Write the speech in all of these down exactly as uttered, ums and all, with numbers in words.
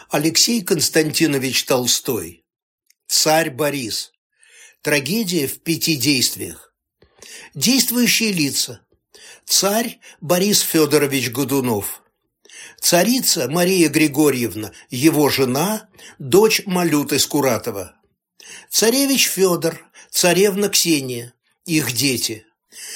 Алексей Константинович Толстой. Царь Борис. Трагедия в пяти действиях. Действующие лица. Царь Борис Федорович Годунов. Царица Мария Григорьевна, его жена, дочь Малюты Скуратова. Царевич Федор, царевна Ксения, их дети.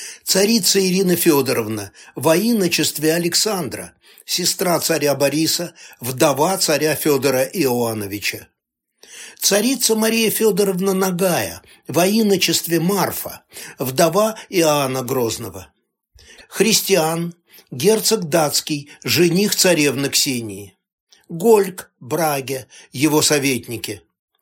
Царица Ирина Федоровна, во иночестве Александра, сестра царя Бориса, вдова царя Федора Иоановича. Царица Мария Федоровна Нагая, во иночестве Марфа, вдова Иоанна Грозного. Христиан, герцог датский, жених царевны Ксении. Гольк, Браге, его советники.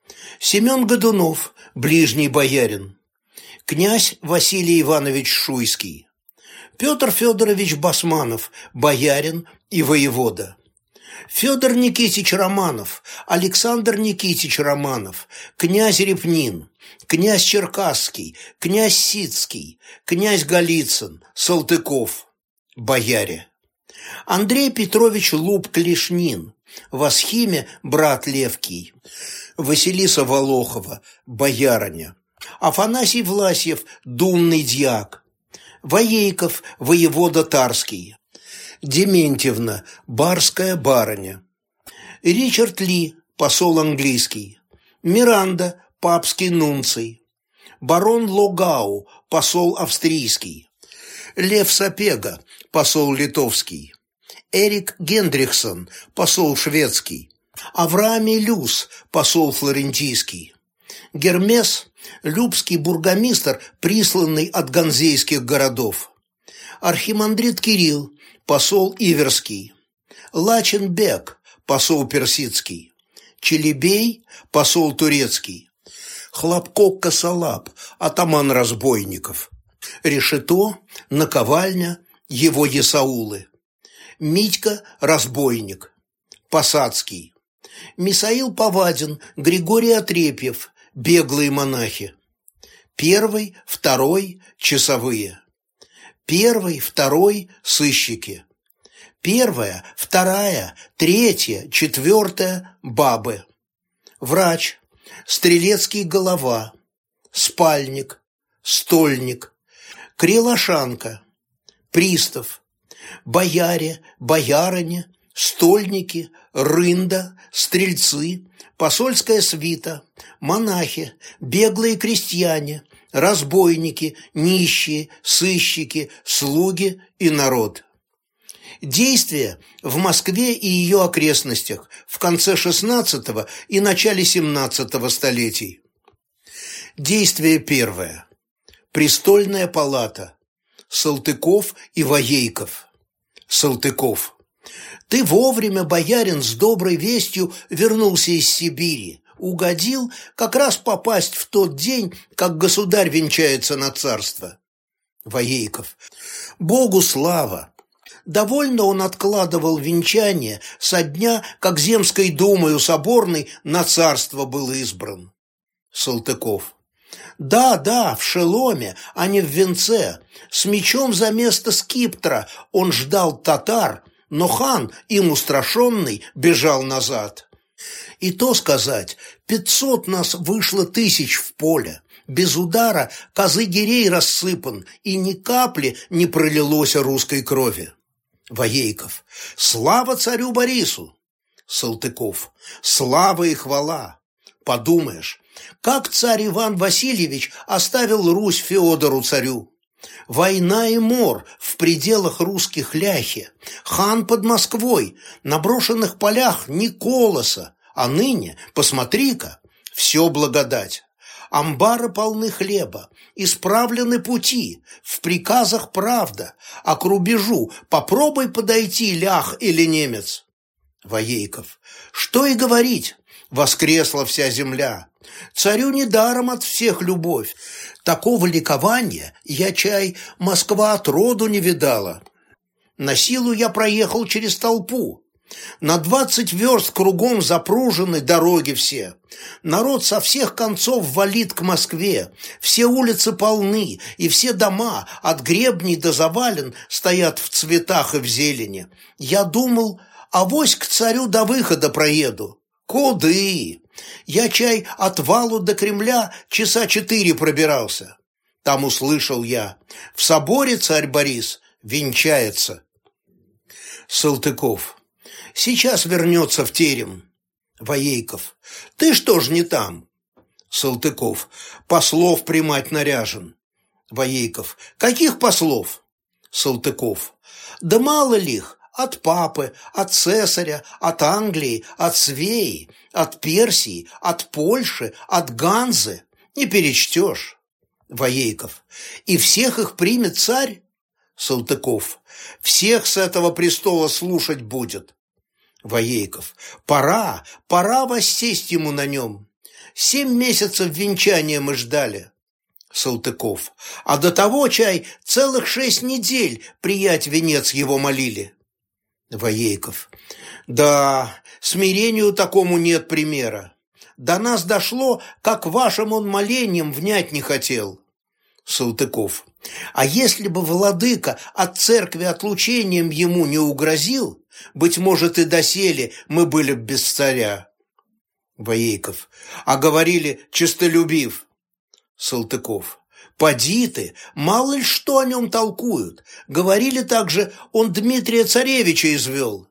Семен Годунов, ближний боярин. Князь Василий Иванович Шуйский. Петр Федорович Басманов, боярин и воевода. Федор Никитич Романов, Александр Никитич Романов, князь Репнин, князь Черкасский, князь Сицкий, князь Голицын, Салтыков, бояре. Андрей Петрович Луб-Клешнин, в Асхиме брат Левкий. Василиса Волохова, боярыня. Афанасий Власьев, думный дьяк. Воейков, воевода Тарский. Дементьевна, барская барыня. Ричард Ли, посол английский. Миранда, папский нунций. Барон Логау, посол австрийский. Лев Сапега, посол литовский. Эрик Гендрихсон, посол шведский. Авраамий Люс, посол флорентийский. Гермес, любский бургомистр, присланный от ганзейских городов. Архимандрит Кирилл, посол Иверский. Лачен-бек, посол персидский. Челебей, посол турецкий. Хлопко-косолап, атаман разбойников. Решето, наковальня, его есаулы. Митька, разбойник. Посадский. Мисаил Повадин, Григорий Отрепьев, беглые монахи. Первый, второй, часовые. Первый, второй, сыщики. Первая, вторая, третья, четвертая, бабы. Врач, стрелецкий голова, спальник, стольник, крелашанка, пристав, бояре, боярыня, стольники, рында, стрельцы, посольская свита, монахи, беглые крестьяне, разбойники, нищие, сыщики, слуги и народ. Действия в Москве и ее окрестностях в конце шестнадцатого и начале семнадцатого столетий. Действие первое. Престольная палата. Салтыков и Воейков. Салтыков. Ты вовремя, боярин, с доброй вестью вернулся из Сибири. Угодил как раз попасть в тот день, как государь венчается на царство. Воейков. Богу слава! Довольно он откладывал венчание со дня, как Земской думою соборной на царство был избран. Салтыков. Да, да, в шеломе, а не в венце. С мечом за место скиптра он ждал татар, но хан, им устрашенный, бежал назад. И то сказать, пятьсот нас вышло тысяч в поле. Без удара Козыгирей рассыпан, и ни капли не пролилось русской крови. Воейков. Слава царю Борису! Салтыков. Слава и хвала! Подумаешь, как царь Иван Васильевич оставил Русь Феодору царю? Война и мор в пределах русских ляхи, хан под Москвой, на брошенных полях ни колоса, а ныне, посмотри-ка, все благодать. Амбары полны хлеба, исправлены пути, в приказах правда, а к рубежу попробуй подойти, лях или немец. Воейков. Что и говорить, воскресла вся земля. Царю недаром от всех любовь. Такого ликования я, чай, Москва отроду не видала. На силу я проехал через толпу. На двадцать верст кругом запружены дороги все. Народ со всех концов валит к Москве. Все улицы полны, и все дома, от гребней до завален, стоят в цветах и в зелени. Я думал, авось к царю до выхода проеду. Куды? Я, чай, от Валу до Кремля часа четыре пробирался. Там услышал я: в соборе царь Борис венчается. Салтыков: сейчас вернется в терем. Воейков: ты что ж не там? Салтыков: послов примать наряжен. Воейков: каких послов? Салтыков: да мало ли их, от папы, от цесаря, от Англии, от Свеи, от Персии, от Польши, от Ганзы, не перечтешь. Воейков: и всех их примет царь? Салтыков: всех с этого престола слушать будет. Воейков: пора, пора воссесть ему на нем. Семь месяцев венчания мы ждали. Салтыков: а до того, чай, целых шесть недель приять венец его молили. Воейков: да, смирению такому нет примера. До нас дошло, как вашим он молением внять не хотел. Салтыков: а если бы владыка от церкви отлучением ему не угрозил, быть может, и доселе мы были б без царя. Воейков: а говорили, честолюбив. Салтыков: поди ты, мало ли что о нем толкуют. Говорили также, он Дмитрия царевича извел.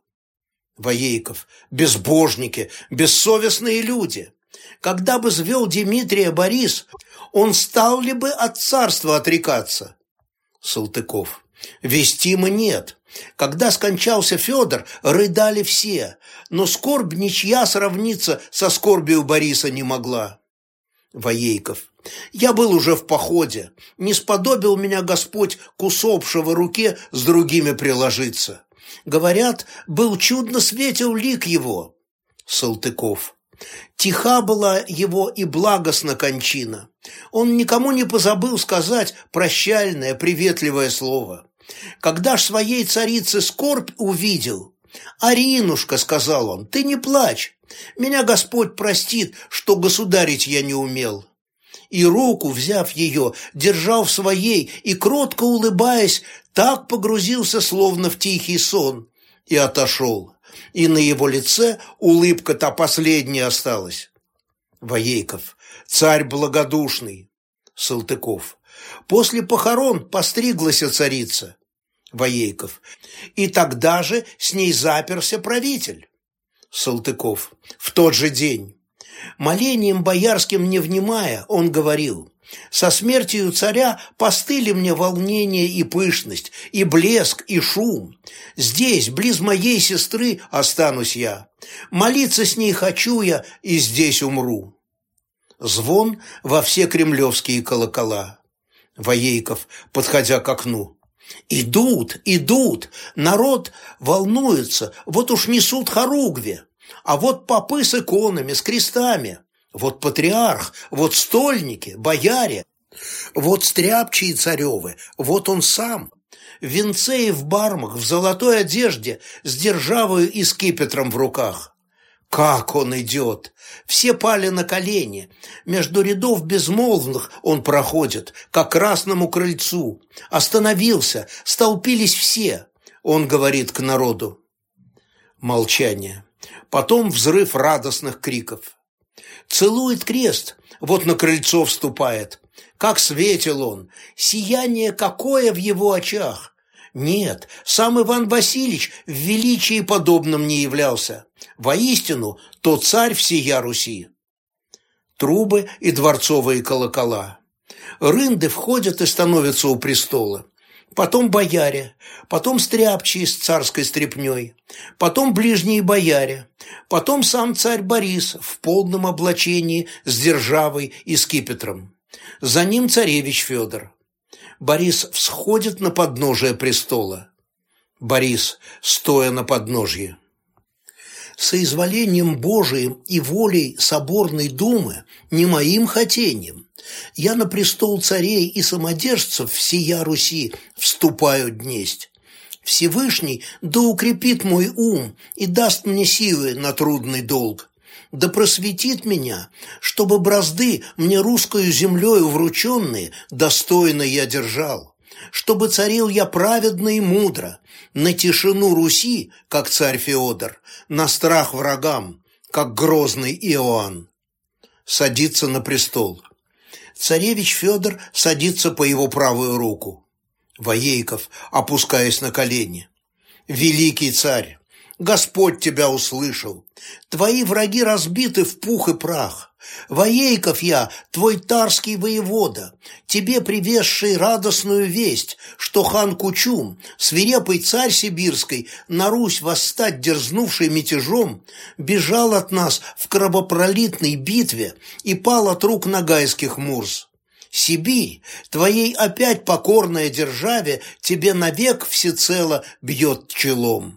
Воейков: безбожники, бессовестные люди. Когда бы звел Дмитрия Борис, он стал ли бы от царства отрекаться? Салтыков: вестимо нет. Когда скончался Федор, рыдали все, но скорбь ничья сравниться со скорбью Бориса не могла. Воейков: я был уже в походе, не сподобил меня Господь к усопшего руке с другими приложиться. Говорят, был чудно светел лик его. Салтыков: тиха была его и благостна кончина. Он никому не позабыл сказать прощальное, приветливое слово. Когда ж своей царице скорбь увидел: «Аринушка, — сказал он, — ты не плачь, меня Господь простит, что государить я не умел». И руку, взяв ее, держал в своей и, кротко улыбаясь, так погрузился, словно в тихий сон, и отошел. И на его лице улыбка-то последняя осталась. Воейков: царь благодушный. Салтыков: после похорон постриглась царица. Воейков: и тогда же с ней заперся правитель. Салтыков: в тот же день. Молением боярским не внимая, он говорил: со смертью царя постыли мне волнение и пышность, и блеск, и шум. Здесь, близ моей сестры, останусь я. Молиться с ней хочу я, и здесь умру. Звон во все кремлевские колокола. Воейков, подходя к окну: идут, идут, народ волнуется, вот уж несут хоругви. А вот попы с иконами, с крестами, вот патриарх, вот стольники, бояре, вот стряпчие царевы, вот он сам, в венце и в бармах, в золотой одежде, с державою и скипетром в руках. Как он идет! Все пали на колени, между рядов безмолвных он проходит, к красному крыльцу. Остановился, столпились все, он говорит к народу. Молчание. Потом взрыв радостных криков. Целует крест, вот на крыльцо вступает. Как светил он, сияние какое в его очах. Нет, сам Иван Васильевич в величии подобном не являлся. Воистину, то царь всея Руси. Трубы и дворцовые колокола. Рынды входят и становятся у престола. Потом бояре, потом стряпчие с царской стряпней, потом ближние бояре, потом сам царь Борис в полном облачении с державой и скипетром. За ним царевич Федор. Борис всходит на подножие престола. Борис, стоя на подножье. Соизволением Божиим и волей соборной думы, не моим хотением, я на престол царей и самодержцев всея Руси вступаю днесть. Всевышний да укрепит мой ум и даст мне силы на трудный долг, да просветит меня, чтобы бразды мне русскою землею врученные достойно я держал, чтобы царил я праведно и мудро, на тишину Руси, как царь Феодор, на страх врагам, как грозный Иоанн. Садится на престол. Царевич Федор садится по его правую руку. Воейков, опускаясь на колени. Великий царь, Господь тебя услышал. Твои враги разбиты в пух и прах. Воейков я, твой тарский воевода, тебе привезший радостную весть, что хан Кучум, свирепый царь сибирский, на Русь восстать дерзнувший мятежом, бежал от нас в кровопролитной битве и пал от рук нагайских мурз. Сибирь, твоей опять покорная державе, тебе навек всецело бьет челом.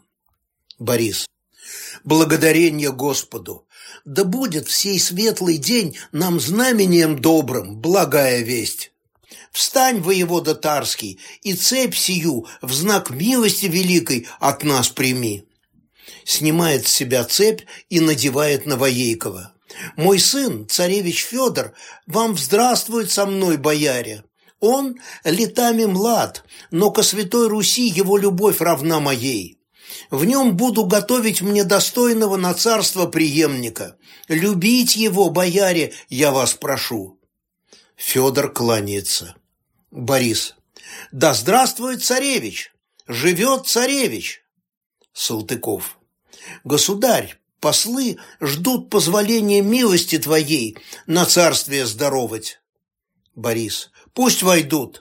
Борис. Благодарение Господу. Да будет в сей светлый день нам знамением добрым благая весть. Встань, воевода Тарский, и цепь сию в знак милости великой от нас прими. Снимает с себя цепь и надевает на Воейкова. Мой сын, царевич Федор, вам здравствует со мной, бояре. Он летами млад, но ко святой Руси его любовь равна моей. В нем буду готовить мне достойного на царство преемника. Любить его, бояре, я вас прошу. Федор кланяется. Борис. Да здравствует царевич! Живет царевич! Салтыков. Государь, послы ждут позволения милости твоей на царствие здоровать. Борис. Пусть войдут.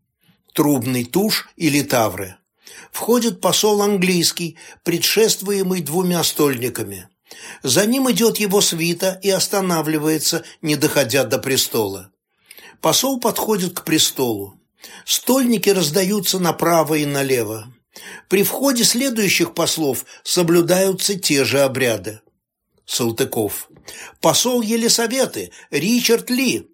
Трубный туш или тавры. Входит посол английский, предшествуемый двумя стольниками. За ним идет его свита и останавливается, не доходя до престола. Посол подходит к престолу. Стольники раздаются направо и налево. При входе следующих послов соблюдаются те же обряды. Салтыков. Посол Елисаветы, Ричард Ли.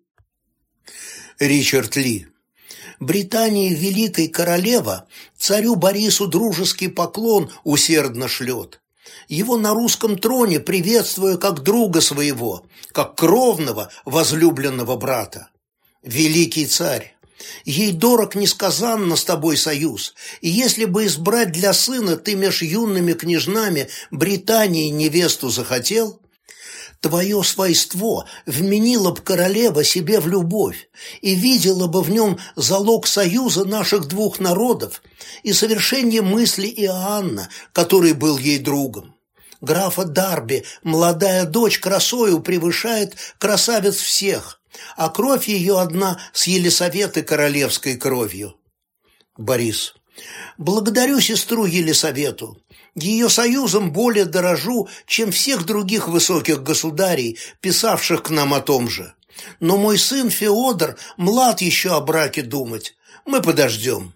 Ричард Ли. Британии великой королева царю Борису дружеский поклон усердно шлет. Его на русском троне приветствуя как друга своего, как кровного возлюбленного брата. Великий царь, ей дорог несказанно с тобой союз, и если бы избрать для сына ты меж юными княжнами Британии невесту захотел, твое свойство вменила б королева себе в любовь и видела бы в нем залог союза наших двух народов и совершение мысли Иоанна, который был ей другом. Графа Дарби молодая дочь красою превышает красавиц всех, а кровь ее одна с Елисаветы королевской кровью. Борис. Благодарю сестру Елисавету. Ее союзом более дорожу, чем всех других высоких государей, писавших к нам о том же. Но мой сын Феодор млад еще о браке думать. Мы подождем.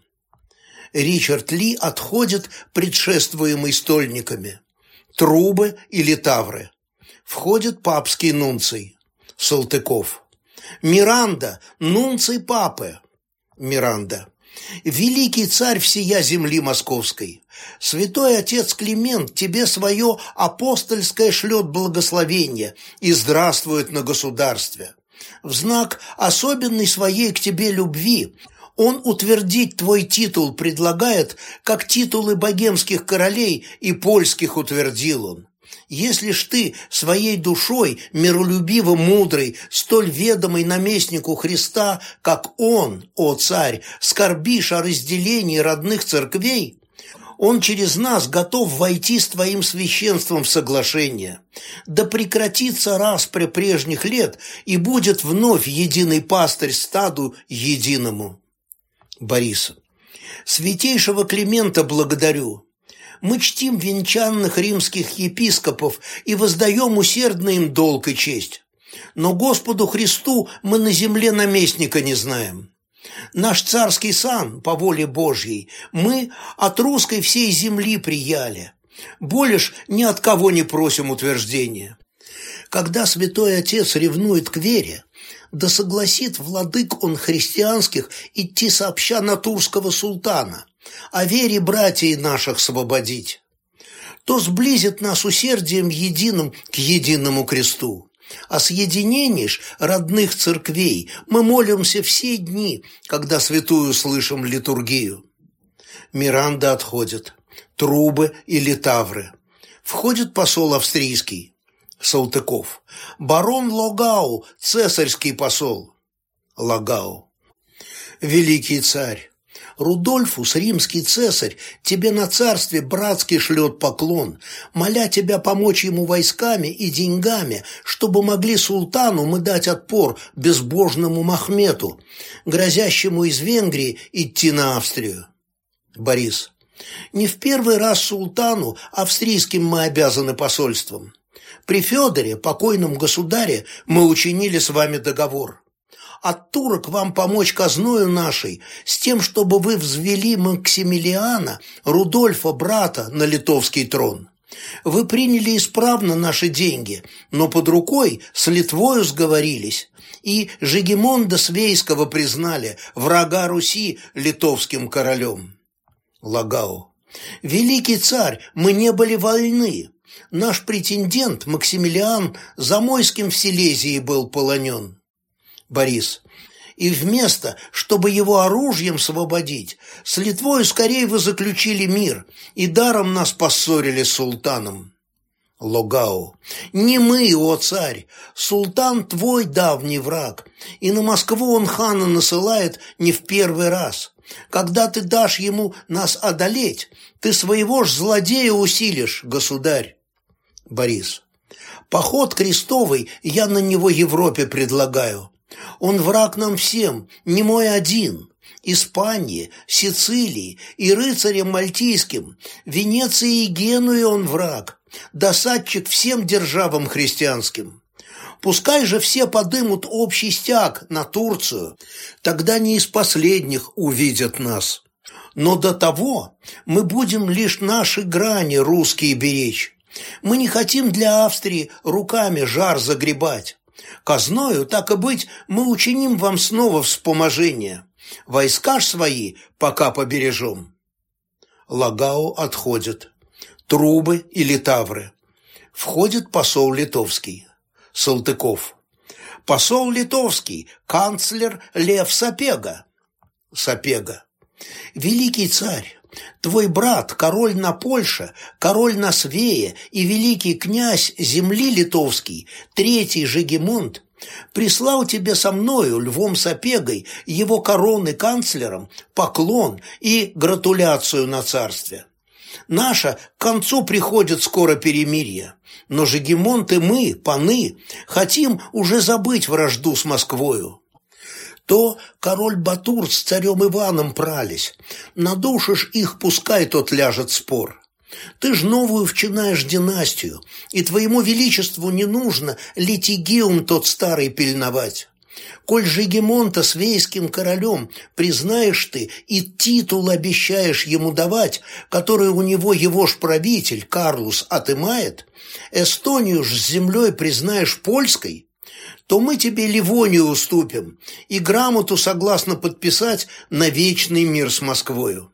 Ричард Ли отходит, предшествуемый стольниками. Трубы или тавры. Входит папский нунций. Салтыков. Миранда, нунций папы. Миранда. Великий царь всея земли московской, святой отец Климент тебе свое апостольское шлет благословение и здравствует на государстве. В знак особенной своей к тебе любви он утвердить твой титул предлагает, как титулы богемских королей и польских утвердил он. Если ж ты своей душой, миролюбиво мудрой, столь ведомой наместнику Христа, как он, о царь, скорбишь о разделении родных церквей, он через нас готов войти с твоим священством в соглашение. Да прекратится распря прежних лет, и будет вновь единый пастырь стаду единому. Борис. Святейшего Климента благодарю. Мы чтим венчанных римских епископов и воздаем усердно им долг и честь. Но Господу Христу мы на земле наместника не знаем. Наш царский сан, по воле Божьей, мы от русской всей земли прияли. Более ж ни от кого не просим утверждения. Когда святой отец ревнует к вере, да согласит владык он христианских идти сообща на турского султана, о вере братьев наших освободить, то сблизит нас усердием единым к единому кресту, О соединении ж родных церквей мы молимся все дни, когда святую слышим литургию. Миранда отходит. Трубы и литавры. Входит посол австрийский. Салтыков. Барон Логау, цесарский посол. Логау. Великий царь. Рудольфус, римский цесарь, тебе на царстве братски шлет поклон, моля тебя помочь ему войсками и деньгами, чтобы могли султану мы дать отпор безбожному Махмету, грозящему из Венгрии идти на Австрию. Борис. Не в первый раз султану австрийским мы обязаны посольством. При Федоре, покойном государе, мы учинили с вами договор. От турок вам помочь казною нашей, с тем, чтобы вы взвели Максимилиана, Рудольфа, брата, на литовский трон. Вы приняли исправно наши деньги, но под рукой с Литвою сговорились, и Жигемонда Свейского признали, врага Руси, литовским королем. Лагау. Великий царь, мы не были вольны. Наш претендент Максимилиан Замойским в Силезии был полонен. Борис. И вместо, чтобы его оружием освободить, с Литвой скорее вы заключили мир и даром нас поссорили с султаном. Логау. Не мы, о царь, султан твой давний враг, и на Москву он хана насылает не в первый раз. Когда ты дашь ему нас одолеть, ты своего ж злодея усилишь, государь. Борис. Поход крестовый я на него Европе предлагаю. Он враг нам всем, не мой один. Испании, Сицилии и рыцарям мальтийским, Венеции и Генуи он враг, досадчик всем державам христианским. Пускай же все подымут общий стяг на Турцию, тогда не из последних увидят нас. Но до того мы будем лишь наши грани русские беречь. Мы не хотим для Австрии руками жар загребать. Казною, так и быть, мы учиним вам снова вспоможение. Войска ж свои пока побережем. Лагау отходит. Трубы и литавры. Входит посол литовский. Салтыков. Посол литовский, канцлер Лев Сапега. Сапега. Великий царь, твой брат, король на Польше, король на Свее и великий князь земли литовский, третий Жигемонт, прислал тебе со мною, Львом Сапегой, его короны канцлером, поклон и гратуляцию на царстве. Наше к концу приходит скоро перемирие, но Жигемонт и мы, паны, хотим уже забыть вражду с Москвою. То король Батур с царем Иваном прались, надушишь их, пускай тот ляжет спор. Ты ж новую вчинаешь династию, и твоему величеству не нужно литигиум тот старый пильновать. Коль Жигемонта свейским королем признаешь ты и титул обещаешь ему давать, который у него его ж правитель Карлус отымает, Эстонию ж с землей признаешь польской, то мы тебе Ливонию уступим и грамоту согласно подписать на вечный мир с Москвою.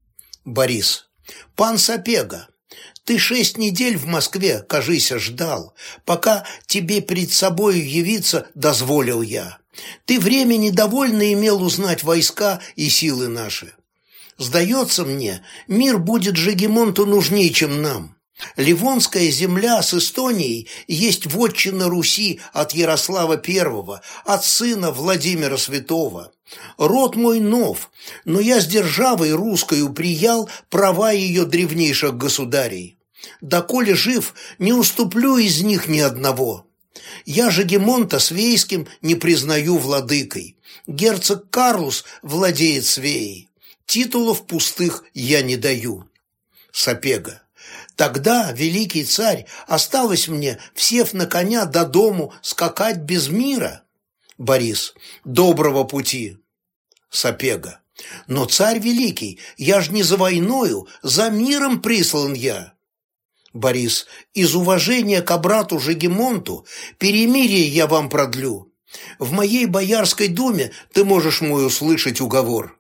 Борис. Пан Сапега, ты шесть недель в Москве, кажися, ждал, пока тебе пред собою явиться дозволил я. Ты времени довольно имел узнать войска и силы наши. Сдается мне, мир будет Жигемонту нужнее, чем нам. Ливонская земля с Эстонией есть вотчина Руси от Ярослава Первого, от сына Владимира Святого. Род мой нов, но я с державой русскою приял права ее древнейших государей. Доколе жив, не уступлю из них ни одного. Я Жигемонта Свейским не признаю владыкой. Герцог Карлус владеет Свеей. Титулов пустых я не даю. Сапега. Тогда, великий царь, осталось мне, всев на коня до дому, скакать без мира. Борис. Доброго пути. Сапега. Но, царь великий, я ж не за войною, за миром прислан я. Борис. Из уважения к брату Жигемонту перемирие я вам продлю. В моей боярской думе ты можешь мой услышать уговор.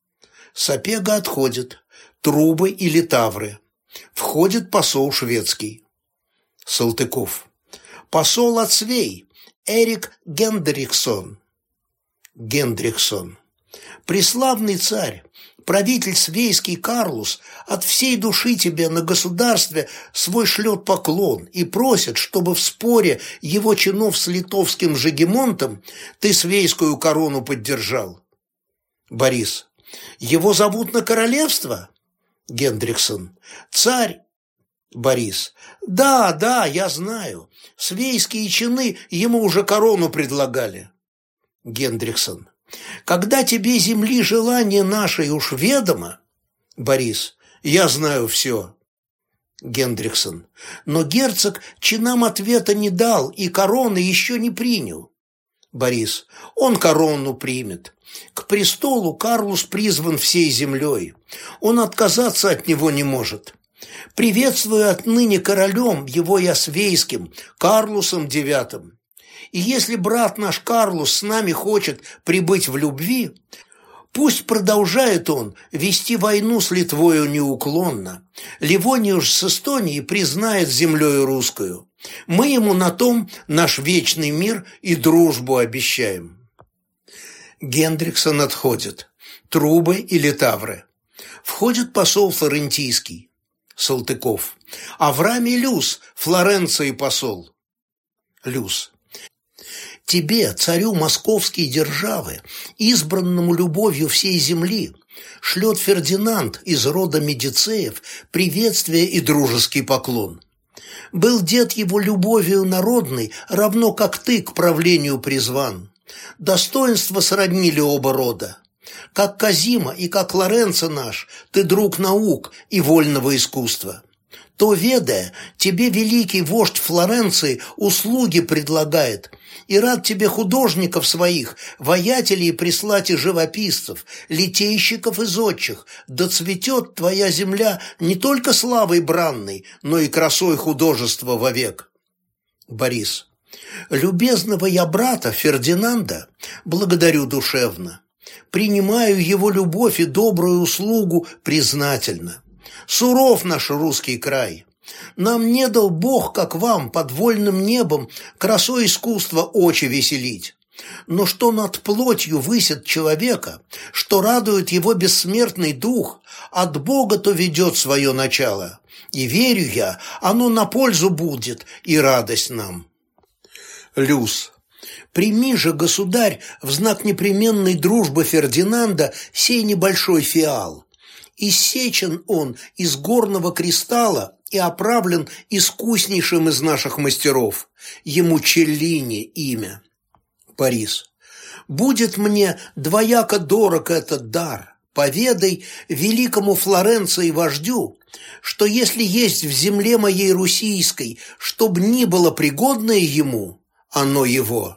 Сапега отходит. Трубы и литавры. Входит посол шведский. Салтыков. Посол от Свей, Эрик Гендриксон. Гендриксон. Преславный царь, правитель свейский Карлус от всей души тебе на государстве свой шлет поклон и просит, чтобы в споре его чинов с литовским жегемонтом ты свейскую корону поддержал. Борис. Его зовут на королевство? Гендриксон. Царь. Борис. Да, да, я знаю. Свейские чины ему уже корону предлагали. Гендриксон. Когда тебе земли желание нашей уж ведомо? Борис. Я знаю все. Гендриксон. Но герцог чинам ответа не дал и короны еще не принял. Борис. Он корону примет. К престолу Карлус призван всей землей. Он отказаться от него не может. Приветствую отныне королем его я свейским, Карлусом девятым. И если брат наш Карлус с нами хочет прибыть в любви, пусть продолжает он вести войну с Литвою неуклонно. Ливонию ж с Эстонией признает землею русскую. Мы ему на том наш вечный мир и дружбу обещаем. Гендриксон отходит. Трубы и литавры. Входит посол флорентийский. Салтыков. Авраамий Люс, Флоренции посол. Люс. Тебе, царю московской державы, избранному любовью всей земли, шлет Фердинанд из рода Медицеев приветствие и дружеский поклон. Был дед его любовью народной, равно как ты к правлению призван. Достоинства сроднили оба рода. Как Казима и как Лоренцо наш, ты друг наук и вольного искусства. То, ведая, тебе великий вождь Флоренции услуги предлагает, и рад тебе художников своих, воятелей прислать и живописцев, литейщиков и зодчих, да цветет твоя земля не только славой бранной, но и красой художества вовек. Борис. Любезного я брата Фердинанда благодарю душевно. Принимаю его любовь и добрую услугу признательно. Суров наш русский край. Нам не дал Бог, как вам, под вольным небом, красой искусства очи веселить. Но что над плотью высит человека, что радует его бессмертный дух, от Бога то ведет свое начало. И верю я, оно на пользу будет и радость нам. Люс. Прими же, государь, в знак непременной дружбы Фердинанда сей небольшой фиал. Иссечен он из горного кристалла и оправлен искуснейшим из наших мастеров. Ему Челлини имя. Борис. Будет мне двояко дорог этот дар. Поведай великому Флоренции вождю, что если есть в земле моей руссийской, чтоб ни было пригодное ему, оно его.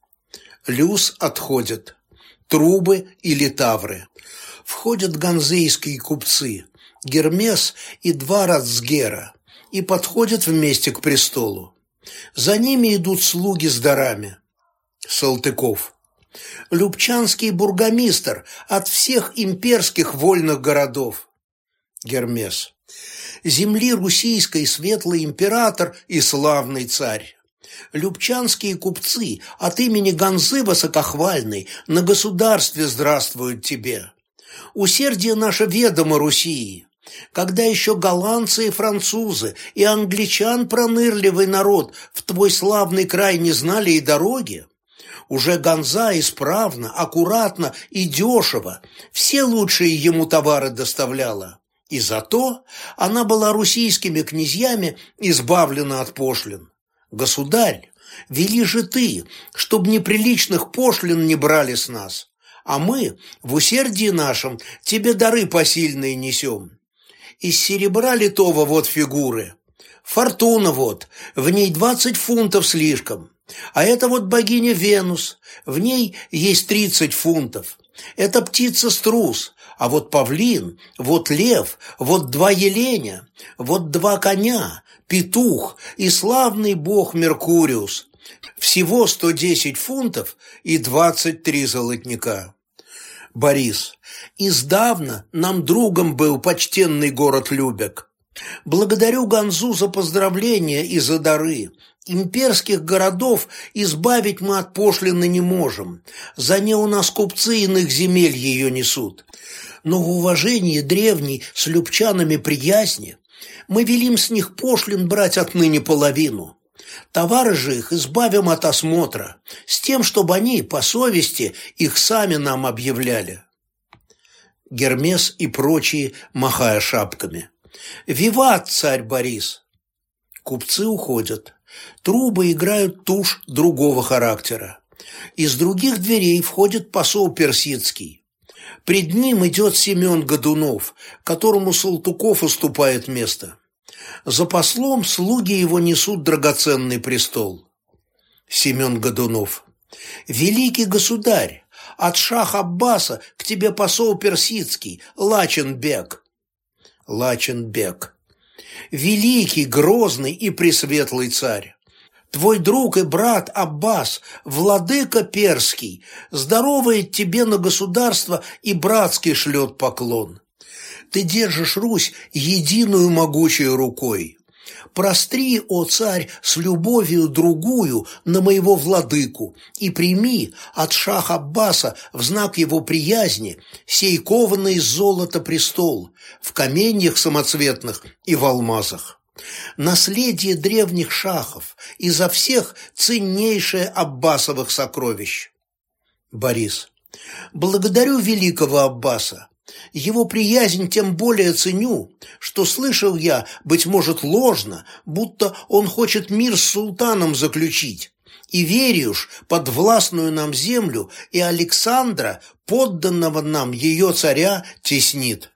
Люс отходит. Трубы и литавры. Входят ганзейские купцы, Гермес и два рацгера, и подходят вместе к престолу. За ними идут слуги с дарами. Салтыков. Любчанский бургомистр от всех имперских вольных городов. Гермес. Земли руссийской светлый император и славный царь. Любчанские купцы от имени Ганзы высокохвальной на государстве здравствуют тебе. Усердие наше ведомо Руссии. Когда еще голландцы и французы и англичан пронырливый народ в твой славный край не знали и дороги, уже Ганза исправно, аккуратно и дешево все лучшие ему товары доставляла. И зато она была руссийскими князьями избавлена от пошлин. Государь, вели же ты, чтоб неприличных пошлин не брали с нас, а мы в усердии нашем тебе дары посильные несем. Из серебра литого вот фигуры. Фортуна вот, в ней двадцать фунтов слишком. А это вот богиня Венус, в ней есть тридцать фунтов. Это птица-струс, а вот павлин, вот лев, вот два еленя, вот два коня, петух и славный бог Меркуриус. Всего сто десять фунтов и двадцать три золотника. Борис. Издавна нам другом был почтенный город Любек. Благодарю Ганзу за поздравления и за дары, Имперских городов избавить мы от пошлины не можем, за не у нас купцы иных земель ее несут. Но в уважении древней с любчанами приязни мы велим с них пошлин брать отныне половину. Товары же их избавим от осмотра, с тем, чтобы они, по совести, их сами нам объявляли. Гермес и прочие, махая шапками. «Виват, царь Борис!» Купцы уходят. Трубы играют тушь другого характера. Из других дверей входит посол персидский. Пред ним идет Семен Годунов, которому Салтыков уступает место. За послом слуги его несут драгоценный престол. Семен Годунов. «Великий государь, от шах Аббаса к тебе посол персидский, Лачен-бек». Лачен-бек. «Великий, грозный и пресветлый царь, твой друг и брат Аббас, владыка перский, здоровает тебе на государство и братский шлет поклон. Ты держишь Русь единую могучей рукой. Простри, о царь, с любовью другую на моего владыку и прими от шах Аббаса в знак его приязни сей кованный из золота престол в каменьях самоцветных и в алмазах. Наследие древних шахов, изо всех ценнейшее Аббасовых сокровищ». Борис. «Благодарю великого Аббаса. Его приязнь тем более ценю, что слышал я, быть может, ложно, будто он хочет мир с султаном заключить, и веришь под властную нам землю, и Александра, подданного нам ее царя, теснит».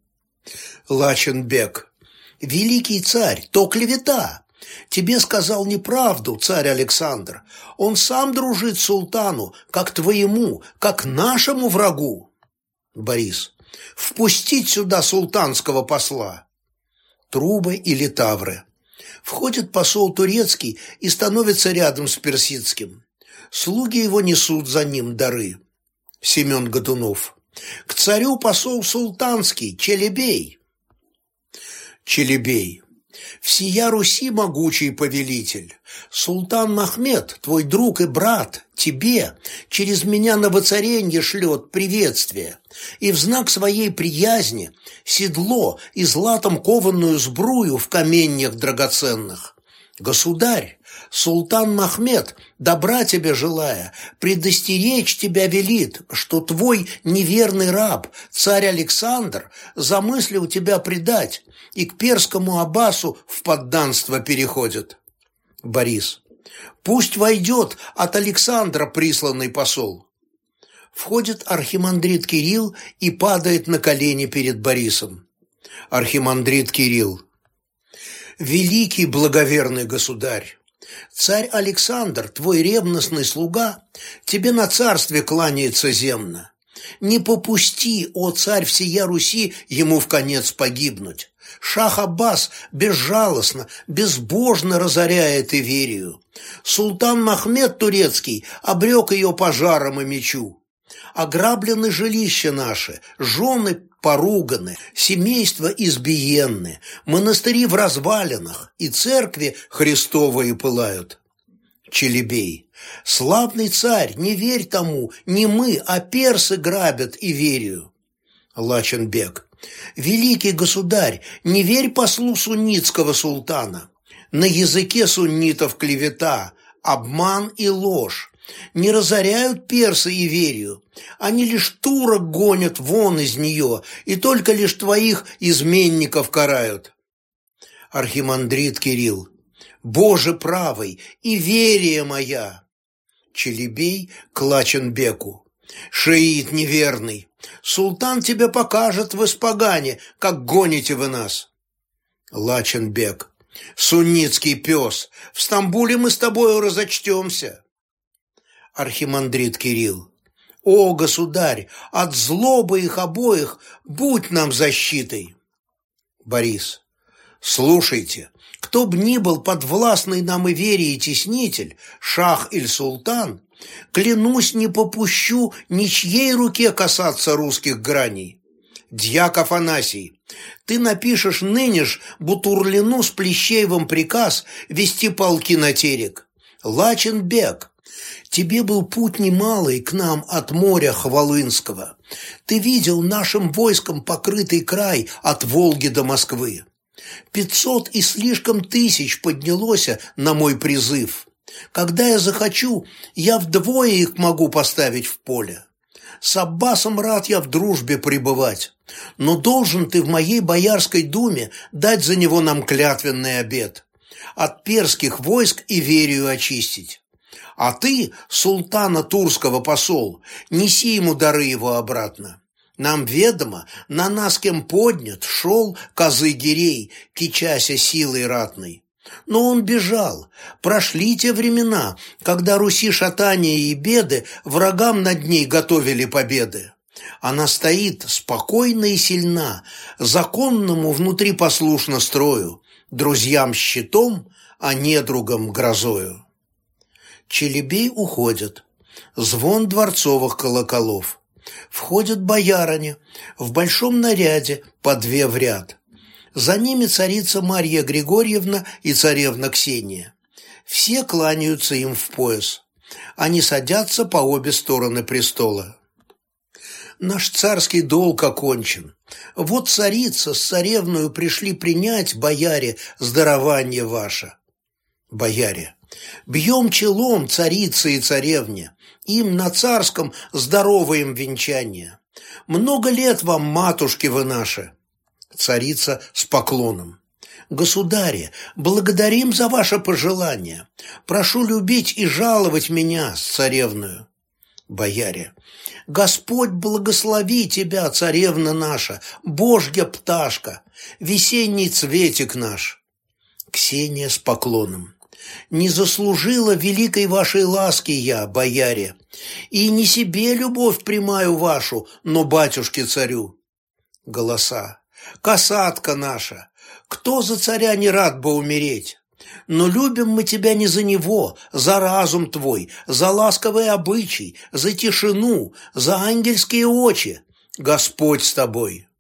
Лачен-бек. «Великий царь, то клевета. Тебе сказал неправду царь Александр. Он сам дружит султану, как твоему, как нашему врагу». Борис. «Впустить сюда султанского посла». Трубы и литавры. Входит посол турецкий и становится рядом с персидским. Слуги его несут за ним дары. Семен Годунов. «К царю посол султанский, Челебей». Челебей. «Всея Руси могучий повелитель, султан Махмед, твой друг и брат, тебе через меня на воцаренье шлет приветствие, и в знак своей приязни седло и златом кованную сбрую в каменьях драгоценных. Государь, султан Махмед, добра тебе желая, предостеречь тебя велит, что твой неверный раб, царь Александр, замыслил тебя предать и к перскому аббасу в подданство переходит». Борис. «Пусть войдет от Александра присланный посол». Входит архимандрит Кирилл и падает на колени перед Борисом. Архимандрит Кирилл. «Великий благоверный государь, царь Александр, твой ревностный слуга, тебе на царстве кланяется земно. Не попусти, о царь всея Руси, ему вконец погибнуть. Шах Аббас безжалостно, безбожно разоряет Иверию. Султан Махмед турецкий обрек ее пожаром и мечу. Ограблены жилища наши, жены поруганы, семейства избиенны, монастыри в развалинах, и церкви Христовые пылают». Челебей. «Славный царь, не верь тому, не мы, а персы грабят Иверию». Лачен-бек. «Великий государь, не верь послу суннитского султана. На языке суннитов клевета, обман и ложь. Не разоряют персы Иверию, они лишь турок гонят вон из нее и только лишь твоих изменников карают». Архимандрит Кирилл. «Боже правый, Иверия моя». Челебей к Лачен-беку. «Шиит неверный, султан тебе покажет в испогане, как гоните вы нас». Лачен-бек. «Суннитский пес, в Стамбуле мы с тобою разочтемся». Архимандрит Кирилл. «О, государь, от злобы их обоих будь нам защитой». Борис. «Слушайте, кто б ни был подвластный нам Иверии теснитель, шах или султан, клянусь, не попущу ничьей руке касаться русских граней. Дьяк Афанасий, ты напишешь ныне ж Бутурлину с Плещеевым приказ вести полки на терек. Лачен бег. Тебе был путь немалый к нам от моря Хвалынского. Ты видел нашим войском покрытый край от Волги до Москвы. Пятьсот и слишком тысяч поднялось на мой призыв. Когда я захочу, я вдвое их могу поставить в поле. С Аббасом рад я в дружбе пребывать, но должен ты в моей Боярской думе дать за него нам клятвенный обет, от перских войск и Иверию очистить. А ты, султана Турского посол, неси ему дары его обратно. Нам ведомо, на нас кем поднят, шел Козы-Гирей, кичася силой ратной. Но он бежал. Прошли те времена, когда Руси шатания и беды врагам над ней готовили победы. Она стоит спокойна и сильна, законному внутри послушно строю, друзьям щитом, а недругам грозою. Челебей уходит. Звон дворцовых колоколов. Входят боярыни в большом наряде по две в ряд. За ними царица Марья Григорьевна и царевна Ксения. Все кланяются им в пояс. Они садятся по обе стороны престола. Наш царский долг окончен. Вот царица с царевною пришли принять, бояре, здарование ваше. Бояре. Бьем челом царице и царевне, им на царском здоровое им венчание. Много лет вам, матушки вы наши. Царица с поклоном. Государи, благодарим за ваше пожелание. Прошу любить и жаловать меня с царевною. Бояре. Господь благослови тебя, царевна наша, божья пташка, весенний цветик наш. Ксения с поклоном. Не заслужила великой вашей ласки я, бояре, и не себе любовь примаю вашу, но батюшке-царю. Голоса. Касатка наша, кто за царя не рад бы умереть? Но любим мы тебя не за него, за разум твой, за ласковый обычай, за тишину, за ангельские очи. Господь с тобой.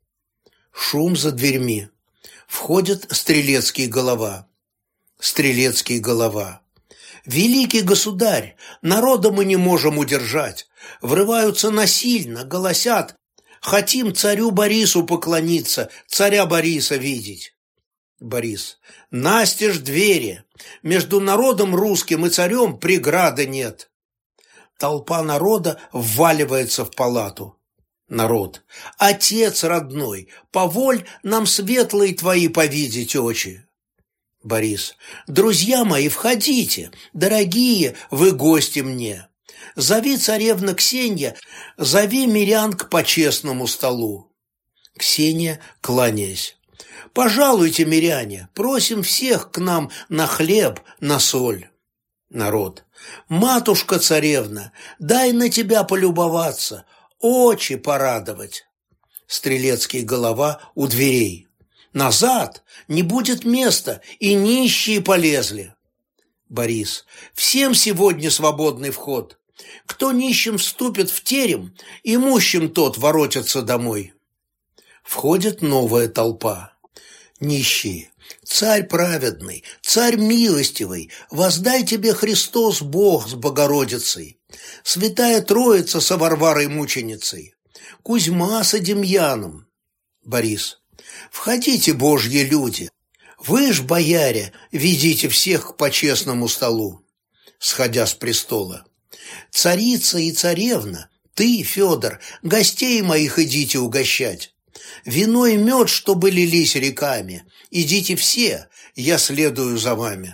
Шум за дверьми. Входит стрелецкий голова. Стрелецкий голова. Великий государь, народа мы не можем удержать. Врываются насильно, голосят. Хотим царю Борису поклониться, царя Бориса видеть. Борис. Настежь двери. Между народом русским и царем преграды нет. Толпа народа вваливается в палату. Народ. Отец родной, поволь нам светлые твои повидеть очи. Борис. Друзья мои, входите, дорогие вы гости мне. Зови царевна Ксения, зови мирян к почестному столу. Ксения, кланяясь. Пожалуйте, миряне, просим всех к нам на хлеб, на соль. Народ. Матушка-царевна, дай на тебя полюбоваться, очи порадовать. Стрелецкий голова у дверей. Назад, не будет места, и нищие полезли. Борис. Всем сегодня свободный вход. Кто нищим вступит в терем, имущим тот воротится домой. Входит новая толпа. Нищие. Царь праведный, царь милостивый, воздай тебе Христос Бог с Богородицей, Святая Троица со Варварой мученицей, Кузьма с Демьяном. Борис. Входите, божьи люди, вы ж, бояре, ведите всех к почестному столу. Сходя с престола. Царица и царевна, ты, Федор, гостей моих идите угощать. Вино и мед, чтобы лились реками, идите все, я следую за вами.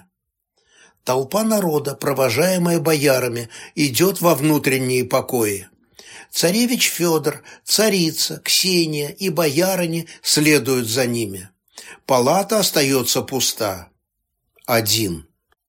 Толпа народа, провожаемая боярами, идет во внутренние покои. Царевич Федор, царица, Ксения и боярыни следуют за ними. Палата остается пуста. Один.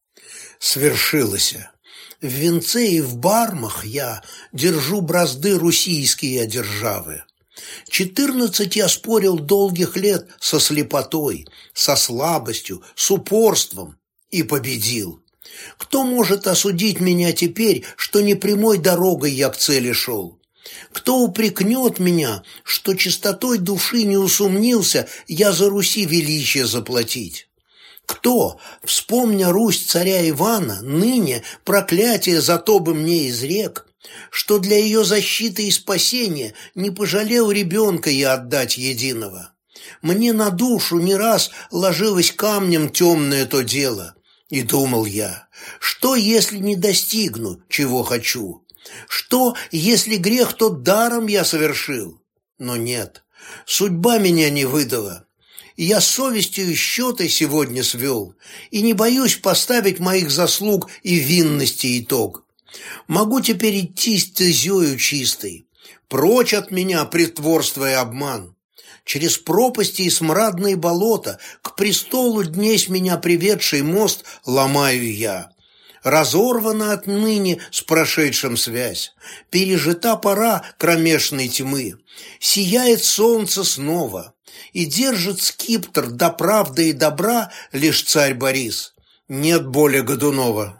Свершилось. В венце и в бармах я держу бразды руссийские державы. Четырнадцать я спорил долгих лет со слепотой, со слабостью, с упорством и победил. Кто может осудить меня теперь, что не прямой дорогой я к цели шел? Кто упрекнет меня, что чистотой души не усомнился я за Руси величие заплатить? Кто, вспомня Русь царя Ивана, ныне проклятие за то бы мне изрек, что для ее защиты и спасения не пожалел ребенка я отдать единого? Мне на душу не раз ложилось камнем темное то дело, и думал я, что если не достигну, чего хочу? Что, если грех тот даром я совершил? Но нет, судьба меня не выдала. Я с совестью счеты сегодня свел, и не боюсь поставить моих заслуг и винности итог. Могу теперь идти стезею чистой, прочь от меня притворство и обман. Через пропасти и смрадные болота к престолу днесь меня приведший мост ломаю я. Разорвана отныне с прошедшим связь, пережита пора кромешной тьмы, сияет солнце снова, и держит скипетр до правды и добра лишь царь Борис, нет более Годунова.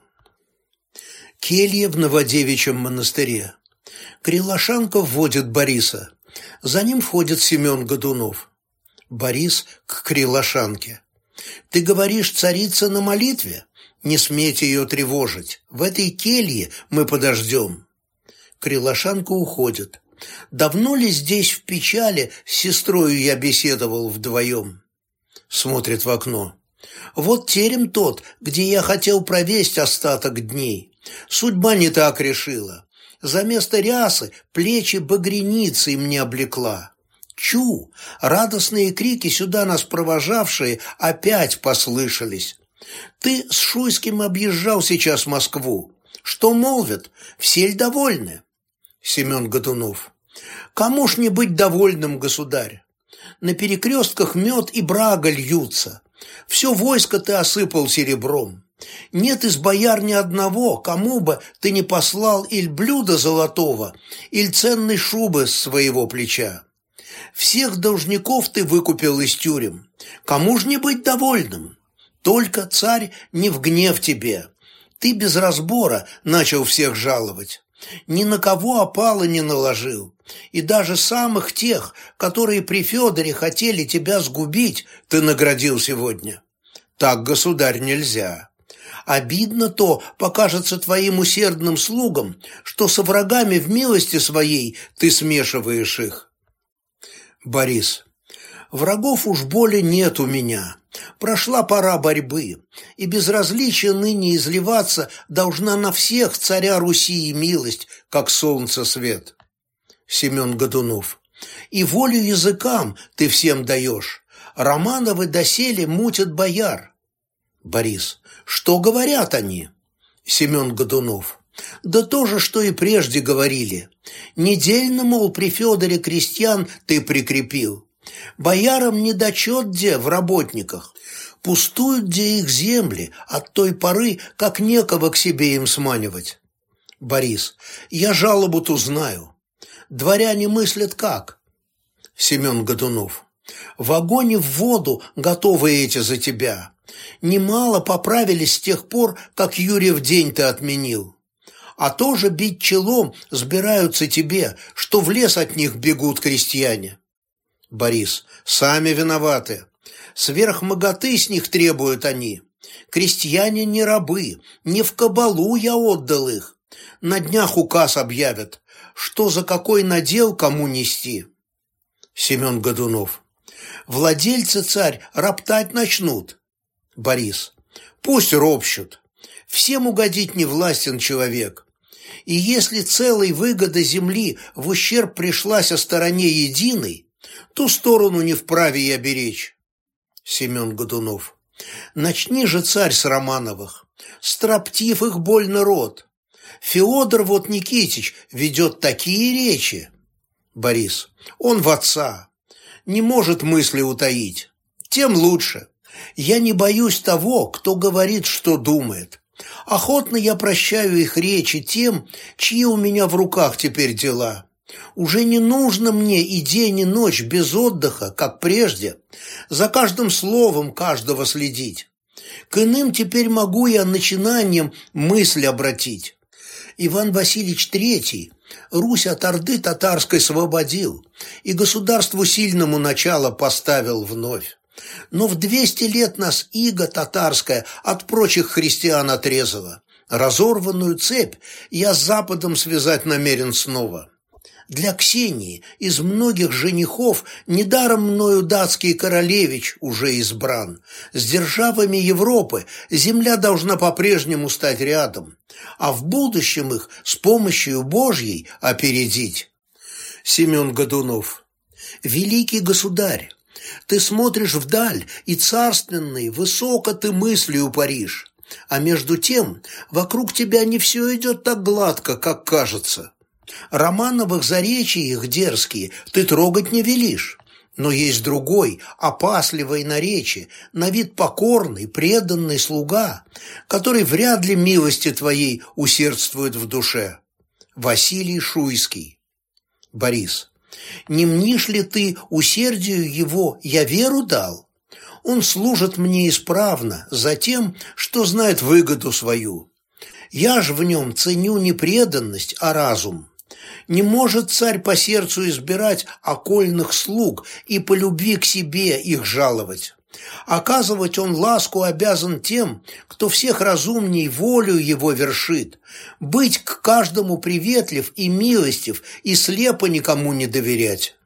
Келья в Новодевичьем монастыре. Крилошанка вводит Бориса, за ним входит Семен Годунов. Борис к Крилошанке. Ты говоришь, царица на молитве? Не смейте ее тревожить. В этой келье мы подождем. Крилошанка уходит. Давно ли здесь в печали с сестрою я беседовал вдвоем? Смотрит в окно. Вот терем тот, где я хотел провесть остаток дней. Судьба не так решила. За место рясы плечи багряницей мне облекла. Чу! Радостные крики, сюда нас провожавшие, опять послышались. Ты с Шуйским объезжал сейчас Москву. Что молвят? Все ль довольны? Семен Годунов. Кому ж не быть довольным, государь? На перекрестках мед и брага льются. Все войско ты осыпал серебром. Нет из бояр ни одного, кому бы ты не послал иль блюда золотого, иль ценной шубы с своего плеча. Всех должников ты выкупил из тюрем. Кому ж не быть довольным? Только, царь, не в гнев тебе. Ты без разбора начал всех жаловать. Ни на кого опала не наложил. И даже самых тех, которые при Федоре хотели тебя сгубить, ты наградил сегодня. Так, государь, нельзя. Обидно то покажется твоим усердным слугам, что со врагами в милости своей ты смешиваешь их. Борис. Врагов уж более нет у меня. Прошла пора борьбы, и безразличие ныне изливаться должна на всех царя Руси и милость, как солнце свет. Семен Годунов. И волю языкам ты всем даешь. Романовы доселе мутят бояр. Борис. Что говорят они? Семен Годунов. Да то же, что и прежде говорили. Недельно, мол, при Федоре крестьян ты прикрепил. Боярам недочет где в работниках. Пустуют где их земли от той поры, как некого к себе им сманивать. Борис. Я жалобу-то знаю. Дворяне мыслят как? Семен Годунов. В огонь и в воду готовы эти за тебя. Немало поправились с тех пор, как Юрьев день ты отменил. А тоже бить челом сбираются тебе, что в лес от них бегут крестьяне. Борис. Сами виноваты. Сверхмоготы с них требуют они. Крестьяне не рабы, не в кабалу я отдал их. На днях указ объявят, что за какой надел кому нести. Семен Годунов. Владельцы, царь, роптать начнут. Борис. Пусть ропщут. Всем угодить не властен человек. И если целой выгода земли в ущерб пришлась о стороне единой, ту сторону не вправе я беречь. Семен Годунов. Начни же, царь, с Романовых. Строптив их больно род. Феодор вот Никитич ведет такие речи. Борис. Он в отца. Не может мысли утаить. Тем лучше. Я не боюсь того, кто говорит, что думает. Охотно я прощаю их речи тем, чьи у меня в руках теперь дела. Уже не нужно мне и день, и ночь без отдыха, как прежде, за каждым словом каждого следить. К иным теперь могу я начинанием мысль обратить. Иван Васильевич Третий, Русь от орды татарской освободил, и государству сильному начало поставил вновь. Но в двести лет нас иго татарская от прочих христиан отрезала. Разорванную цепь я с Западом связать намерен снова. Для Ксении из многих женихов недаром мною датский королевич уже избран. С державами Европы земля должна по-прежнему стать рядом, а в будущем их с помощью Божьей опередить. Семен Годунов. Великий государь, ты смотришь вдаль, и царственный, высоко ты мыслью паришь, а между тем вокруг тебя не все идет так гладко, как кажется. Романовых заречий их дерзкие ты трогать не велишь, но есть другой, опасливый наречие, на вид покорный, преданный слуга, который вряд ли милости твоей усердствует в душе. Василий Шуйский. Борис. Не мнишь ли ты усердию его я веру дал? Он служит мне исправно за тем, что знает выгоду свою. Я ж в нем ценю не преданность, а разум. Не может царь по сердцу избирать окольных слуг и по любви к себе их жаловать. Оказывать он ласку обязан тем, кто всех разумней волю его вершит, быть к каждому приветлив и милостив и слепо никому не доверять.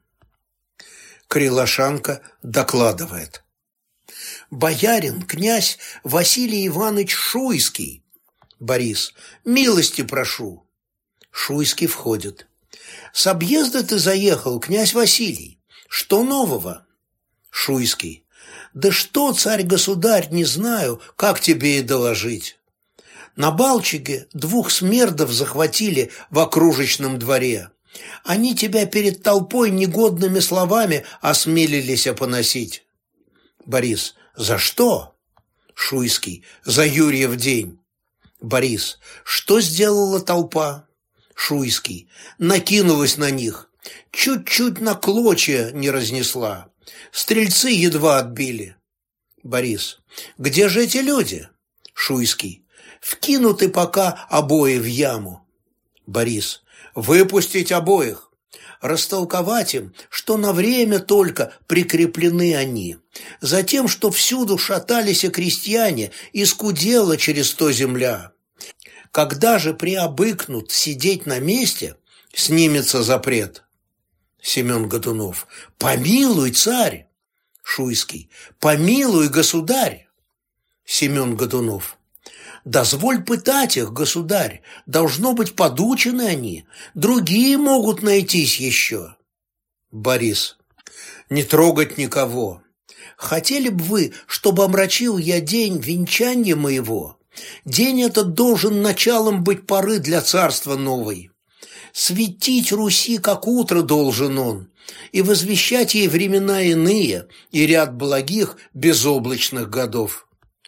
Крилошанка докладывает. Боярин, князь Василий Иванович Шуйский. Борис. Милости прошу. Шуйский входит. С объезда ты заехал, князь Василий. Что нового? Шуйский. Да что, царь-государь, не знаю, как тебе и доложить. На Балчиге двух смердов захватили в окружечном дворе. Они тебя перед толпой негодными словами осмелились опоносить. Борис. За что? Шуйский. За Юрьев день. Борис. Что сделала толпа? Шуйский. Накинулась на них. Чуть-чуть на клочья не разнесла. Стрельцы едва отбили. Борис. Где же эти люди? Шуйский. Вкинуты пока обои в яму. Борис. Выпустить обоих. Растолковать им, что на время только прикреплены они. Затем, что всюду шатались и крестьяне, и скудела через то земля. Когда же приобыкнут сидеть на месте, снимется запрет. Семен Годунов. Помилуй, царь. Шуйский. Помилуй, государь. Семен Годунов. Дозволь пытать их, государь. Должно быть, подучены они. Другие могут найтись еще. Борис. Не трогать никого. Хотели бы вы, чтобы омрачил я день венчания моего? День этот должен началом быть поры для царства новой. Светить Руси, как утро, должен он, и возвещать ей времена иные и ряд благих безоблачных годов.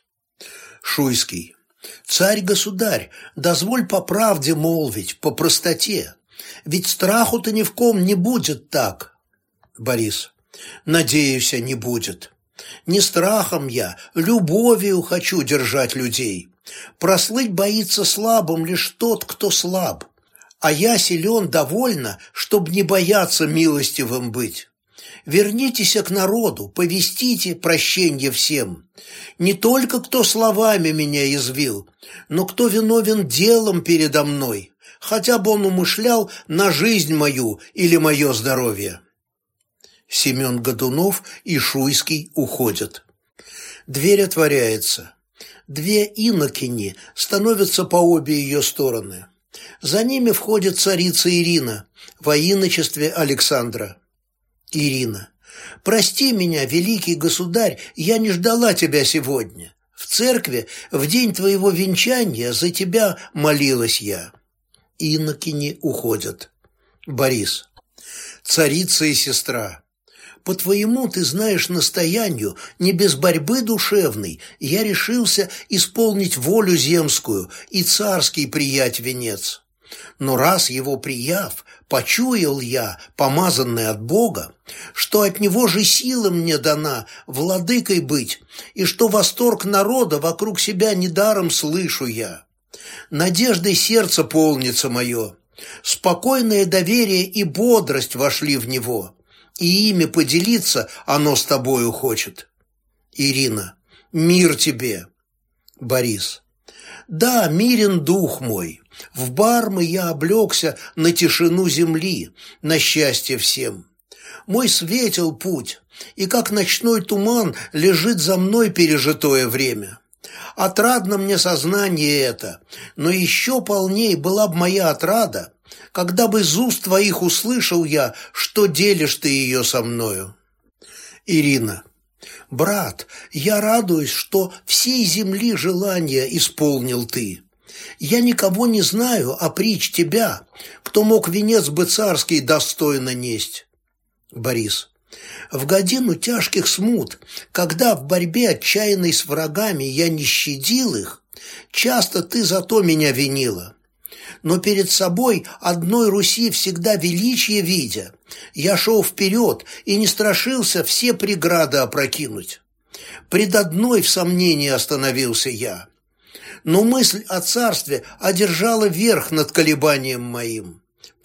Шуйский. Царь-государь, дозволь по правде молвить, по простоте, ведь страху-то ни в ком не будет так. Борис. Надеюсь, не будет. Не страхом я, любовью хочу держать людей. Прослыть боится слабым лишь тот, кто слаб. А я силен довольно, чтоб не бояться милостивым быть. Вернитесь к народу, повестите прощенье всем. Не только кто словами меня язвил, но кто виновен делом передо мной, хотя бы он умышлял на жизнь мою или мое здоровье. Семен Годунов и Шуйский уходят. Дверь отворяется. Две инокини становятся по обе ее стороны. За ними входит царица Ирина во иночестве Александра. Ирина. Прости меня, великий государь, я не ждала тебя сегодня. В церкви в день твоего венчания за тебя молилась я. Инокини уходят. Борис. Царица и сестра. По твоему, ты знаешь, настоянию, не без борьбы душевной, я решился исполнить волю земскую и царский приять венец. Но раз его прияв, почуял я, помазанный от Бога, что от него же сила мне дана владыкой быть, и что восторг народа вокруг себя недаром слышу я. Надеждой сердце полнится мое, Спокойное доверие и бодрость вошли в него, и ими поделиться оно с тобою хочет. Ирина. Мир тебе. Борис. Да, мирен дух мой. В бармы я облегся на тишину земли, на счастье всем. Мой светел путь, и как ночной туман лежит за мной пережитое время. Отрадно мне сознание это, но еще полней была б моя отрада, когда бы из уст твоих услышал я, что делишь ты ее со мною. Ирина. Брат, я радуюсь, что всей земли желания исполнил ты. Я никого не знаю, а притч тебя, кто мог венец бы царский достойно несть. Борис. В годину тяжких смут, когда в борьбе отчаянной с врагами я не щадил их, часто ты зато меня винила. Но перед собой одной Руси всегда величие видя, я шел вперед и не страшился все преграды опрокинуть. Пред одной в сомнении остановился я. Но мысль о царстве одержала верх над колебанием моим.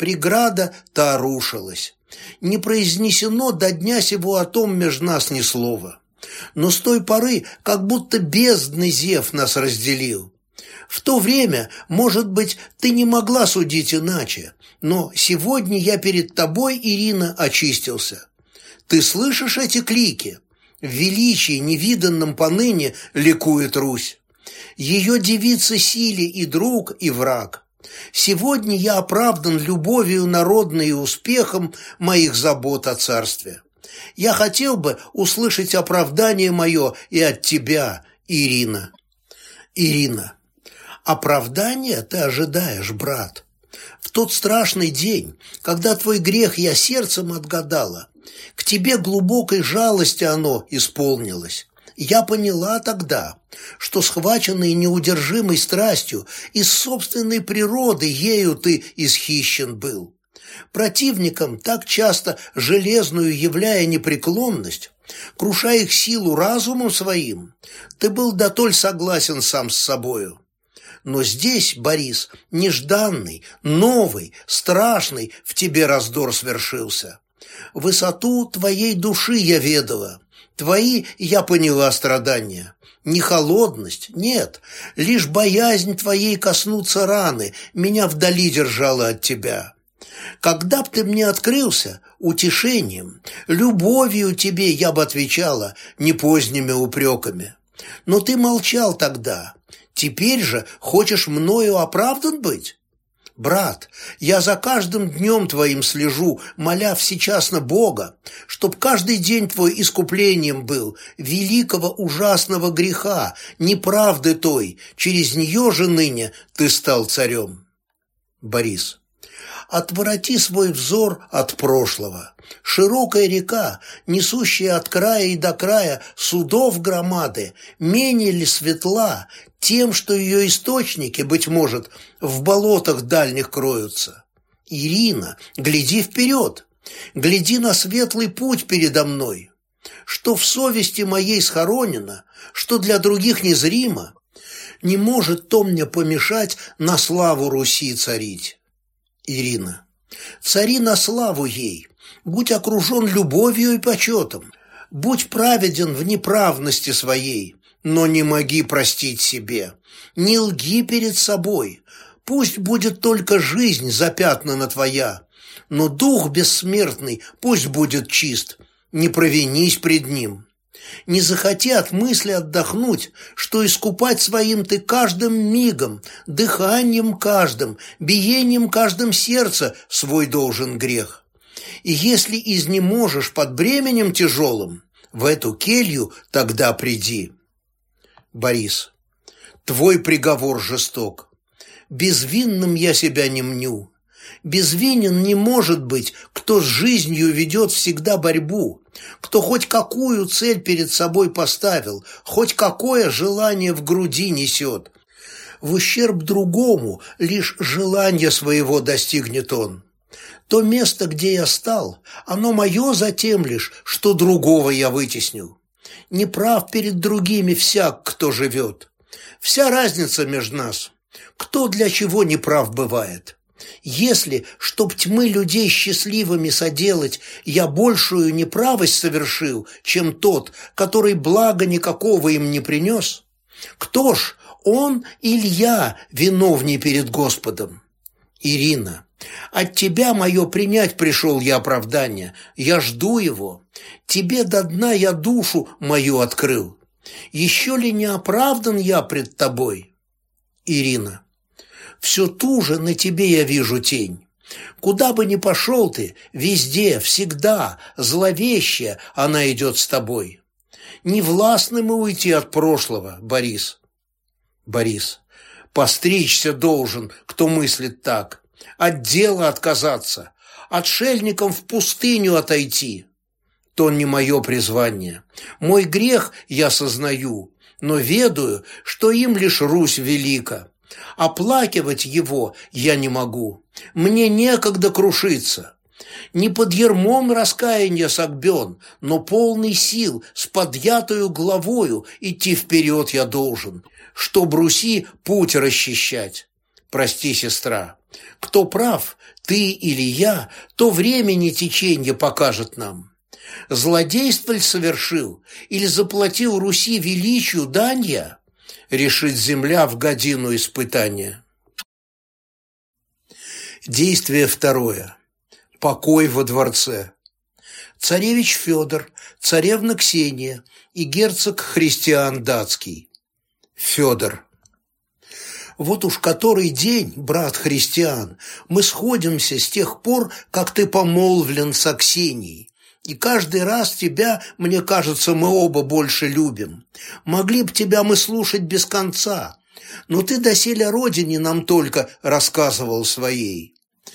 Преграда-то рушилась. Не произнесено до дня сего о том меж нас ни слова. Но с той поры как будто бездный зев нас разделил. В то время, может быть, ты не могла судить иначе, но сегодня я перед тобой, Ирина, очистился. Ты слышишь эти клики? В величии, невиданном поныне, ликует Русь. Ее девицы силе и друг, и враг. Сегодня я оправдан любовью народной и успехом моих забот о царстве. Я хотел бы услышать оправдание мое и от тебя, Ирина. Ирина. Оправдания ты ожидаешь, брат. В тот страшный день, когда твой грех я сердцем отгадала, к тебе глубокой жалости оно исполнилось. Я поняла тогда, что, схваченный неудержимой страстью, из собственной природы ею ты исхищен был. Противникам, так часто железную являя непреклонность, крушая их силу разумом своим, ты был дотоль согласен сам с собою. Но здесь, Борис, нежданный, новый, страшный в тебе раздор свершился. Высоту твоей души я ведала, твои я поняла страдания. Не холодность, нет, лишь боязнь твоей коснуться раны меня вдали держала от тебя. Когда б ты мне открылся, утешением, любовью тебе я бы отвечала, не поздними упреками. Но ты молчал тогда. Теперь же хочешь мною оправдан быть? Брат, я за каждым днем твоим слежу, моля всечасно Бога, чтоб каждый день твой искуплением был великого ужасного греха, неправды той, через нее же ныне ты стал царем. Борис. Отвороти свой взор от прошлого. Широкая река, несущая от края и до края судов громады, менее ли светла тем, что ее источники, быть может, в болотах дальних кроются? Ирина, гляди вперед, гляди на светлый путь передо мной. Что в совести моей схоронено, что для других незримо, не может то мне помешать на славу Руси царить. Ирина. Цари на славу ей, будь окружен любовью и почетом, будь праведен в неправности своей, но не моги простить себе, не лги перед собой, пусть будет только жизнь запятнана твоя, но дух бессмертный пусть будет чист, не провинись пред ним. Не захоти от мысли отдохнуть, что искупать своим ты каждым мигом, дыханием каждым, биением каждым сердца свой должен грех. И если изнеможешь под бременем тяжелым, в эту келью тогда приди. Борис. Твой приговор жесток. Безвинным я себя не мню. Безвинен не может быть, кто с жизнью ведет всегда борьбу, кто хоть какую цель перед собой поставил, хоть какое желание в груди несет. В ущерб другому лишь желание своего достигнет он. То место, где я стал, оно мое затем лишь, что другого я вытеснил. Неправ перед другими всяк, кто живет. Вся разница между нас. Кто для чего неправ бывает. Если, чтоб тьмы людей счастливыми соделать, я большую неправость совершил, чем тот, который блага никакого им не принес, кто ж, он или я, виновней перед Господом? Ирина, от тебя мое принять пришел я оправдание, я жду его. Тебе до дна я душу мою открыл. Еще ли не оправдан я пред тобой? Ирина, все ту же на тебе я вижу тень. Куда бы ни пошел ты, везде, всегда, зловеще она идет с тобой. Не властны мы уйти от прошлого, Борис. Борис, постричься должен, кто мыслит так, от дела отказаться, отшельником в пустыню отойти. То не мое призвание. Мой грех я сознаю, но ведаю, что им лишь Русь велика. Оплакивать его я не могу, мне некогда крушиться. Не под ярмом раскаяния согбен, но полный сил, с подъятою главою идти вперед я должен, чтоб Руси путь расчищать. Прости, сестра, кто прав, ты или я, то времени теченье покажет нам. Злодейство ль совершил, или заплатил Руси величию дань я? Решит земля в годину испытания. Действие второе. Покой во дворце. Царевич Федор, царевна Ксения и герцог Христиан Датский. Федор. Вот уж который день, брат Христиан, мы сходимся с тех пор, как ты помолвлен с Ксенией. И каждый раз тебя, мне кажется, мы оба больше любим. Могли б тебя мы слушать без конца, но ты доселе родине нам только рассказывал своей.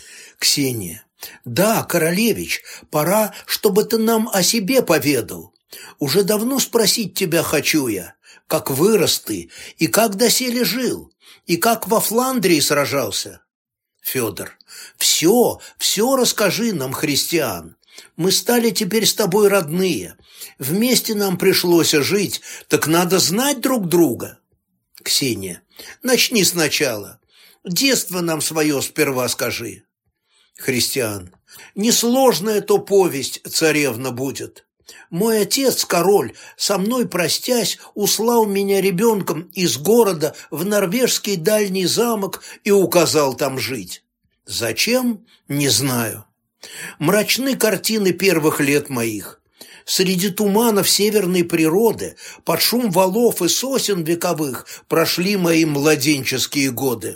Ксения. Да, королевич, пора, чтобы ты нам о себе поведал. Уже давно спросить тебя хочу я, как вырос ты, и как доселе жил, и как во Фландрии сражался. Федор. Все, все расскажи нам, Христиан. Мы стали теперь с тобой родные. Вместе нам пришлось жить, так надо знать друг друга. Ксения. Начни сначала. Детство нам свое сперва скажи. Христиан. Несложная то повесть, царевна, будет. Мой отец, король, со мной простясь, услал меня ребенком из города в норвежский дальний замок и указал там жить. Зачем? Не знаю. Мрачны картины первых лет моих. Среди туманов северной природы, под шум валов и сосен вековых прошли мои младенческие годы.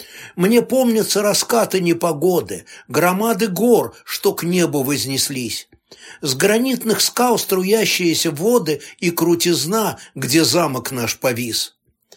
Мне помнятся раскаты непогоды, громады гор, что к небу вознеслись. С гранитных скал струящиеся воды и крутизна, где замок наш повис.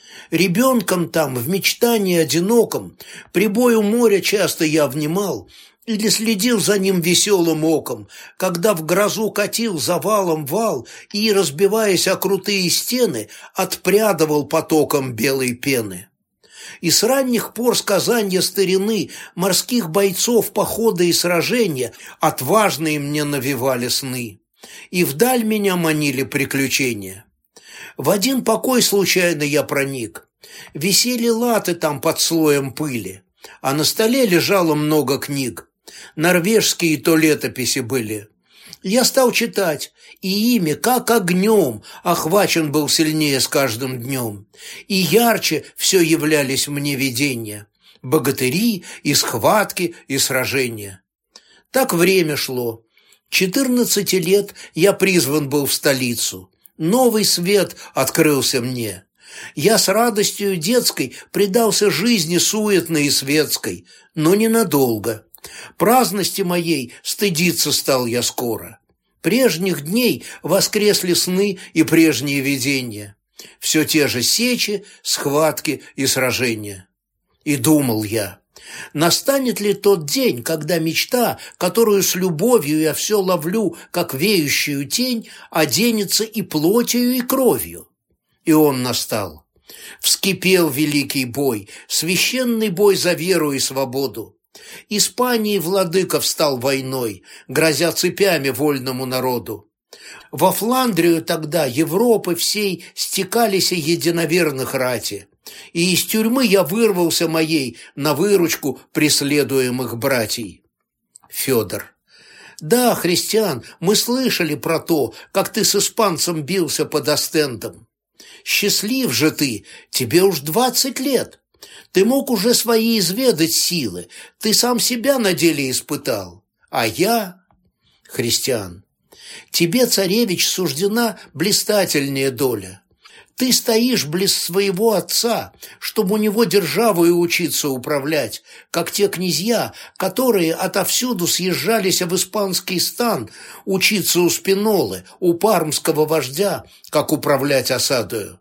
Ребенком там, в мечтании одиноком, прибою моря часто я внимал, или следил за ним веселым оком, когда в грозу катил завалом вал и, разбиваясь о крутые стены, отпрядывал потоком белой пены. И с ранних пор сказанья старины морских бойцов похода и сражения отважные мне навевали сны, и вдаль меня манили приключения. В один покой случайно я проник. Висели латы там под слоем пыли, а на столе лежало много книг. Норвежские то летописи были. Я стал читать, и ими, как огнем, охвачен был сильнее с каждым днем. И ярче все являлись мне видения, богатыри, и схватки, и сражения. Так время шло. Четырнадцати лет я призван был в столицу. Новый свет открылся мне. Я с радостью детской предался жизни суетной и светской, но ненадолго. Праздности моей стыдиться стал я скоро. Прежних дней воскресли сны и прежние видения. Все те же сечи, схватки и сражения. И думал я, настанет ли тот день, когда мечта, которую с любовью я все ловлю, как веющую тень, оденется и плотью, и кровью. И он настал. Вскипел великий бой, священный бой за веру и свободу. Испании владыка встал войной, грозя цепями вольному народу. Во Фландрию тогда Европы всей стекались и единоверных рати. И из тюрьмы я вырвался моей на выручку преследуемых братьей. Федор. Да, Христиан, мы слышали про то, как ты с испанцем бился под Остендом. Счастлив же ты, тебе уж двадцать лет. Ты мог уже свои изведать силы, ты сам себя на деле испытал. А я... Христиан. Тебе, царевич, суждена блистательнее доля. Ты стоишь близ своего отца, чтобы у него державою учиться управлять, как те князья, которые отовсюду съезжались в испанский стан учиться у Спинолы, у пармского вождя, как управлять осадою.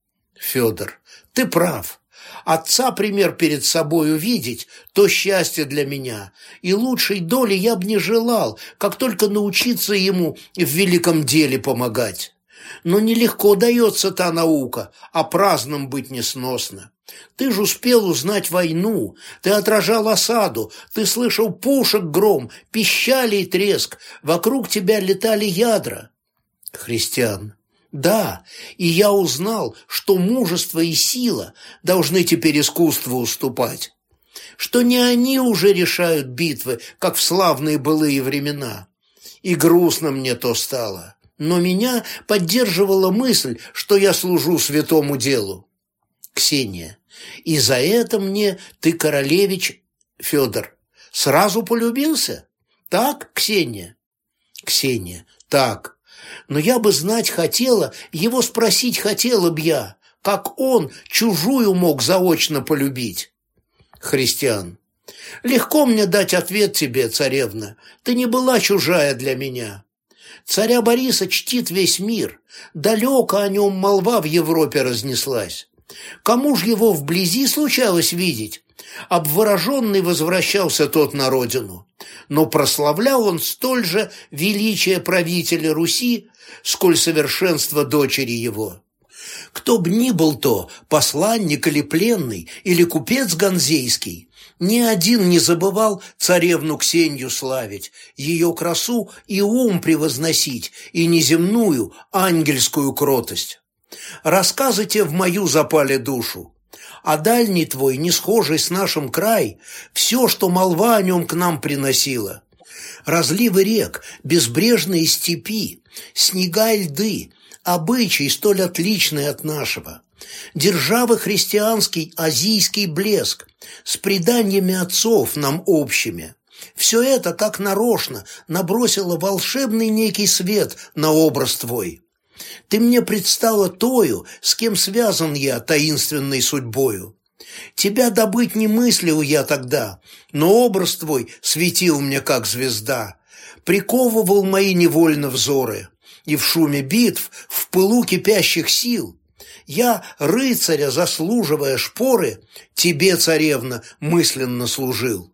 Федор, ты прав. Отца пример перед собой увидеть – то счастье для меня, и лучшей доли я б не желал, как только научиться ему в великом деле помогать. Но нелегко дается та наука, а праздным быть несносно. Ты же успел узнать войну, ты отражал осаду, ты слышал пушек гром, пищали и треск, вокруг тебя летали ядра. Христиан. Да, и я узнал, что мужество и сила должны теперь искусству уступать, что не они уже решают битвы, как в славные былые времена. И грустно мне то стало. Но меня поддерживала мысль, что я служу святому делу. Ксения. И за это мне ты, королевич... Федор. Сразу полюбился? Так, Ксения? Ксения. Так. Но я бы знать хотела, его спросить хотела б я, как он чужую мог заочно полюбить. Христиан. Легко мне дать ответ тебе, царевна. Ты не была чужая для меня. Царя Бориса чтит весь мир, далеко о нем молва в Европе разнеслась. Кому ж его вблизи случалось видеть? Обвороженный возвращался тот на родину, но прославлял он столь же величие правителя Руси, сколь совершенство дочери его. Кто б ни был то, посланник или пленный, или купец ганзейский, ни один не забывал царевну Ксению славить, ее красу и ум превозносить, и неземную ангельскую кротость. Рассказы те в мою запали душу, а дальний твой, не схожий с нашим край, все, что молва о нем к нам приносила. Разливы рек, безбрежные степи, снега и льды, обычай столь отличный от нашего, державы христианский азийский блеск, с преданиями отцов нам общими. Все это, как нарочно, набросило волшебный некий свет на образ твой. Ты мне предстала тою, с кем связан я таинственной судьбою. Тебя добыть не мыслил я тогда, но образ твой светил мне, как звезда, приковывал мои невольно взоры, и в шуме битв, в пылу кипящих сил, я, рыцаря, заслуживая шпоры, тебе, царевна, мысленно служил.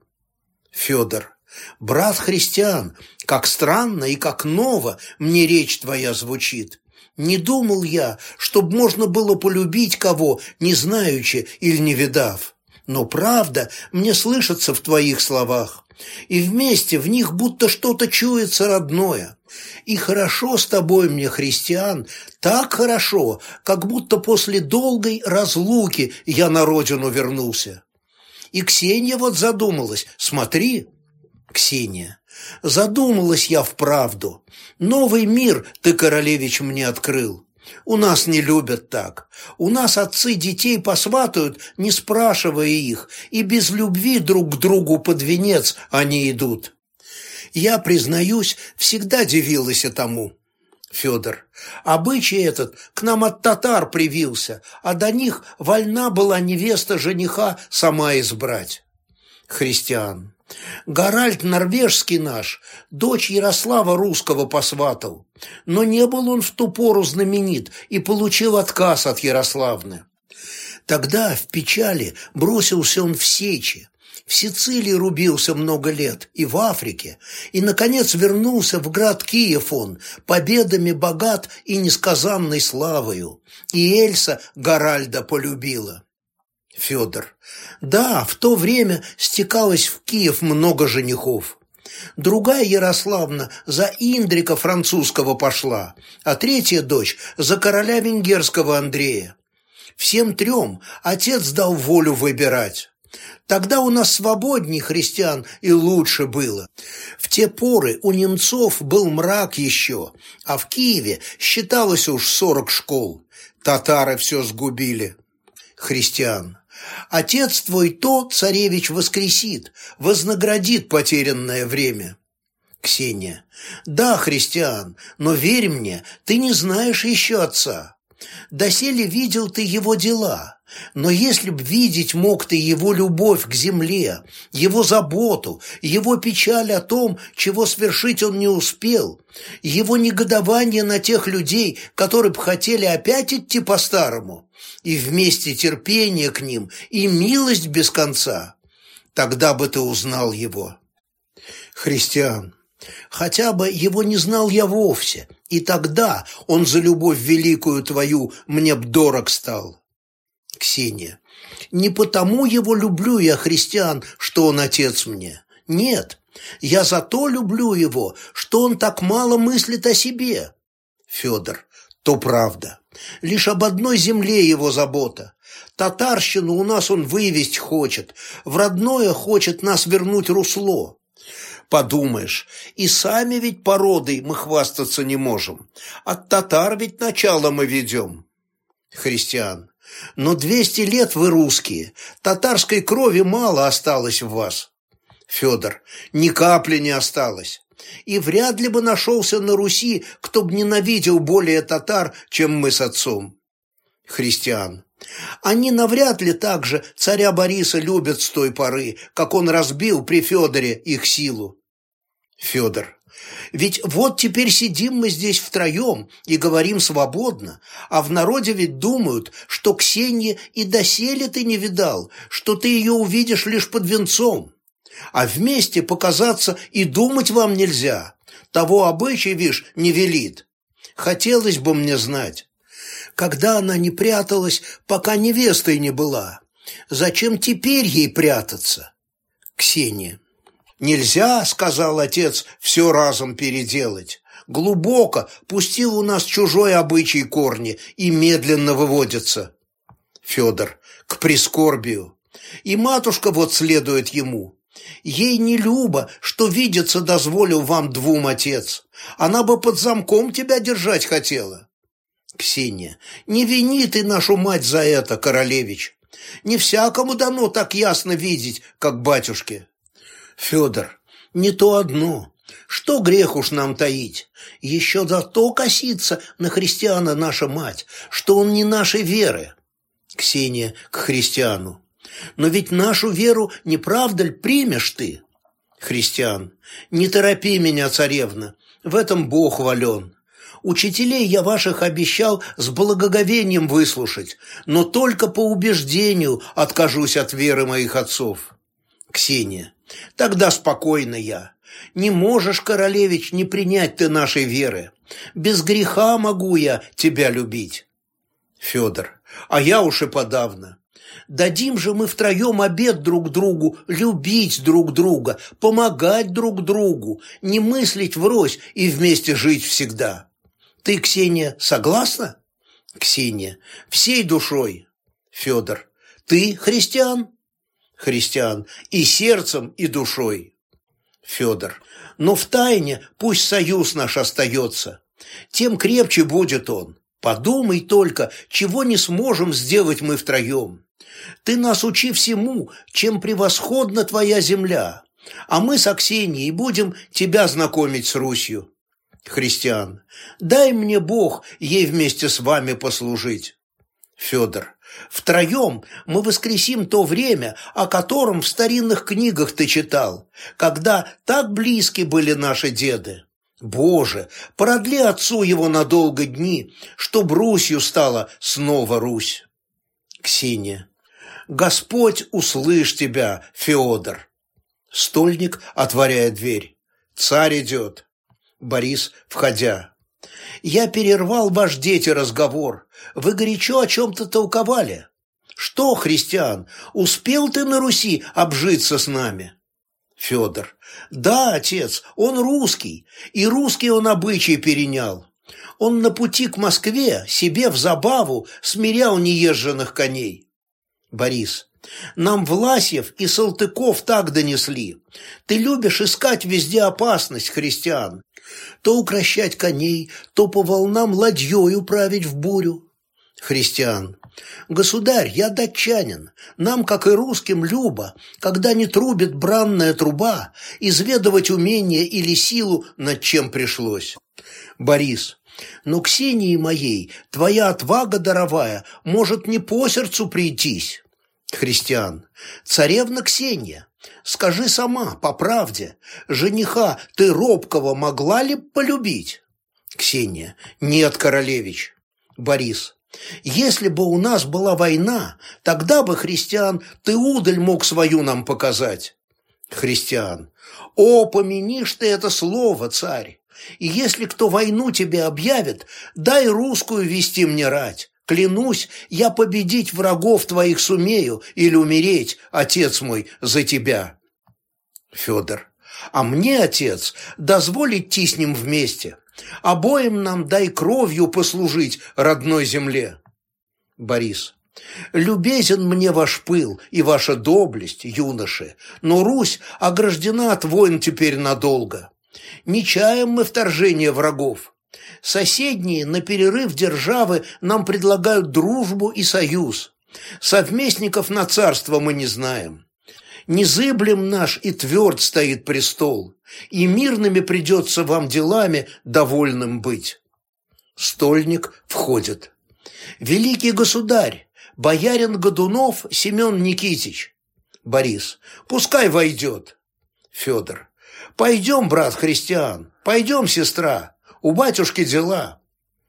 Федор. Брат Христиан, как странно и как ново мне речь твоя звучит. Не думал я, чтоб можно было полюбить кого, не знаючи или не видав. Но правда мне слышится в твоих словах, и вместе в них будто что-то чуется родное. И хорошо с тобой мне, Христиан, так хорошо, как будто после долгой разлуки я на родину вернулся. И Ксения вот задумалась, смотри. Ксения. Задумалась я вправду. Новый мир ты, королевич, мне открыл. У нас не любят так. У нас отцы детей посватают, не спрашивая их, и без любви друг к другу под венец они идут. Я, признаюсь, всегда дивилась тому. Федор. Обычай этот к нам от татар привился, а до них вольна была невеста жениха сама избрать. Христиан. Гаральд норвежский наш, дочь Ярослава Русского посватал, но не был он в ту пору знаменит и получил отказ от Ярославны. Тогда в печали бросился он в сечи, в Сицилии рубился много лет и в Африке, и, наконец, вернулся в град Киев он, победами богат и несказанной славою, и Эльса Гаральда полюбила. Федор. Да, в то время стекалось в Киев много женихов. Другая Ярославна за Индрика французского пошла, а третья дочь за короля венгерского Андрея. Всем трем отец дал волю выбирать. Тогда у нас свободней христиан и лучше было. В те поры у немцов был мрак еще, а в Киеве считалось уж сорок школ. Татары все сгубили. Христиан. Отец твой то, царевич, воскресит, вознаградит потерянное время. Ксения. Да, христиан, но верь мне, ты не знаешь еще отца. Доселе видел ты его дела, но если б видеть мог ты его любовь к земле, его заботу, его печаль о том, чего свершить он не успел, его негодование на тех людей, которые б хотели опять идти по-старому, и вместе терпение к ним и милость без конца, тогда бы ты узнал его. Христиан. Хотя бы его не знал я вовсе, и тогда он за любовь великую твою мне б дорог стал. Ксения. Не потому его люблю я, христиан, что он отец мне. Нет, я за то люблю его, что он так мало мыслит о себе. Федор. То правда. Лишь об одной земле его забота. Татарщину у нас он вывезть хочет, в родное хочет нас вернуть русло. Подумаешь, и сами ведь породой мы хвастаться не можем. От татар ведь начало мы ведем. Христиан. Но двести лет вы русские, татарской крови мало осталось в вас. Федор. Ни капли не осталось. И вряд ли бы нашелся на Руси, кто б ненавидел более татар, чем мы с отцом. Христиан. Они навряд ли так же царя Бориса любят с той поры, как он разбил при Федоре их силу. Федор. Ведь вот теперь сидим мы здесь втроем и говорим свободно, а в народе ведь думают, что Ксении и доселе ты не видал, что ты ее увидишь лишь под венцом. А вместе показаться и думать вам нельзя. Того обычай, вишь, не велит. Хотелось бы мне знать, когда она не пряталась, пока невестой не была. Зачем теперь ей прятаться? Ксения. Нельзя, сказал отец, все разом переделать. Глубоко пустил у нас чужой обычай корни и медленно выводится. Федор. К прискорбию. И матушка вот следует ему. Ей не любо, что видеться дозволил вам двум отец. Она бы под замком тебя держать хотела. Ксения. Не вини ты нашу мать за это, королевич. Не всякому дано так ясно видеть, как батюшке. Федор. Не то одно. Что грех уж нам таить? Еще за то косится на христиана наша мать, что он не нашей веры. Ксения к христиану. Но ведь нашу веру, не правда ли, примешь ты? Христиан. Не торопи меня, царевна, в этом Бог вален. Учителей я ваших обещал с благоговением выслушать, но только по убеждению откажусь от веры моих отцов. Ксения. Тогда спокойно я. Не можешь, королевич, не принять ты нашей веры. Без греха могу я тебя любить. Федор. А я уж и подавно. Дадим же мы втроем обет друг другу, любить друг друга, помогать друг другу, не мыслить врозь и вместе жить всегда. Ты, Ксения, согласна? Ксения. Всей душой. Федор. Ты, христиан? Христиан. И сердцем, и душой. Федор. Но втайне пусть союз наш остается. Тем крепче будет он. Подумай только, чего не сможем сделать мы втроем. Ты нас учи всему, чем превосходна твоя земля, а мы с Аксенией будем тебя знакомить с Русью. Христиан. Дай мне Бог ей вместе с вами послужить. Федор. Втроем мы воскресим то время, о котором в старинных книгах ты читал, когда так близки были наши деды. Боже, продли отцу его надолго дни, чтоб Русью стала снова Русь. Ксения. Господь услышь тебя, Феодор. Стольник отворяет дверь. Царь идет. Борис, входя. Я перервал ваш дети разговор. Вы горячо о чем-то толковали. Что, христиан, успел ты на Руси обжиться с нами? Федор. Да, отец, он русский, и русский он обычай перенял. Он на пути к Москве себе в забаву смирял неезженных коней. Борис. Нам Власьев и Салтыков так донесли. Ты любишь искать везде опасность, христиан. То укрощать коней, то по волнам ладьей управить в бурю. Христиан. Государь, я датчанин. Нам, как и русским, любо, когда не трубит бранная труба, изведывать умение или силу, над чем пришлось. Борис. Но Ксении моей твоя отвага даровая может не по сердцу прийтись. Христиан. Царевна Ксения, скажи сама, по правде, жениха ты робкого могла ли полюбить? Ксения. Нет, королевич. Борис. Если бы у нас была война, тогда бы, христиан, ты удаль мог свою нам показать. Христиан. О, помянишь ты это слово, царь, и если кто войну тебе объявит, дай русскую вести мне рать. Клянусь, я победить врагов твоих сумею или умереть, отец мой, за тебя. Федор. А мне, отец, дозволь идти с ним вместе. Обоим нам дай кровью послужить родной земле. Борис. Любезен мне ваш пыл и ваша доблесть, юноши, но Русь ограждена от войн теперь надолго. Не чаем мы вторжения врагов. Соседние на перерыв державы нам предлагают дружбу и союз. Совместников на царство мы не знаем. Незыблем наш и тверд стоит престол, и мирными придется вам делами довольным быть. Стольник входит. Великий государь, боярин Годунов Семен Никитич. Борис. Пускай войдет. Федор. Пойдем, брат христиан, пойдем, сестра. У батюшки дела.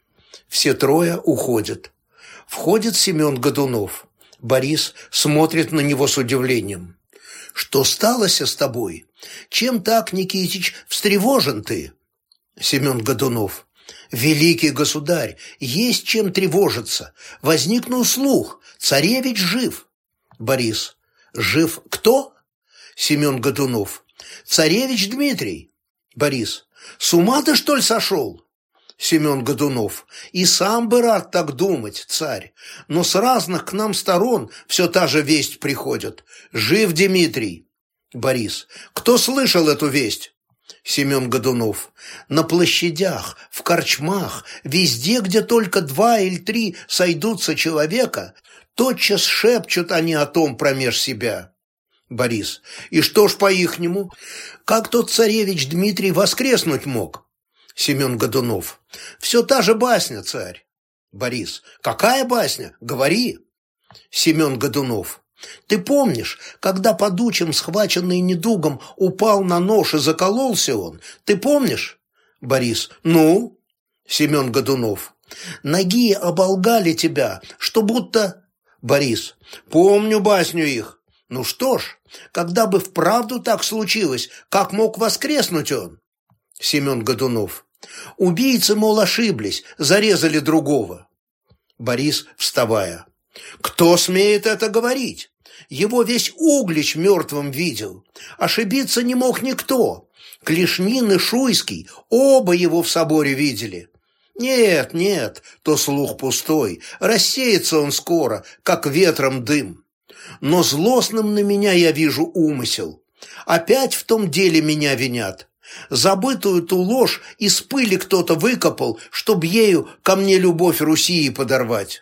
Все трое уходят. Входит Семен Годунов. Борис смотрит на него с удивлением. Что сталося с тобой? Чем так, Никитич, встревожен ты? Семен Годунов. Великий государь, есть чем тревожиться. Возникнул слух, царевич жив. Борис. Жив кто? Семен Годунов. Царевич Дмитрий. Борис. С ума ты, что ли, сошел? Семен Годунов. И сам бы рад так думать, царь, но с разных к нам сторон все та же весть приходит. Жив Дмитрий. Борис. Кто слышал эту весть? Семен Годунов. На площадях, в корчмах, везде, где только два или три сойдутся человека, тотчас шепчут они о том промеж себя. Борис. И что ж по-ихнему? Как тот царевич Дмитрий воскреснуть мог? Семен Годунов. Все та же басня, царь. Борис. Какая басня? Говори. Семен Годунов. Ты помнишь, когда подучим, схваченный недугом, упал на нож и закололся он? Ты помнишь? Борис. Ну? Семен Годунов. Ноги оболгали тебя, что будто... Борис. Помню басню их. Ну что ж, когда бы вправду так случилось, как мог воскреснуть он? Семен Годунов. Убийцы, мол, ошиблись, зарезали другого. Борис, вставая. Кто смеет это говорить? Его весь Углич мертвым видел. Ошибиться не мог никто. Клешнин и Шуйский оба его в соборе видели. Нет, нет, то слух пустой, рассеется он скоро, как ветром дым. Но злостным на меня я вижу умысел. Опять в том деле меня винят. Забытую ту ложь из пыли кто-то выкопал, чтоб ею ко мне любовь Руси подорвать.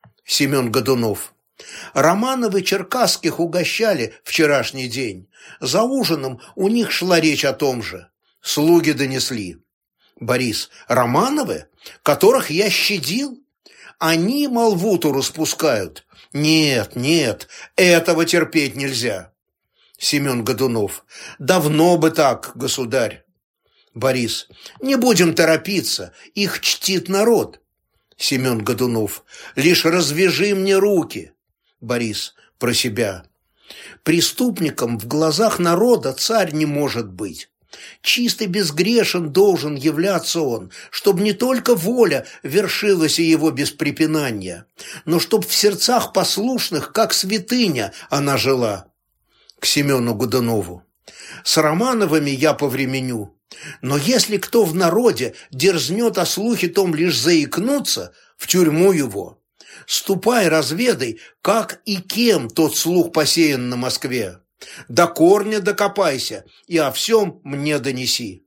Семен Годунов. Романовы Черкасских угощали вчерашний день. За ужином у них шла речь о том же. Слуги донесли. Борис. Романовы? Которых я щадил? Они молву-то распускают. Нет, нет, этого терпеть нельзя. Семен Годунов. Давно бы так, государь. Борис. Не будем торопиться, их чтит народ. Семен Годунов. Лишь развяжи мне руки. Борис. Про себя. Преступником в глазах народа царь не может быть. Чист и безгрешен должен являться он, чтобы не только воля вершилась и его без препинания, но чтоб в сердцах послушных, как святыня, она жила. К Семену Годунову. С Романовыми я повременю. Но если кто в народе дерзнет о слухе том лишь заикнуться, в тюрьму его. Ступай, разведай, как и кем тот слух посеян на Москве. До корня докопайся и о всем мне донеси.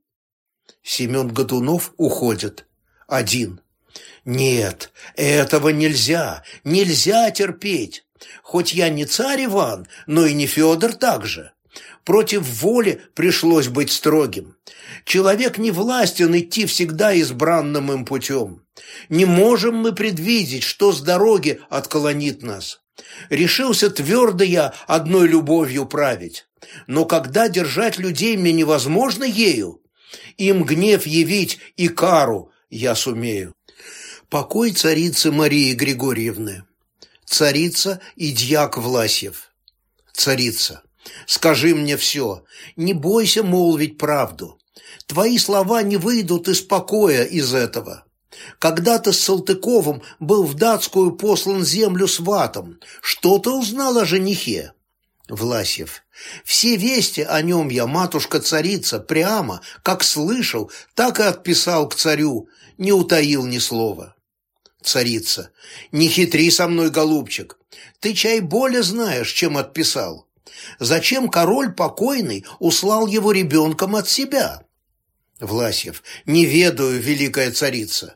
Семен Годунов уходит. Один. Нет, этого нельзя, нельзя терпеть. Хоть я не царь Иван, но и не Федор также. Против воли пришлось быть строгим. Человек не властен идти всегда избранным им путем. Не можем мы предвидеть, что с дороги отклонит нас. Решился твердо я одной любовью править. Но когда держать людей мне невозможно ею, им гнев явить и кару я сумею. Покой царицы Марии Григорьевны. Царица и дьяк Власьев. Царица. Скажи мне все, не бойся молвить правду. Твои слова не выйдут из покоя из этого. Когда ты с Салтыковым был в датскую послан землю сватом, что ты узнал о женихе? Власьев. Все вести о нем я, матушка-царица, прямо, как слышал, так и отписал к царю, не утаил ни слова. Царица. Не хитри со мной, голубчик, ты чай более знаешь, чем отписал. Зачем король покойный услал его ребенком от себя? Власьев. Не ведаю, великая царица.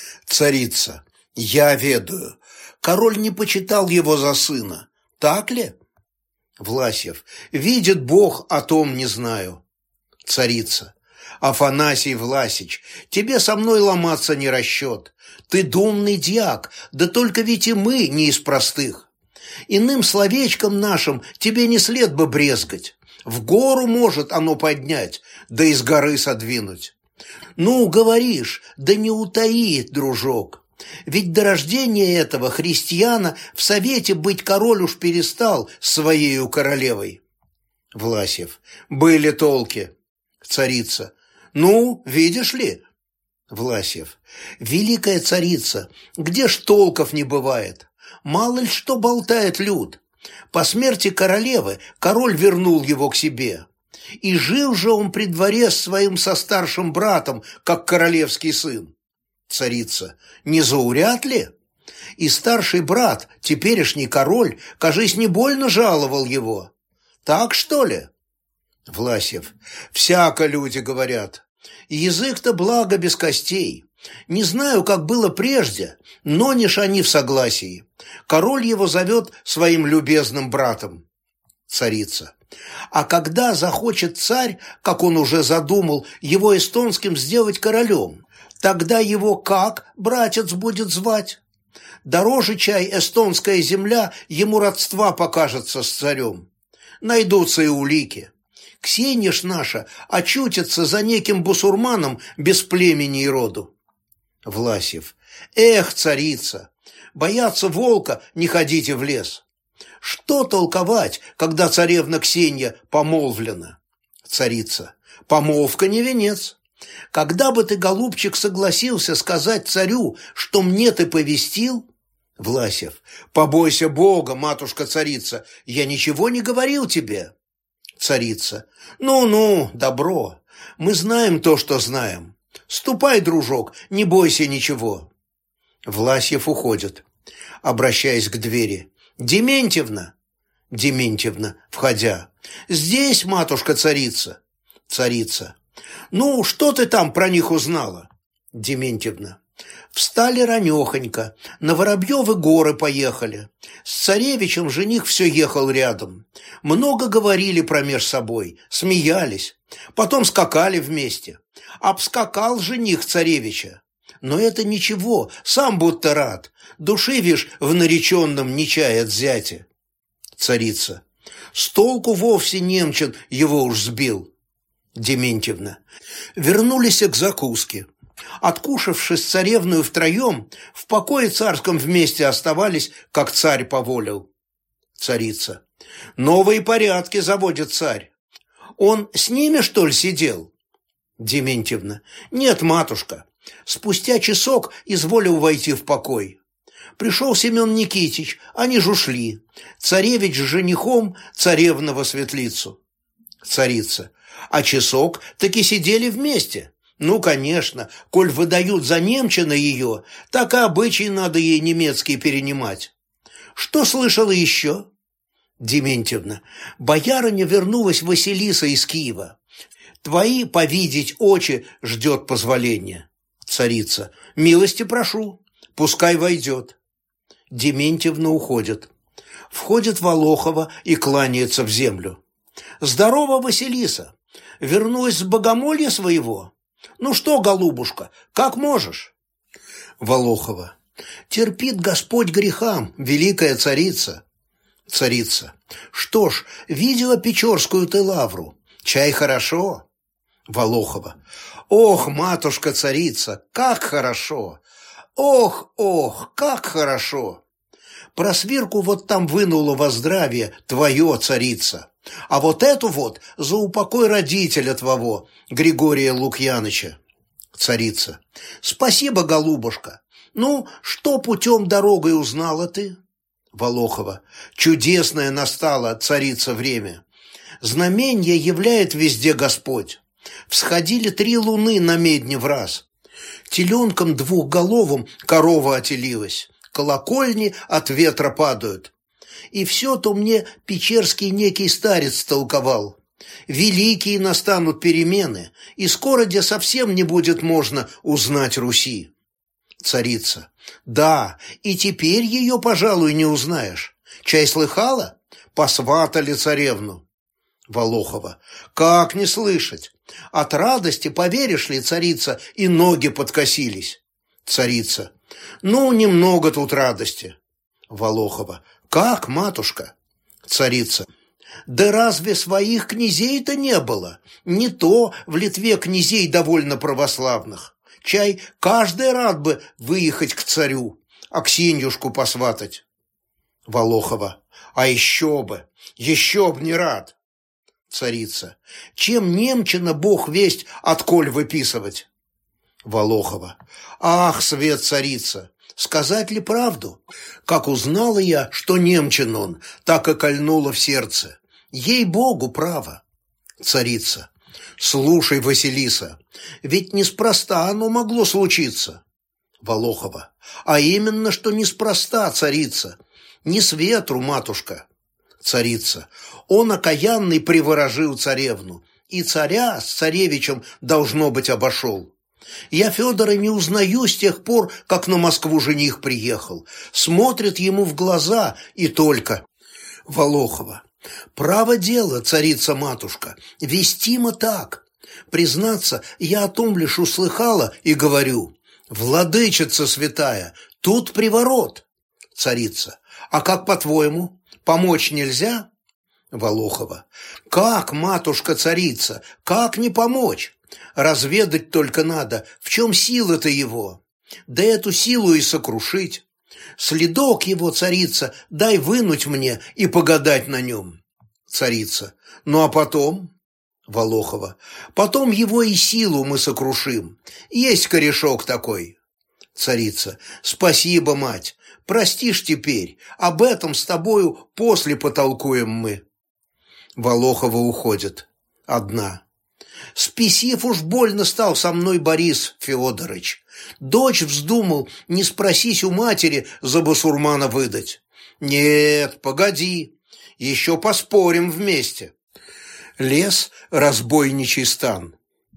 Царица. Я ведаю. Король не почитал его за сына. Так ли? Власьев. Видит Бог, о том не знаю. Царица. Афанасий Власич, тебе со мной ломаться не расчет. Ты думный дьяк, да только ведь и мы не из простых. Иным словечком нашим тебе не след бы брезгать. В гору может оно поднять, да из горы содвинуть. Ну, говоришь, да не утаи, дружок. Ведь до рождения этого христиана в совете быть король уж перестал своею королевой. Власьев. Были толки. Царица. Ну, видишь ли? Власьев. Великая царица, где ж толков не бывает? Мало ли что болтает люд. По смерти королевы король вернул его к себе. И жил же он при дворе с своим состаршим братом, как королевский сын. Царица. Не зауряд ли? И старший брат, теперешний король, кажись, не больно жаловал его. Так, что ли? Власьев. Всяко люди говорят. Язык-то благо без костей. Не знаю, как было прежде, но не ж они в согласии. Король его зовет своим любезным братом. Царица. А когда захочет царь, как он уже задумал, его эстонским сделать королем, тогда его как братец будет звать? Дороже чай эстонская земля ему родства покажется с царем. Найдутся и улики. Ксения ж наша очутится за неким бусурманом без племени и роду. Власьев. Эх, царица, бояться волка не ходите в лес. Что толковать, когда царевна Ксения помолвлена? Царица. Помолвка не венец. Когда бы ты, голубчик, согласился сказать царю, что мне ты повестил? Власьев. Побойся Бога, матушка-царица, я ничего не говорил тебе. Царица. Ну-ну, добро. Мы знаем то, что знаем. Ступай, дружок, не бойся ничего. Власьев уходит, обращаясь к двери. Дементьевна. Дементьевна, входя. Здесь, матушка-царица. Царица. Ну, что ты там про них узнала? Дементьевна. Встали ранехонько, на Воробьевы горы поехали. С царевичем жених все ехал рядом. Много говорили промеж собой, смеялись. Потом скакали вместе. Обскакал жених царевича. Но это ничего, сам будто рад. Души, вишь, в нареченном не чает зятя. Царица. С толку вовсе немчен его уж сбил. Дементьевна. Вернулись к закуске. Откушавшись царевную втроем, в покое царском вместе оставались, как царь поволил. Царица. Новые порядки заводит царь. Он с ними, что ли, сидел? Дементьевна. Нет, матушка. Спустя часок изволил войти в покой. Пришел Семен Никитич, они ж ушли. Царевич с женихом, царевна во светлицу. Царица. А часок таки сидели вместе. Ну, конечно, коль выдают за немчина ее, так и обычай надо ей немецкий перенимать. Что слышала еще? Дементьевна. Боярыня вернулась Василиса из Киева. Твои повидеть очи ждет позволения. Царица. Милости прошу, пускай войдет. Дементьевна уходит. Входит Волохова и кланяется в землю. Здорово, Василиса. Вернулась с богомолья своего? Ну что, голубушка, как можешь? Волохова. Терпит Господь грехам, великая царица. Царица. Что ж, видела Печорскую ты лавру. Чай хорошо. Волохова. Ох, матушка-царица, как хорошо. Ох, ох, как хорошо. Про свирку вот там вынула во здравие твое, царица. А вот эту вот за упокой родителя твоего, Григория Лукьяныча. Царица. Спасибо, голубушка. Ну, что путем дорогой узнала ты? Волохова. Чудесное настало, царица, время. Знаменье являет везде Господь. Всходили три луны на медне враз. Теленком двухголовым корова отелилась. Колокольни от ветра падают. И все то мне печерский некий старец толковал. Великие настанут перемены, и скоро где совсем не будет можно узнать Руси. Царица. Да, и теперь ее, пожалуй, не узнаешь. Чай слыхала? Посватали царевну. Волохова. Как не слышать? От радости, поверишь ли, царица, и ноги подкосились. Царица. Ну, немного тут радости. Волохова. Как, матушка? Царица. Да разве своих князей-то не было? Не то в Литве князей довольно православных. Чай, каждый рад бы выехать к царю, Аксиньюшку посватать. Волохова. А еще бы, еще б не рад. Царица. Чем немчина бог весть отколь выписывать? Волохова. Ах, свет царица, сказать ли правду? Как узнала я, что немчин он, так и кольнуло в сердце. Ей-богу, право. Царица. Слушай, Василиса, ведь неспроста оно могло случиться. Волохова. А именно, что неспроста, царица. Не с ветру, матушка. Царица. Он окаянный приворожил царевну, и царя с царевичем, должно быть, обошел. Я Федора не узнаю с тех пор, как на Москву жених приехал. Смотрит ему в глаза и только. Волохова. Право дело, царица-матушка, вестимо так. Признаться, я о том лишь услыхала и говорю. Владычица святая, тут приворот. Царица. А как по-твоему, помочь нельзя? Волохова. Как, матушка-царица, как не помочь? Разведать только надо, в чем сила-то его. Да эту силу и сокрушить. Следок его, царица, дай вынуть мне и погадать на нем. Царица. Ну а потом? Волохова. Потом его и силу мы сокрушим. Есть корешок такой. Царица. Спасибо, мать. Простишь теперь. Об этом с тобою после потолкуем мы. Волохова уходит. Одна. Спесив уж больно стал со мной Борис Феодорыч. Дочь вздумал, не спросись у матери, за басурмана выдать. Нет, погоди, еще поспорим вместе. Лес, разбойничий стан.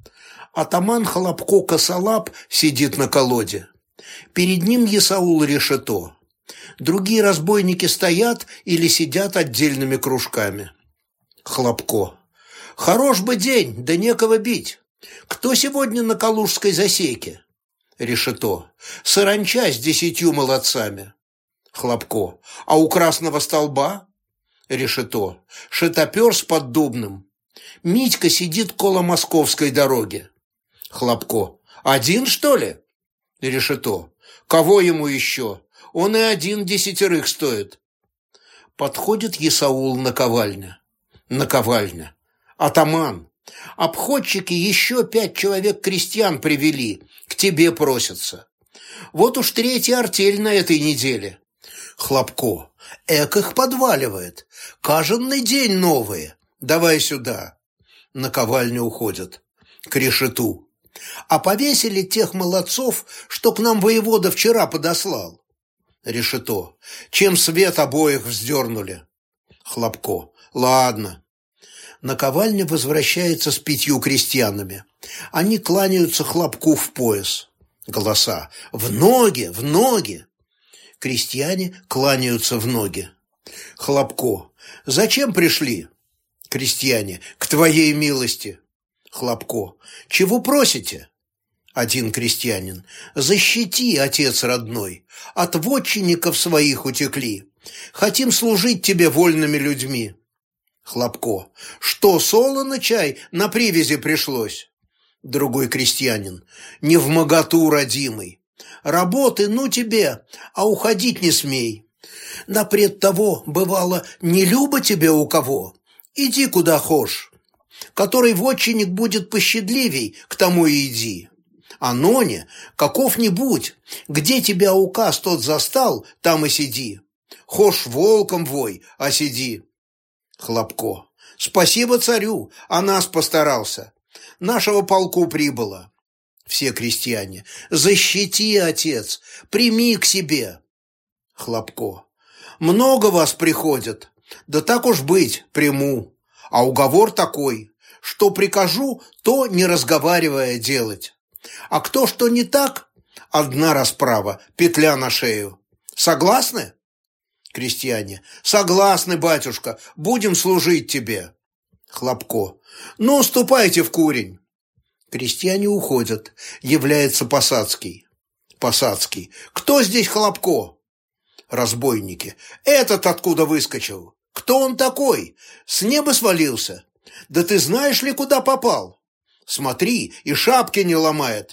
Атаман Хлопко Косолап сидит на колоде. Перед ним Есаул Решето. Другие разбойники стоят или сидят отдельными кружками. Хлопко. Хорош бы день, да некого бить. Кто сегодня на калужской засеке? Решето. Саранча с десятью молодцами. Хлопко. А у красного столба? Решето. Шитопер с поддубным. Митька сидит около московской дороги. Хлопко. Один, что ли? Решето. Кого ему еще? Он и один десятерых стоит. Подходит Есаул наковальня. Наковальня. Атаман, обходчики еще пять человек крестьян привели, к тебе просятся. Вот уж третья артель на этой неделе. Хлопко. Эк их подваливает. Каждый день новые. Давай сюда. Наковальню уходят. К решету. А повесили тех молодцов, что к нам воевода вчера подослал. Решето. Чем свет обоих вздернули. Хлопко. Ладно. Наковальня возвращается с пятью крестьянами. Они кланяются Хлопку в пояс. Голоса. В ноги, в ноги. Крестьяне кланяются в ноги. Хлопко. Зачем пришли? Крестьяне. К твоей милости. Хлопко. Чего просите? Один крестьянин. Защити, отец родной. От вотчинников своих утекли. Хотим служить тебе вольными людьми. Хлопко. Что, солоно чай на привязи пришлось? Другой крестьянин. Невмоготу, родимый. Работы, ну тебе, а уходить не смей. Напред того, бывало, не любо тебе у кого. Иди куда хошь. Который вотчинник будет пощадливей, к тому и иди. А ноне, каков-нибудь, где тебя указ тот застал, там и сиди. Хошь волком вой, а сиди. Хлопко. Спасибо царю, о нас постарался. Нашего полку прибыло. Все крестьяне. Защити, отец, прими к себе. Хлопко. Много вас приходят. Да так уж быть, приму. А уговор такой, что прикажу, то не разговаривая делать. А кто что не так, одна расправа, петля на шею. Согласны? Крестьяне. Согласны, батюшка, будем служить тебе. Хлопко. Ну, ступайте в курень. Крестьяне уходят. Является Посадский. Посадский. Кто здесь Хлопко? Разбойники. Этот откуда выскочил? Кто он такой? С неба свалился? Да ты знаешь ли, куда попал? Смотри, и шапки не ломает.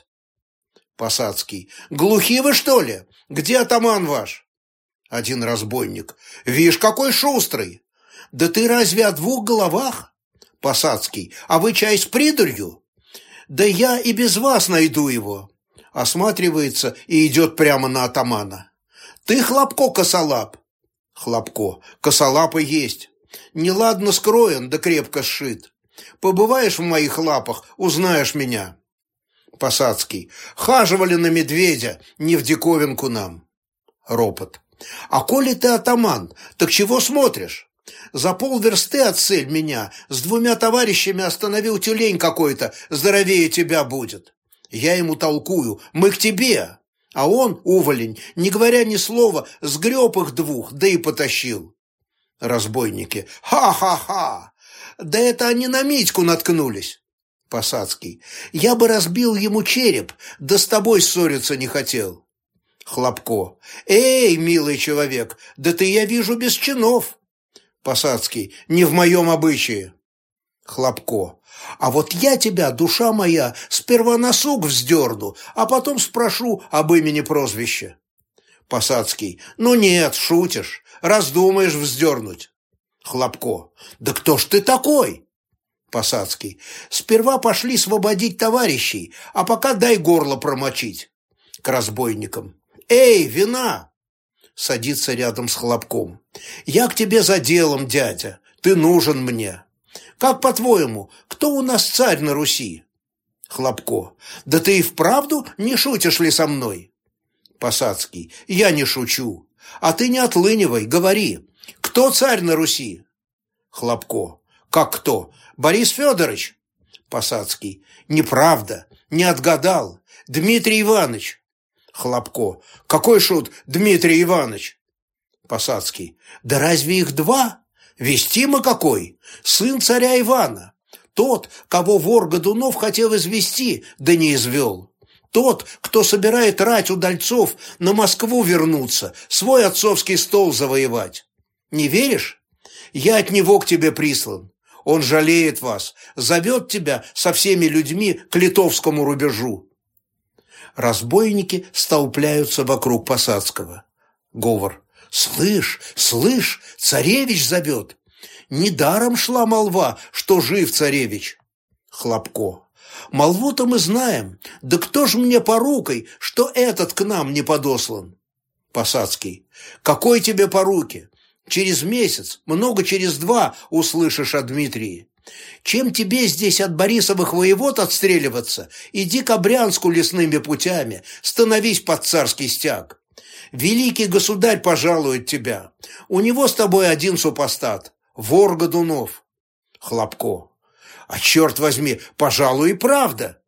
Посадский. Глухи вы, что ли? Где атаман ваш? Один разбойник. Вишь, какой шустрый. Да ты разве о двух головах? Посадский. А вы чай с придурью? Да я и без вас найду его. Осматривается и идет прямо на атамана. Ты, Хлопко, косолап? Хлопко. Косолапый есть. Неладно скроен, да крепко сшит. Побываешь в моих лапах, узнаешь меня. Посадский. Хаживали на медведя, не в диковинку нам. Ропот. А коли ты атаман, так чего смотришь? За полверсты отсель меня с двумя товарищами остановил тюлень какой-то, здоровее тебя будет. Я ему толкую, мы к тебе. А он, уволень, не говоря ни слова, сгреб их двух, да и потащил. Разбойники. Ха-ха-ха! Да это они на Митьку наткнулись. Посадский. Я бы разбил ему череп, да с тобой ссориться не хотел. Хлопко. Эй, милый человек, да ты, я вижу, без чинов. Посадский. Не в моем обычае. Хлопко. А вот я тебя, душа моя, сперва на сук вздерну, а потом спрошу об имени-прозвище. Посадский. Ну нет, шутишь, раздумаешь вздернуть. Хлопко. Да кто ж ты такой? Посадский. Сперва пошли свободить товарищей, а пока дай горло промочить. К разбойникам. Эй, вина! Садится рядом с Хлопком. Я к тебе за делом, дядя, ты нужен мне. Как, по-твоему, кто у нас царь на Руси? Хлопко. Да ты и вправду не шутишь ли со мной? Посадский. Я не шучу. А ты не отлынивай, говори. Кто царь на Руси? Хлопко. Как кто? Борис Федорович? Посадский. Неправда. Не отгадал. Дмитрий Иванович. Хлопко. Какой шут Дмитрий Иванович? Посадский. Да разве их два? Вестимо какой? Сын царя Ивана. Тот, кого вор Годунов хотел извести, да не извел. Тот, кто собирает рать удальцов на Москву вернуться, свой отцовский стол завоевать. Не веришь? Я от него к тебе прислан. Он жалеет вас, зовет тебя со всеми людьми к литовскому рубежу. Разбойники столпляются вокруг Посадского. Говор. Слышь, слышь, царевич зовет. Недаром шла молва, что жив царевич. Хлопко. Молву-то мы знаем, да кто ж мне порукой, что этот к нам не подослан? Посадский. Какой тебе поруки? Через месяц, много через два услышишь о Дмитрии. Чем тебе здесь от Борисовых воевод отстреливаться? Иди к Брянску лесными путями, становись под царский стяг. Великий государь пожалует тебя. У него с тобой один супостат – вор Годунов. Хлопко. А черт возьми, пожалуй, и правда.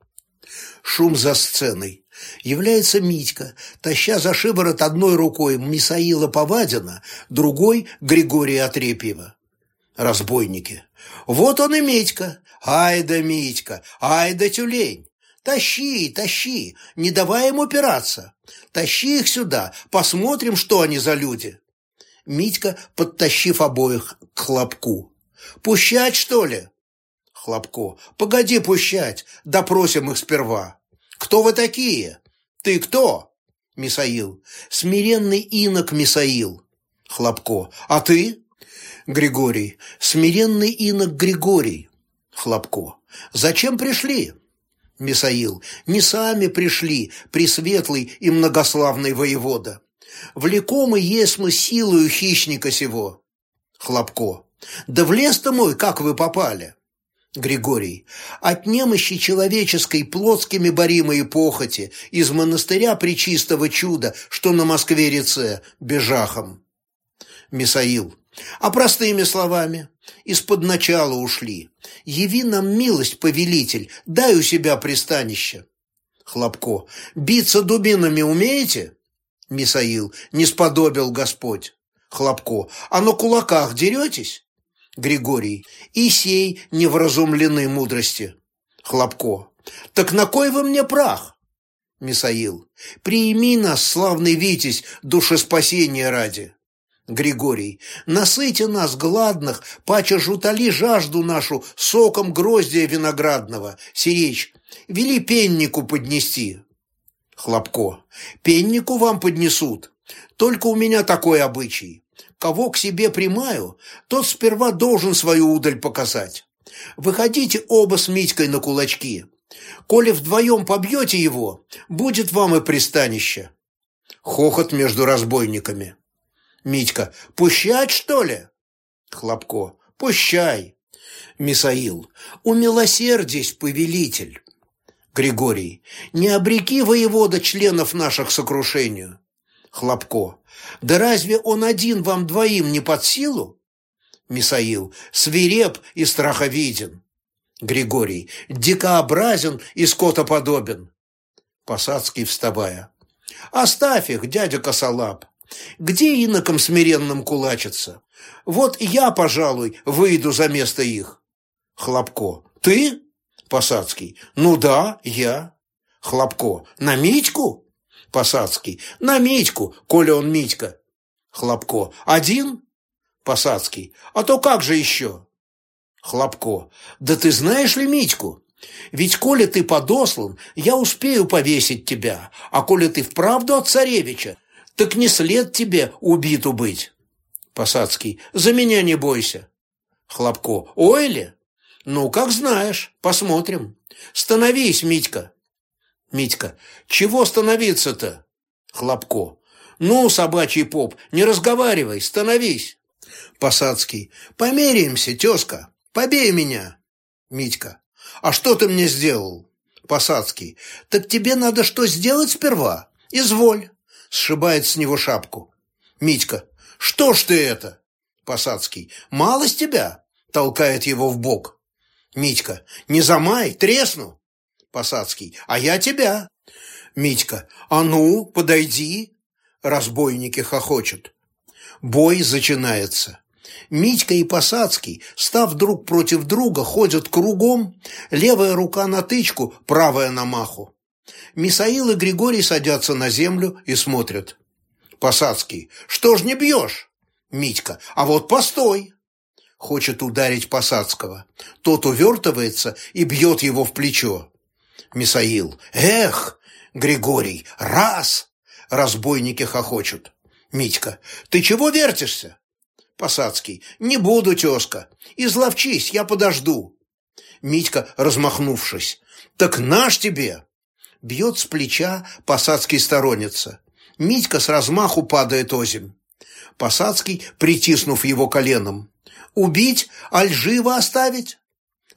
Шум за сценой. Является Митька, таща за шиворот одной рукой Мисаила Повадина, другой – Григория Отрепьева. Разбойники. Вот он и Митька. Ай да Митька, ай да тюлень. Тащи, тащи, не давай им упираться. Тащи их сюда, посмотрим, что они за люди. Митька, подтащив обоих к Хлопку. Пущать, что ли? Хлопко. Погоди пущать, допросим их сперва. Кто вы такие? Ты кто? Мисаил. Смиренный инок Мисаил. Хлопко. А ты? Григорий. Смиренный инок Григорий. Хлопко. Зачем пришли? Мисаил. Не сами пришли, пресветлый и многославный воевода. Влекомы есть мы силою хищника сего. Хлопко. Да в лес-то мой как вы попали? Григорий. От немощи человеческой плотскими боримые похоти из монастыря Пречистого чуда, что на Москве-реце, бежахом. Мисаил. А простыми словами, из-под начала ушли. Яви нам милость, повелитель, дай у себя пристанище. Хлопко. Биться дубинами умеете? Мисаил. Не сподобил Господь. Хлопко. А на кулаках деретесь? Григорий. И сей невразумленной мудрости. Хлопко. Так на кой вы мне прах? Мисаил. Приими нас, славный Витязь, душеспасения ради. Григорий. Насыти нас, гладных, паче жутали жажду нашу соком гроздия виноградного. Сиречь. Вели пеннику поднести. Хлопко. Пеннику вам поднесут. Только у меня такой обычай. Кого к себе примаю, тот сперва должен свою удаль показать. Выходите оба с Митькой на кулачки. Коли вдвоем побьете его, будет вам и пристанище. Хохот между разбойниками. Митька. Пущать, что ли? Хлопко. Пущай. Мисаил. Умилосердись, повелитель. Григорий. Не обреки воевода членов наших сокрушению. Хлопко. Да разве он один вам двоим не под силу? Мисаил. Свиреп и страховиден. Григорий. Дикообразен и скотоподобен. Посадский, вставая. Оставь их, дядя Косолап. Где инокам смиренным кулачиться? Вот я, пожалуй, выйду за место их. Хлопко. Ты? Посадский. Ну да, я. Хлопко. На Митьку? Посадский. На Митьку, коли он Митька. Хлопко. Один? Посадский. А то как же еще? Хлопко. Да ты знаешь ли Митьку? Ведь коли ты подослан, я успею повесить тебя, а коли ты вправду от царевича, так не след тебе убиту быть. Посадский. За меня не бойся. Хлопко. Ой ли? Ну, как знаешь, посмотрим. Становись, Митька. Митька. Чего становиться-то? Хлопко. Ну, собачий поп, не разговаривай, становись. Посадский. Померяемся, тезка, побей меня. Митька. А что ты мне сделал? Посадский. Так тебе надо что сделать сперва? Изволь. Сшибает с него шапку. Митька. Что ж ты это? Посадский. Мало с тебя? Толкает его в бок. Митька. Не замай, тресну. Посадский. А я тебя. Митька. А ну, подойди. Разбойники хохочут. Бой начинается. Митька и Посадский, став друг против друга, ходят кругом, левая рука на тычку, правая на маху. Мисаил и Григорий садятся на землю и смотрят. Посадский. Что ж не бьешь? Митька. А вот постой. Хочет ударить Посадского. Тот увертывается и бьет его в плечо. Мисаил. Эх, Григорий, раз. Разбойники хохочут. Митька. Ты чего вертишься? Посадский. Не буду, тезка. Изловчись, я подожду. Митька, размахнувшись. Так наш тебе. Бьет с плеча, Посадский сторонится. Митька с размаху падает озимь. Посадский, притиснув его коленом. Убить, аль живо оставить?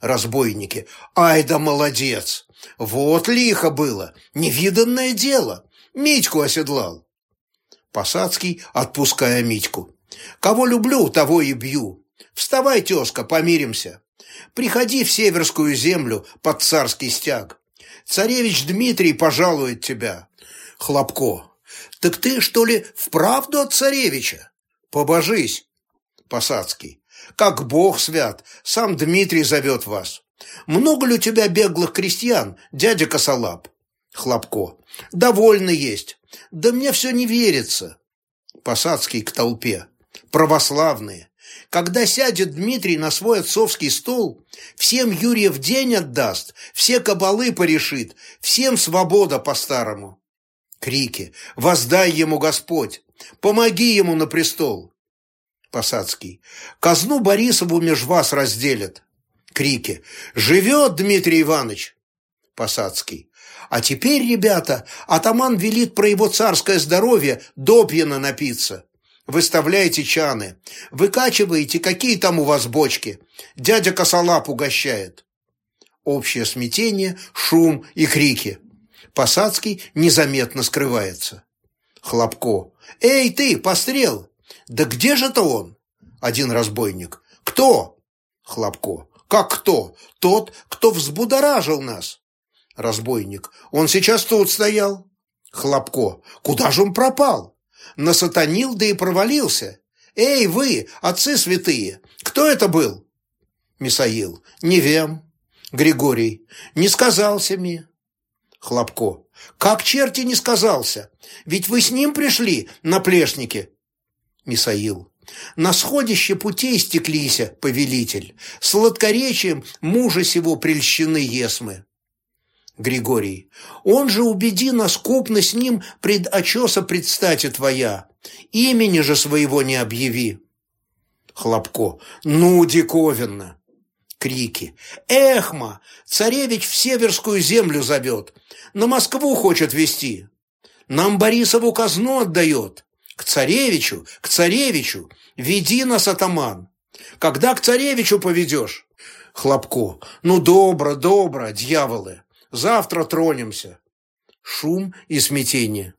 Разбойники. Ай да молодец! Вот лихо было, невиданное дело. Митьку оседлал. Посадский, отпуская Митьку. Кого люблю, того и бью. Вставай, тезка, помиримся. Приходи в Северскую землю под царский стяг. Царевич Дмитрий пожалует тебя. Хлопко. Так ты, что ли, вправду от царевича? Побожись. Посадский. Как бог свят, сам Дмитрий зовет вас. Много ли у тебя беглых крестьян, дядя Косолап? Хлопко. Довольно есть. Да мне все не верится. Посадский к толпе. Православные. Когда сядет Дмитрий на свой отцовский стол, всем Юрьев день отдаст, все кабалы порешит, всем свобода по-старому. Крики. Воздай ему Господь, помоги ему на престол. Посадский. Казну Борисову меж вас разделят. Крики. Живет Дмитрий Иванович. Посадский. А теперь, ребята, атаман велит про его царское здоровье допьяно напиться. Выставляете чаны, выкачиваете, какие там у вас бочки. Дядя Косолап угощает. Общее смятение, шум и крики. Посадский незаметно скрывается. Хлопко. Эй ты, пострел! Да где же-то он? Один разбойник. Кто? Хлопко. Как кто? Тот, кто взбудоражил нас. Разбойник. Он сейчас тут стоял. Хлопко. Куда же он пропал? Насатанил, да и провалился. Эй, вы, отцы святые, кто это был? Мисаил. Не вем. Григорий. Не сказался мне. Хлопко. Как черти не сказался? Ведь вы с ним пришли, наплешники. Мисаил. На сходище путей стеклися, повелитель, сладкоречием мужа сего прельщены есмы. Григорий. Он же убеди нас купно с ним пред очеса предстати твоя, имени же своего не объяви. Хлопко. Ну, диковинно. Крики. Эхма, царевич в Северскую землю зовет, на Москву хочет везти. Нам Борисову казну отдает. К царевичу, к царевичу, веди нас, атаман. Когда к царевичу поведешь? Хлопко. Ну, добро, добро, дьяволы. Завтра тронемся. Шум и смятение.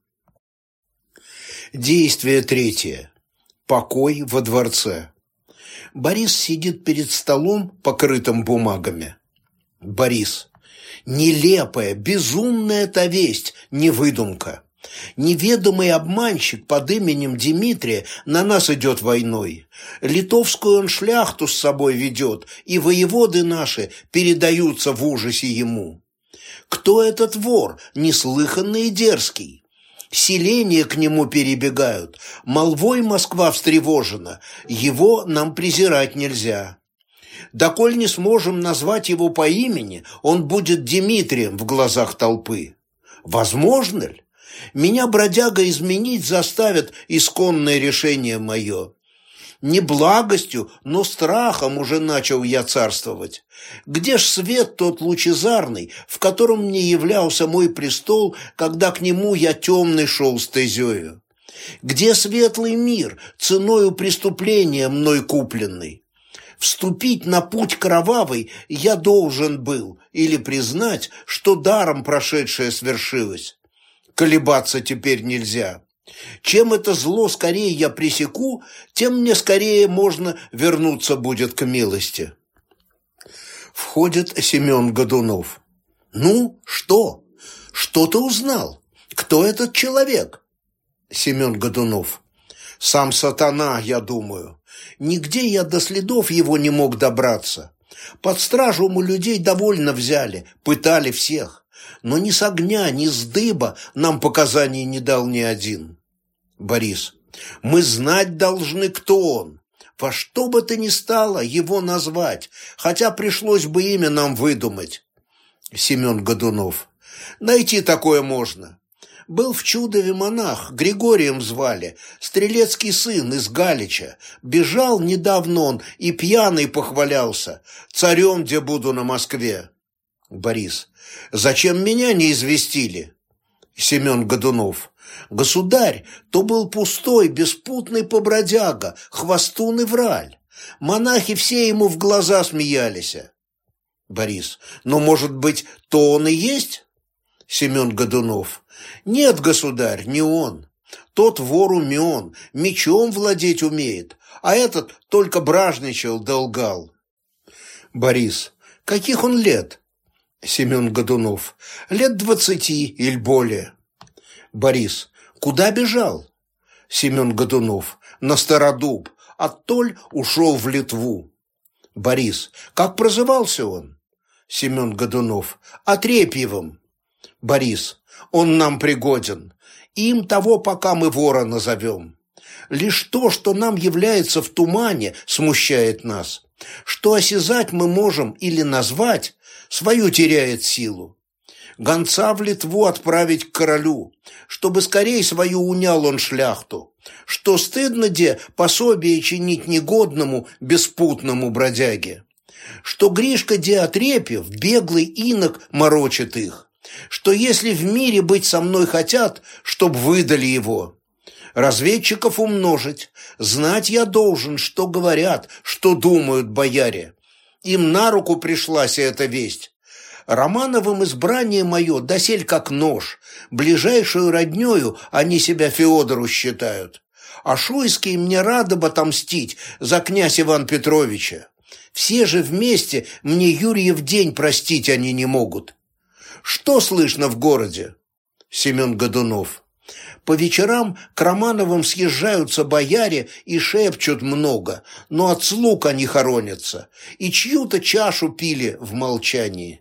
Действие третье. Покой во дворце. Борис сидит перед столом, покрытым бумагами. Борис. Нелепая, безумная та весть, не выдумка. Неведомый обманщик под именем Дмитрия на нас идет войной. Литовскую он шляхту с собой ведет, и воеводы наши передаются в ужасе ему. Кто этот вор, неслыханный и дерзкий? Селения к нему перебегают, молвой Москва встревожена, его нам презирать нельзя. Доколь не сможем назвать его по имени, он будет Дмитрием в глазах толпы. Возможно ли? Меня, бродяга, изменить заставит исконное решение мое. Не благостью, но страхом уже начал я царствовать. Где ж свет тот лучезарный, в котором мне являлся мой престол, когда к нему я темный шел стезею? Где светлый мир, ценою преступления мной купленный? Вступить на путь кровавый я должен был, или признать, что даром прошедшее свершилось. Колебаться теперь нельзя. Чем это зло скорее я пресеку, тем мне скорее можно вернуться будет к милости. Входит Семен Годунов. Ну, что? Что ты узнал? Кто этот человек? Семен Годунов. Сам сатана, я думаю. Нигде я до следов его не мог добраться. Под стражу мы людей довольно взяли, пытали всех. Но ни с огня, ни с дыба нам показаний не дал ни один. Борис. Мы знать должны, кто он. Во что бы то ни стало его назвать, хотя пришлось бы имя нам выдумать. Семен Годунов. Найти такое можно. Был в Чудове монах, Григорием звали, стрелецкий сын из Галича. Бежал недавно он и пьяный похвалялся. Царем где буду на Москве. Борис. Зачем меня не известили? Семен Годунов. Государь, то был пустой, беспутный побродяга, хвостун и враль. Монахи все ему в глаза смеялись. Борис. Но, может быть, то он и есть? Семен Годунов. Нет, государь, не он. Тот вор умен, мечом владеть умеет, а этот только бражничал да лгал. Борис. Каких он лет? Семен Годунов. Лет двадцати или более. Борис. Куда бежал? Семен Годунов. На Стародуб. Оттоль ушел в Литву. Борис. Как прозывался он? Семен Годунов. Отрепьевым. Борис. Он нам пригоден. Им того, пока мы вора назовем. Лишь то, что нам является в тумане, смущает нас. Что осязать мы можем или назвать, свою теряет силу. Гонца в Литву отправить к королю, чтобы скорей свою унял он шляхту. Что стыдно де пособие чинить негодному, беспутному бродяге. Что Гришка де Отрепьев, беглый инок, морочит их. Что если в мире быть со мной хотят, чтоб выдали его. Разведчиков умножить, знать я должен, что говорят, что думают бояре. Им на руку пришлась эта весть. Романовым избрание мое досель как нож, ближайшую роднёю они себя Феодору считают. А шуйские мне рады бы отомстить за князь Иван Петровича. Все же вместе мне Юрьев день простить они не могут. Что слышно в городе? Семен Годунов. По вечерам к Романовым съезжаются бояре и шепчут много, но от слуг они хоронятся, и чью-то чашу пили в молчании.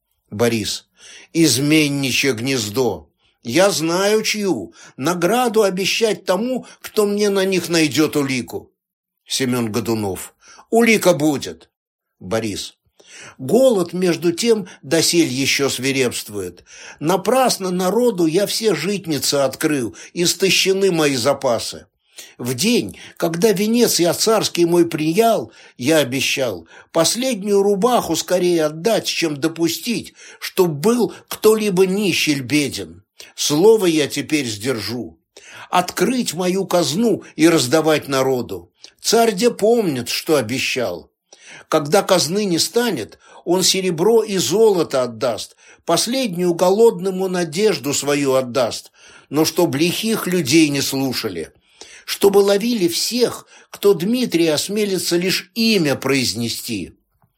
Борис. Изменничье гнездо. Я знаю чью. Награду обещать тому, кто мне на них найдет улику. Семен Годунов. Улика будет. Борис. Голод, между тем, досель еще свирепствует. Напрасно народу я все житницы открыл, истощены мои запасы. В день, когда венец я царский мой приял, я обещал последнюю рубаху скорее отдать, чем допустить, чтоб был кто-либо нищий ль беден. Слово я теперь сдержу. Открыть мою казну и раздавать народу. Царь де помнит, что обещал. Когда казны не станет, он серебро и золото отдаст, последнюю голодному надежду свою отдаст, но чтоб лихих людей не слушали, чтобы ловили всех, кто Дмитрия осмелится лишь имя произнести.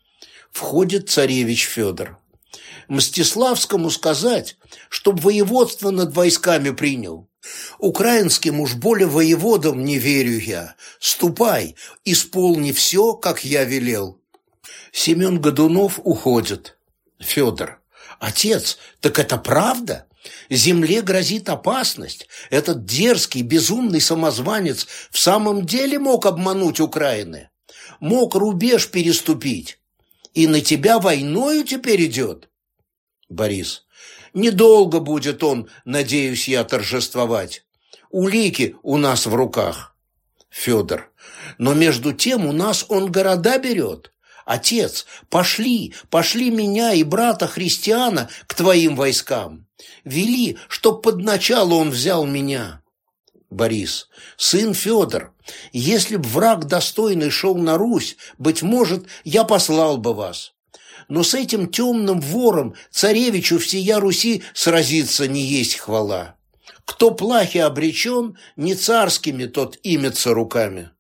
Входит царевич Федор. Мстиславскому сказать, чтоб воеводство над войсками принял. Украинским уж более воеводам не верю я. Ступай, исполни все, как я велел. Семен Годунов уходит. Федор. Отец, так это правда? Земле грозит опасность. Этот дерзкий, безумный самозванец в самом деле мог обмануть Украины. Мог рубеж переступить. И на тебя войною теперь идет? Борис. Недолго будет он, надеюсь я, торжествовать. Улики у нас в руках. Федор. Но между тем у нас он города берет. Отец, пошли, пошли меня и брата Христиана к твоим войскам. Вели, чтоб под начало он взял меня. Борис. Сын Федор, если б враг достойный шел на Русь, быть может, я послал бы вас. Но с этим темным вором царевичу всея Руси сразиться не есть хвала. Кто плахи обречен, не царскими тот имется руками.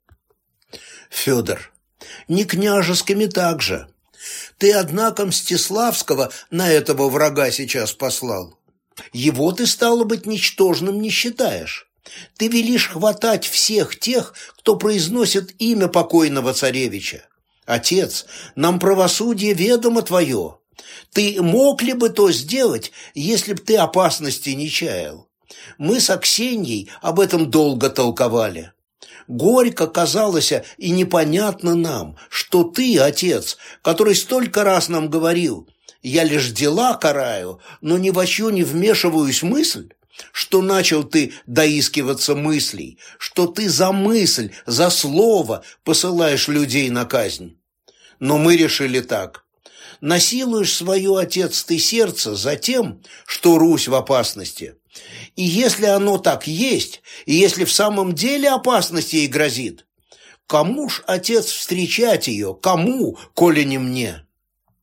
Федор. Не княжескими также. Ты, однако, Мстиславского на этого врага сейчас послал. Его ты, стало быть, ничтожным не считаешь. Ты велишь хватать всех тех, кто произносит имя покойного царевича. Отец, нам правосудие ведомо твое. Ты мог ли бы то сделать, если б ты опасности не чаял? Мы с Аксеньей об этом долго толковали. Горько казалось и непонятно нам, что ты, отец, который столько раз нам говорил, я лишь дела караю, но ни во чью не вмешиваюсь мысль, что начал ты доискиваться мыслей, что ты за мысль, за слово посылаешь людей на казнь. Но мы решили так. Насилуешь свое, отец, ты сердце за тем, что Русь в опасности. И если оно так есть, и если в самом деле опасность ей грозит, кому ж, отец, встречать ее, кому, коли не мне?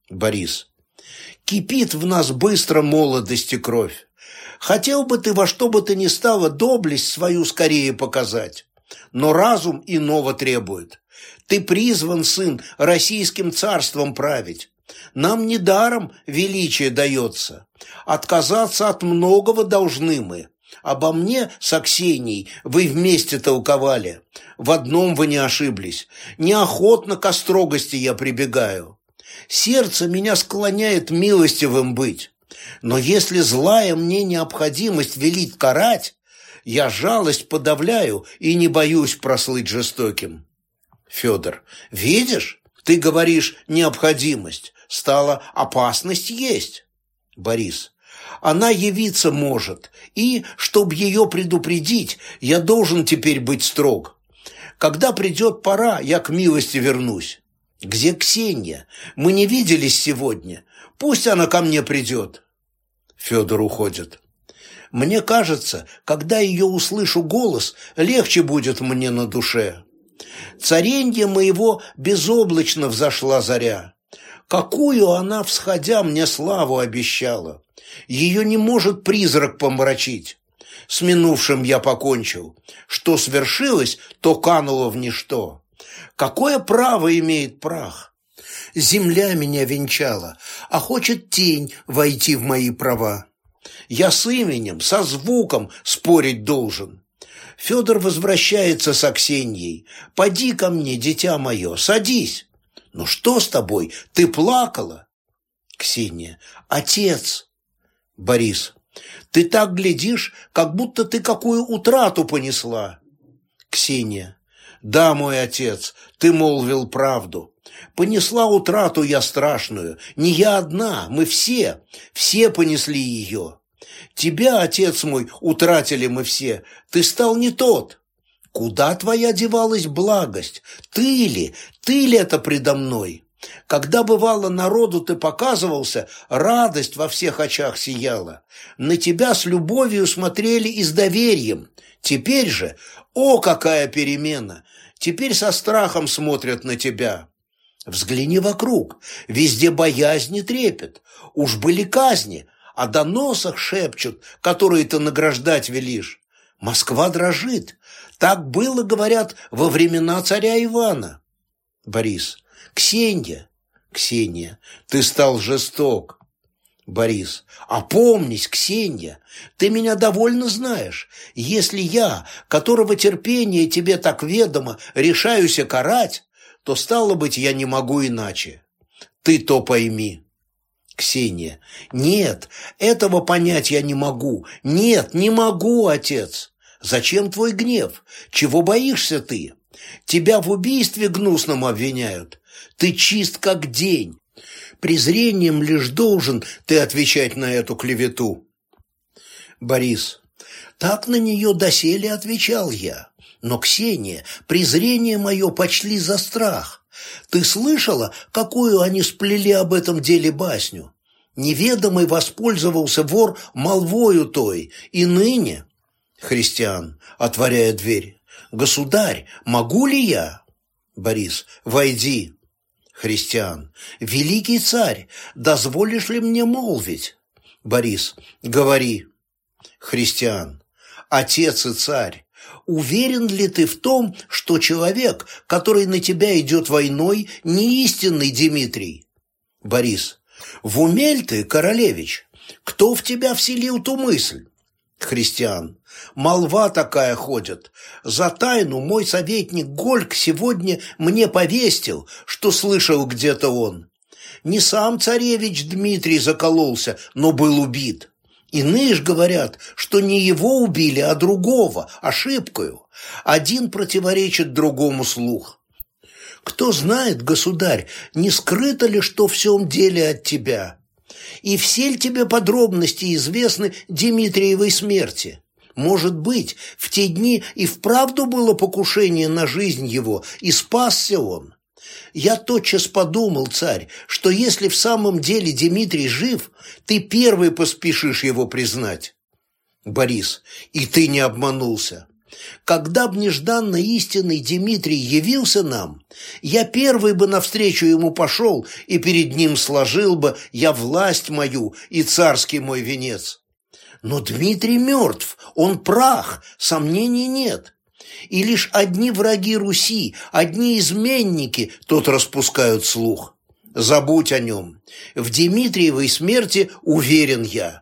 Борис. Кипит в нас быстро молодость и кровь. Хотел бы ты во что бы то ни стало доблесть свою скорее показать, но разум иного требует. Ты призван, сын, российским царством править. Нам недаром величие дается. Отказаться от многого должны мы. Обо мне с Аксенией вы вместе толковали. В одном вы не ошиблись. Неохотно ко строгости я прибегаю. Сердце меня склоняет милостивым быть. Но если злая мне необходимость велит карать, я жалость подавляю и не боюсь прослыть жестоким. Федор. Видишь, ты говоришь необходимость. Стало, опасность есть. Борис. Она явиться может, и, чтобы ее предупредить, я должен теперь быть строг. Когда придет пора, я к милости вернусь. Где Ксения? Мы не виделись сегодня. Пусть она ко мне придет. Федор уходит. Мне кажется, когда ее услышу голос, легче будет мне на душе. Царенье моего безоблачно взошла заря. Какую она, всходя, мне славу обещала. Ее не может призрак помрачить. С минувшим я покончил. Что свершилось, то кануло в ничто. Какое право имеет прах? Земля меня венчала, а хочет тень войти в мои права. Я с именем, со звуком спорить должен. Федор возвращается с Аксеньей. Поди ко мне, дитя мое, садись. Ну что с тобой? Ты плакала? Ксения. Отец. Борис. Ты так глядишь, как будто ты какую утрату понесла. Ксения. Да, мой отец, ты молвил правду. Понесла утрату я страшную. Не я одна, мы все, все понесли ее. Тебя, отец мой, утратили мы все. Ты стал не тот. Куда твоя девалась благость? Ты ли, ты ли это предо мной? Когда бывало народу ты показывался, радость во всех очах сияла. На тебя с любовью смотрели и с доверием. Теперь же, о, какая перемена! Теперь со страхом смотрят на тебя. Взгляни вокруг, везде боязнь и трепет. Уж были казни, о доносах шепчут, которые ты награждать велишь. Москва дрожит. Так было, говорят, во времена царя Ивана. Борис. Ксения. Ксения. Ты стал жесток. Борис. Опомнись, Ксения. Ты меня довольно знаешь. Если я, которого терпение тебе так ведомо, решаюсь карать, то, стало быть, я не могу иначе. Ты то пойми. Ксения. Нет, этого понять я не могу. Нет, не могу, отец. Зачем твой гнев? Чего боишься ты? Тебя в убийстве гнусном обвиняют. Ты чист как день. Презрением лишь должен ты отвечать на эту клевету. Борис. Так на нее доселе отвечал я. Но, Ксения, презрение мое почли за страх. Ты слышала, какую они сплели об этом деле басню? Неведомый воспользовался вор молвою той, и ныне... Христиан, отворяя дверь. Государь, могу ли я? Борис, войди. Христиан, великий царь, дозволишь ли мне молвить? Борис, говори. Христиан, отец и царь, уверен ли ты в том, что человек, который на тебя идет войной, не истинный Дмитрий? Борис, в уме ли ты, королевич? Кто в тебя вселил ту мысль? Христиан, молва такая ходит. За тайну мой советник Гольк сегодня мне повестил, что слышал где-то он. Не сам царевич Дмитрий закололся, но был убит. Иные ж говорят, что не его убили, а другого, ошибкою. Один противоречит другому слух. Кто знает, государь, не скрыто ли что в всем деле от тебя? И все ли тебе подробности известны Дмитриевой смерти? Может быть, в те дни и вправду было покушение на жизнь его, и спасся он? Я тотчас подумал, царь, что если в самом деле Дмитрий жив, ты первый поспешишь его признать. Борис, и ты не обманулся. Когда б нежданно истинный Дмитрий явился нам, я первый бы навстречу ему пошел и перед ним сложил бы я власть мою и царский мой венец. Но Дмитрий мертв, он прах, сомнений нет. И лишь одни враги Руси, одни изменники тут распускают слух. Забудь о нем. В Дмитриевой смерти уверен я.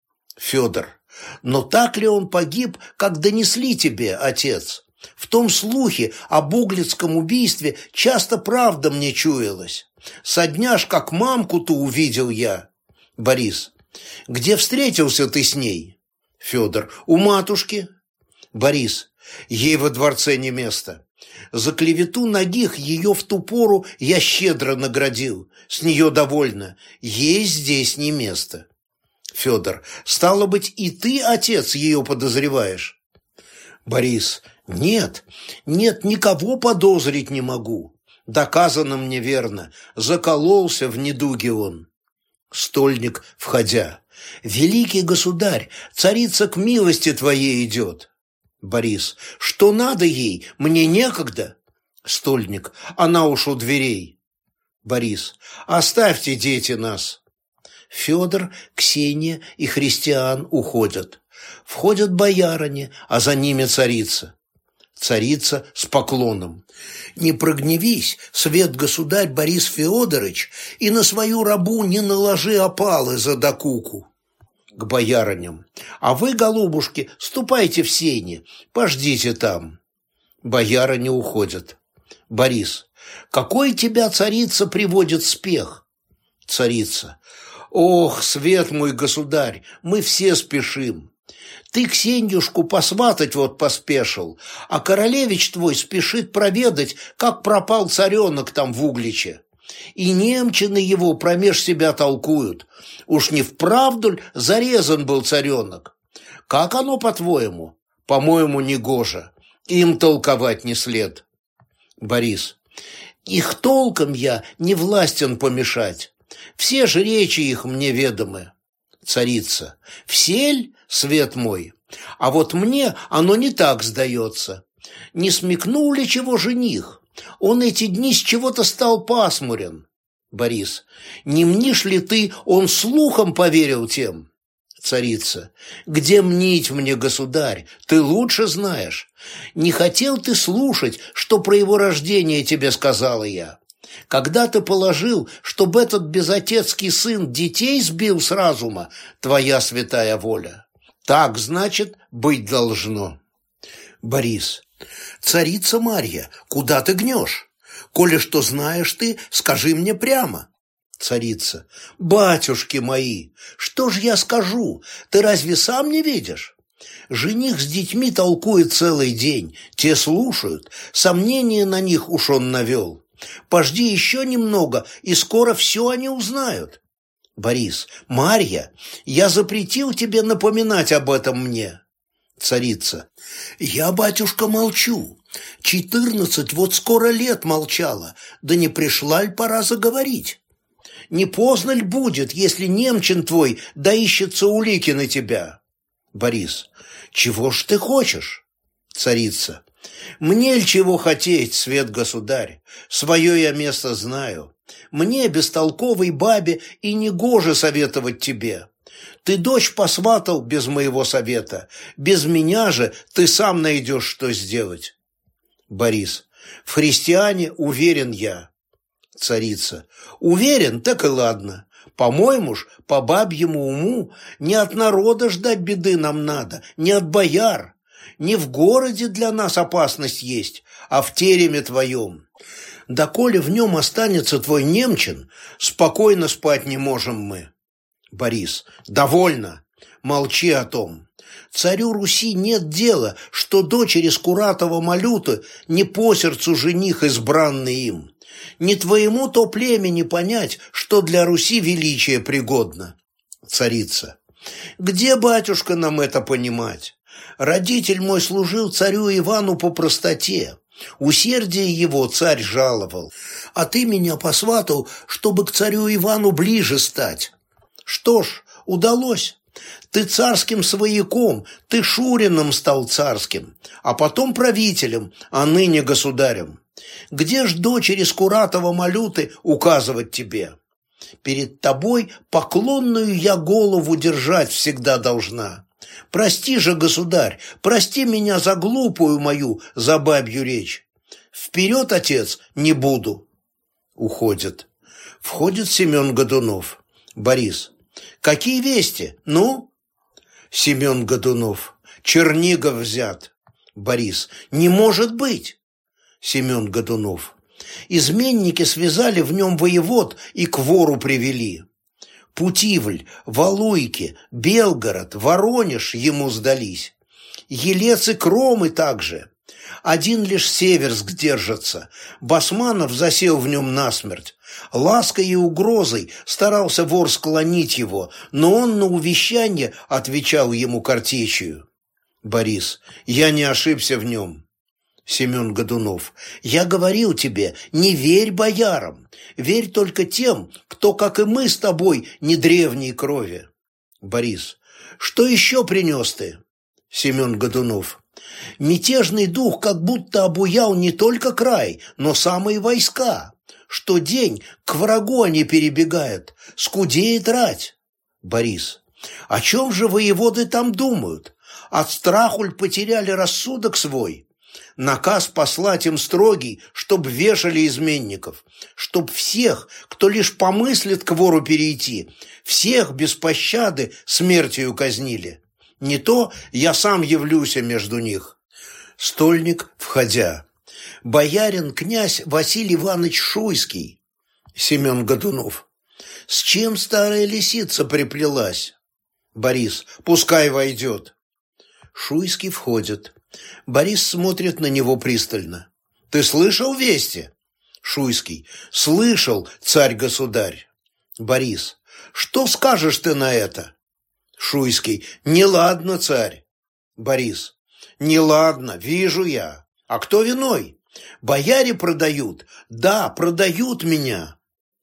Федор. Но так ли он погиб, как донесли тебе, отец? В том слухе об Углицком убийстве часто правда мне чуялась. Со дня ж как мамку-то увидел я. Борис. Где встретился ты с ней? Федор. У матушки. Борис. Ей во дворце не место. За клевету нагих ее в ту пору я щедро наградил. С нее довольно. Ей здесь не место. Федор. Стало быть, и ты, отец, ее подозреваешь? Борис. Нет, нет, никого подозрить не могу. Доказано мне верно. Закололся в недуге он. Стольник, входя. Великий государь, царица к милости твоей идет. Борис. Что надо ей? Мне некогда. Стольник. Она уж у дверей. Борис. Оставьте, дети, нас. Федор, Ксения и Христиан уходят. Входят боярыни, а за ними царица. Царица с поклоном. Не прогневись, свет государь Борис Феодорович, и на свою рабу не наложи опалы за докуку. К боярыням. А вы, голубушки, ступайте в сени, пождите там. Боярыни уходят. Борис. Какой тебя, царица, приводит спех? Царица. Ох, свет мой государь, мы все спешим. Ты Ксенюшку посватать вот поспешил, а королевич твой спешит проведать, как пропал царенок там в Угличе. И немчины его промеж себя толкуют. Уж не вправду ль зарезан был царенок? Как оно, по-твоему? По-моему, негоже. Им толковать не след. Борис. Их толком я не властен помешать. Все же речи их мне ведомы. Царица. Всель, свет мой? А вот мне оно не так сдается. Не смекнул ли чего жених? Он эти дни с чего-то стал пасмурен. Борис. Не мнишь ли ты, он слухом поверил тем? Царица. Где мнить мне, государь? Ты лучше знаешь. Не хотел ты слушать, что про его рождение тебе сказала я. Когда ты положил, чтобы этот безотецкий сын детей сбил с разума, твоя святая воля. Так, значит, быть должно. Борис. Царица Марья, куда ты гнешь? Коли что знаешь ты, скажи мне прямо. Царица. Батюшки мои, что ж я скажу? Ты разве сам не видишь? Жених с детьми толкует целый день, те слушают, сомнения на них уж он навел. Пожди еще немного, и скоро все они узнают. Борис. Марья, я запретил тебе напоминать об этом мне. Царица. Я, батюшка, молчу. Четырнадцать вот скоро лет молчала, да не пришла ль пора заговорить? Не поздно ль будет, если немчин твой доищется улики на тебя? Борис. Чего ж ты хочешь? Царица. Мне ль чего хотеть, свет государь? Свое я место знаю. Мне, бестолковой бабе, и негоже советовать тебе. Ты дочь посватал без моего совета. Без меня же ты сам найдешь, что сделать. Борис. В христиане уверен я. Царица. Уверен, так и ладно. По-моему ж, по бабьему уму, не от народа ждать беды нам надо, не от бояр. Не в городе для нас опасность есть, а в тереме твоем. Доколе в нем останется твой немчин, спокойно спать не можем мы. Борис. Довольно. Молчи о том. Царю Руси нет дела, что дочери Скуратова Малюты не по сердцу жених избранный им. Не твоему то племени понять, что для Руси величие пригодно. Царица. Где, батюшка, нам это понимать? Родитель мой служил царю Ивану по простоте. Усердие его царь жаловал. А ты меня посватал, чтобы к царю Ивану ближе стать. Что ж, удалось. Ты царским свояком, ты Шурином стал царским, а потом правителем, а ныне государем. Где ж дочери Скуратова Малюты указывать тебе? Перед тобой поклонную я голову держать всегда должна. Прости же, государь, прости меня за глупую мою, за бабью речь. Вперед, отец, не буду. Уходит. Входит Семен Годунов. Борис. Какие вести? Ну? Семен Годунов. Чернигов взят. Борис. Не может быть. Семен Годунов. Изменники связали в нем воевод и к вору привели. Путивль, Валуйки, Белгород, Воронеж ему сдались. Елец и Кромы также. Один лишь Северск держится. Басманов засел в нем насмерть. Лаской и угрозой старался вор склонить его, но он на увещание отвечал ему картечью. Борис. Я не ошибся в нем. Семен Годунов. Я говорил тебе, не верь боярам. Верь только тем, кто, как и мы с тобой, не древней крови. Борис. Что еще принес ты? Семен Годунов. Мятежный дух как будто обуял не только край, но самые войска. Что день к врагу они перебегают, скудеет рать. Борис. О чем же воеводы там думают? От страху ль потеряли рассудок свой? Наказ послать им строгий, чтоб вешали изменников, чтоб всех, кто лишь помыслит к вору перейти, всех без пощады смертью казнили. Не то я сам явлюся между них. Стольник, входя. Боярин князь Василий Иванович Шуйский. Семен Годунов. С чем старая лисица приплелась? Борис. Пускай войдет. Шуйский входит. Борис смотрит на него пристально. Ты слышал вести? Шуйский. Слышал, царь-государь. Борис. Что скажешь ты на это? Шуйский. Неладно, царь. Борис. Неладно, вижу я. А кто виной? Бояре продают. Да, продают меня.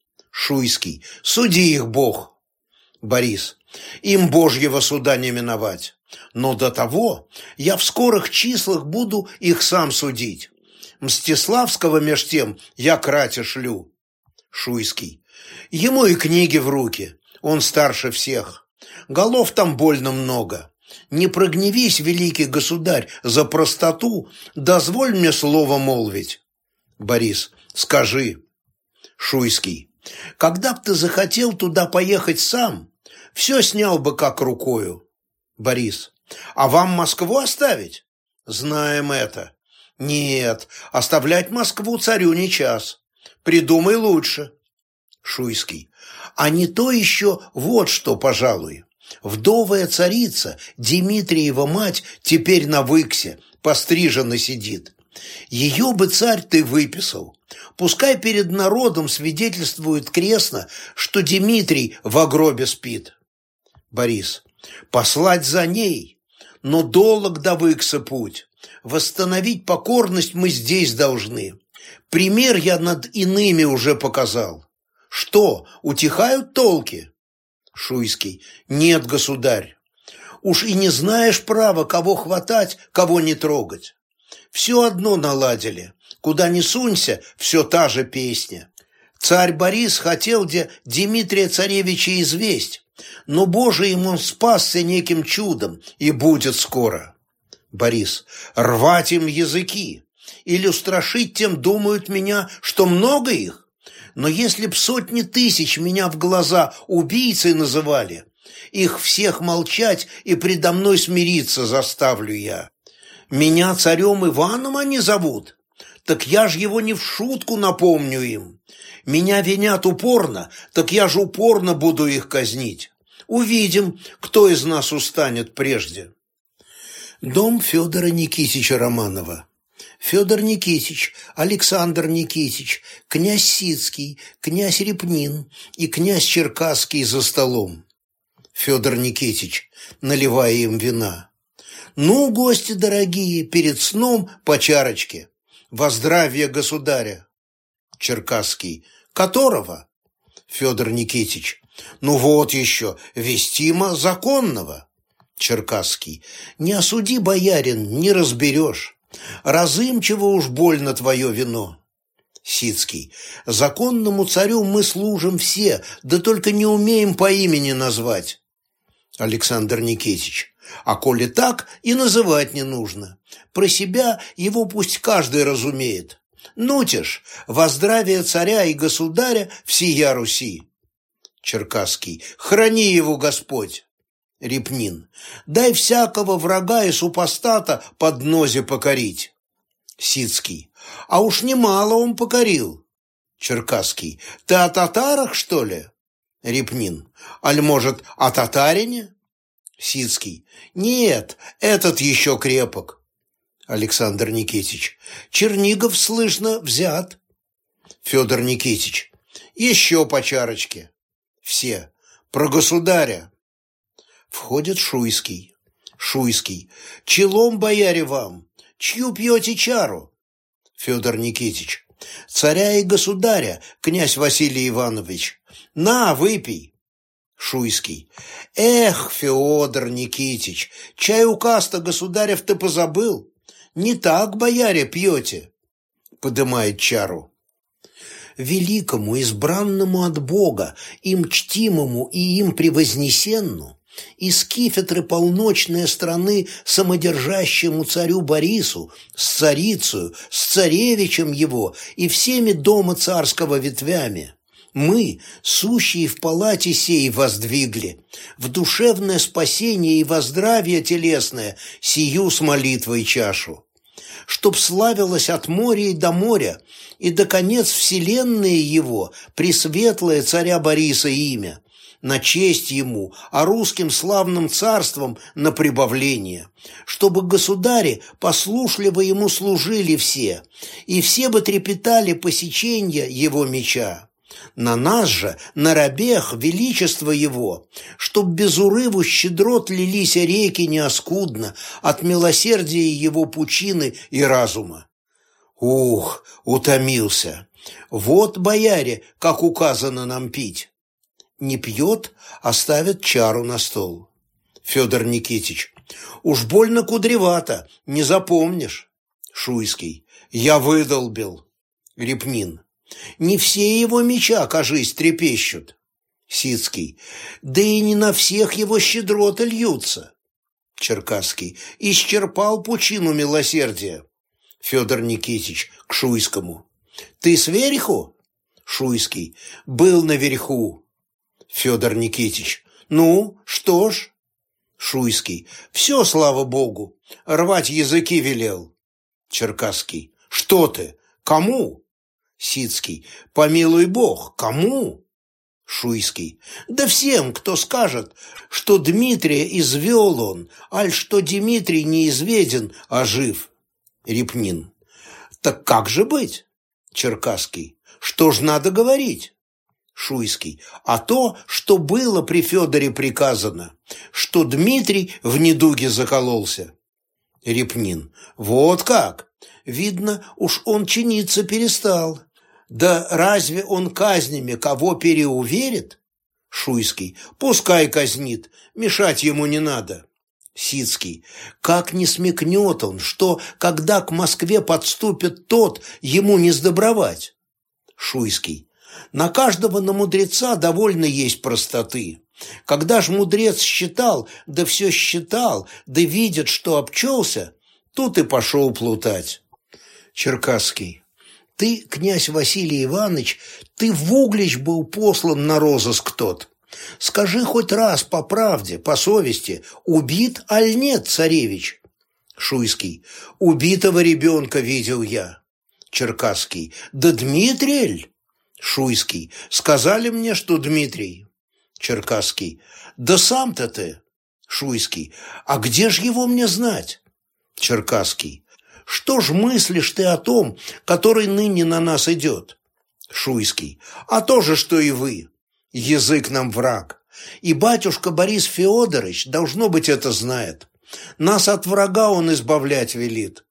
Шуйский. Суди их, Бог. Борис. Им Божьего суда не миновать. Но до того я в скорых числах буду их сам судить. Мстиславского меж тем я к рати шлю. Шуйский. Ему и книги в руки. Он старше всех. Голов там больно много. Не прогневись, великий государь, за простоту, дозволь мне слово молвить. Борис. Скажи. Шуйский. Когда б ты захотел туда поехать сам, все снял бы как рукою. Борис. А вам Москву оставить? Знаем это. Нет, оставлять Москву царю не час. Придумай лучше. Шуйский. А не то еще вот что, пожалуй. Вдовая царица, Дмитриева мать, теперь на выксе, пострижена сидит. Ее бы царь ты выписал. Пускай перед народом свидетельствует крестно, что Дмитрий в гробе спит. Борис. Послать за ней, но долг до выкса путь. Восстановить покорность мы здесь должны. Пример я над иными уже показал. Что, утихают толки? Шуйский. Нет, государь. Уж и не знаешь права, кого хватать, кого не трогать. Все одно наладили. Куда ни сунься, все та же песня. Царь Борис хотел где Дмитрия царевича известь, но Божиим он спасся неким чудом и будет скоро. Борис. Рвать им языки. Или устрашить тем думают меня, что много их. Но если б сотни тысяч меня в глаза убийцей называли, их всех молчать и предо мной смириться заставлю я. Меня царем Иваном они зовут? Так я ж его не в шутку напомню им. Меня винят упорно, так я же упорно буду их казнить. Увидим, кто из нас устанет прежде. Дом Федора Никитича Романова. Федор Никитич, Александр Никитич, князь Сицкий, князь Репнин и князь Черкасский за столом. Федор Никитич, наливая им вина. Ну, гости дорогие, перед сном по чарочке. Во здравие государя. Черкасский. Которого? Федор Никитич. Ну вот еще, вестимо законного. Черкасский. Не осуди, боярин, не разберешь. Разымчиво уж больно твое вино. Сицкий. Законному царю мы служим все, да только не умеем по имени назвать. Александр Никитич. А коли так, и называть не нужно. Про себя его пусть каждый разумеет. Ну-те ж, во здравие царя и государя всея Руси. Черкасский. Храни его Господь. Репнин. Дай всякого врага и супостата под нозе покорить. Сицкий. А уж немало он покорил. Черкасский. Ты о татарах, что ли? Репнин. Аль, может, о татарине? Сицкий. Нет, этот еще крепок. Александр Никитич. Чернигов, слышно, взят. Федор Никитич. Еще по чарочке. Все. Про государя. Входит Шуйский. Шуйский. Челом, бояре, вам. Чью пьете чару? Федор Никитич. Царя и государя, князь Василий Иванович. На, выпей. Шуйский. Эх, Федор Никитич, чай указ-то государев ты позабыл? Не так, бояре, пьете. Подымает чару. Великому, избранному от Бога, им чтимому и им превознесенну, из кифетры полночной страны самодержащему царю Борису, с царицею, с царевичем его и всеми дома царского ветвями, мы, сущие в палате сей, воздвигли, в душевное спасение и во здравие телесное сию с молитвой чашу, чтоб славилось от моря и до моря, и до конец вселенной его, пресветлое царя Бориса имя, на честь ему, а русским славным царством на прибавление, чтобы государи послушливо ему служили все, и все бы трепетали посеченья его меча. На нас же, на рабех, величество его, чтоб без урыву щедрот лились реки неоскудно от милосердия его пучины и разума. Ух, утомился. Вот, бояре, как указано нам пить. Не пьет, а ставит чару на стол. Федор Никитич. Уж больно кудревато, не запомнишь. Шуйский. Я выдолбил. Репнин. Не все его меча, кажись, трепещут. Сицкий. Да и не на всех его щедроты льются. Черкасский. Исчерпал пучину милосердия. Федор Никитич к Шуйскому. Ты сверху? Шуйский. Был наверху. Федор Никитич. Ну, что ж? Шуйский. Все, слава богу. Рвать языки велел. Черкасский. Что ты? Кому? Сицкий. Помилуй бог, кому? Шуйский. Да всем, кто скажет, что Дмитрия извел он, аль что Дмитрий не изведен, а жив. Репнин. Так как же быть? Черкасский. Что ж надо говорить? Шуйский. А то, что было при Федоре приказано, что Дмитрий в недуге закололся. Репнин. Вот как? Видно, уж он чиниться перестал. Да разве он казнями кого переуверит? Шуйский. Пускай казнит, мешать ему не надо. Сицкий. Как не смекнет он, что, когда к Москве подступит тот, ему не сдобровать? Шуйский. На каждого на мудреца довольно есть простоты. Когда ж мудрец считал, да все считал, да видит, что обчелся, тут и пошел плутать. Черкасский. Ты, князь Василий Иванович, ты в Углич был послан на розыск тот. Скажи хоть раз по правде, по совести, убит аль нет царевич? Шуйский. Убитого ребенка видел я. Черкасский. Да Дмитрий? Шуйский. Сказали мне, что Дмитрий. Черкасский. Да сам-то ты. Шуйский. А где ж его мне знать? Черкасский. Что ж мыслишь ты о том, который ныне на нас идет? Шуйский. А то же, что и вы. Язык нам враг. И батюшка Борис Феодорович, должно быть, это знает. Нас от врага он избавлять велит.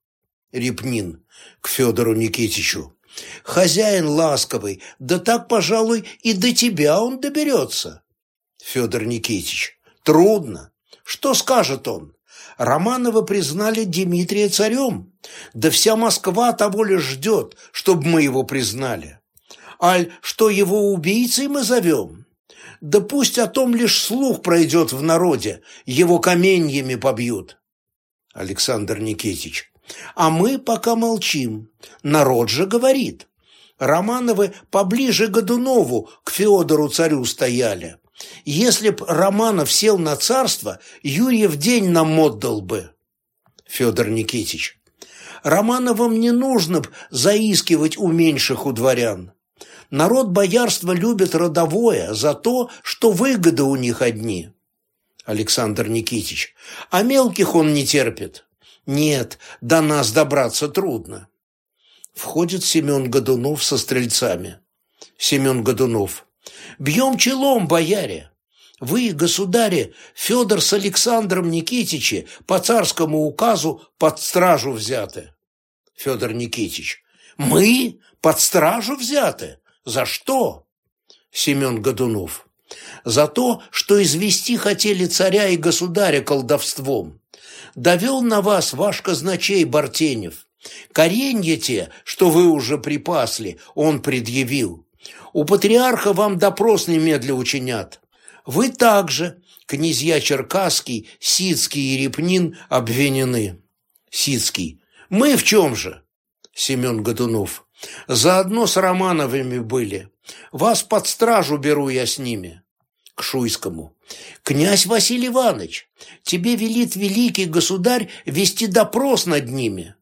Репнин к Федору Никитичу. Хозяин ласковый, да так, пожалуй, и до тебя он доберется. Федор Никитич. Трудно. Что скажет он? Романовы признали Дмитрия царем. Да вся Москва того лишь ждет, чтобы мы его признали. Аль, что его убийцей мы зовем? Да пусть о том лишь слух пройдет в народе, его каменьями побьют. Александр Никитич. А мы пока молчим. Народ же говорит. Романовы поближе к Годунову, к Феодору царю стояли. Если б Романов сел на царство, Юрьев день нам отдал бы. Федор Никитич. Романовым не нужно б заискивать у меньших у дворян. Народ боярства любит родовое за то, что выгоды у них одни. Александр Никитич. А мелких он не терпит. Нет, до нас добраться трудно. Входит Семен Годунов со стрельцами. Семен Годунов. Бьем челом, бояре. Вы, государи, Федор с Александром Никитичи по царскому указу под стражу взяты. Федор Никитич. Мы под стражу взяты? За что? Семен Годунов. За то, что извести хотели царя и государя колдовством. Довел на вас ваш казначей Бартенев. Коренья те, что вы уже припасли, он предъявил. У патриарха вам допрос немедля учинят. Вы также, князья Черкасский, Сицкий и Репнин, обвинены. Сицкий. Мы в чем же? Семен Годунов. Заодно с Романовыми были. Вас под стражу беру я с ними. К Шуйскому. Князь Василий Иванович, тебе велит великий государь вести допрос над ними.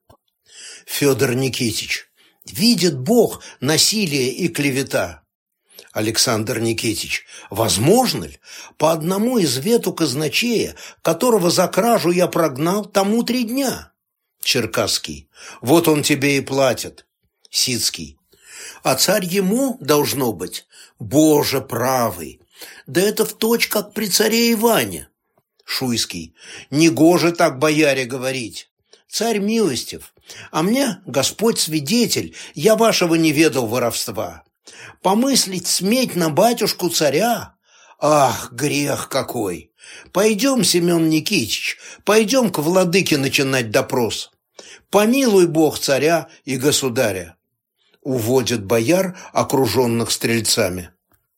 Федор Никитич. Видит Бог насилие и клевета. Александр Никитич. Возможно ли? По одному из вету казначея, которого за кражу я прогнал, тому три дня. Черкасский. Вот он тебе и платит. Сицкий. А царь ему, должно быть, Боже правый. Да это в точь, как при царе Иване. Шуйский. Негоже так, бояре, говорить. Царь милостив, а мне Господь свидетель, я вашего не ведал воровства. Помыслить сметь на батюшку царя? Ах, грех какой! Пойдем, Семен Никитич, пойдем к владыке начинать допрос. Помилуй Бог царя и государя. Уводят бояр, окруженных стрельцами.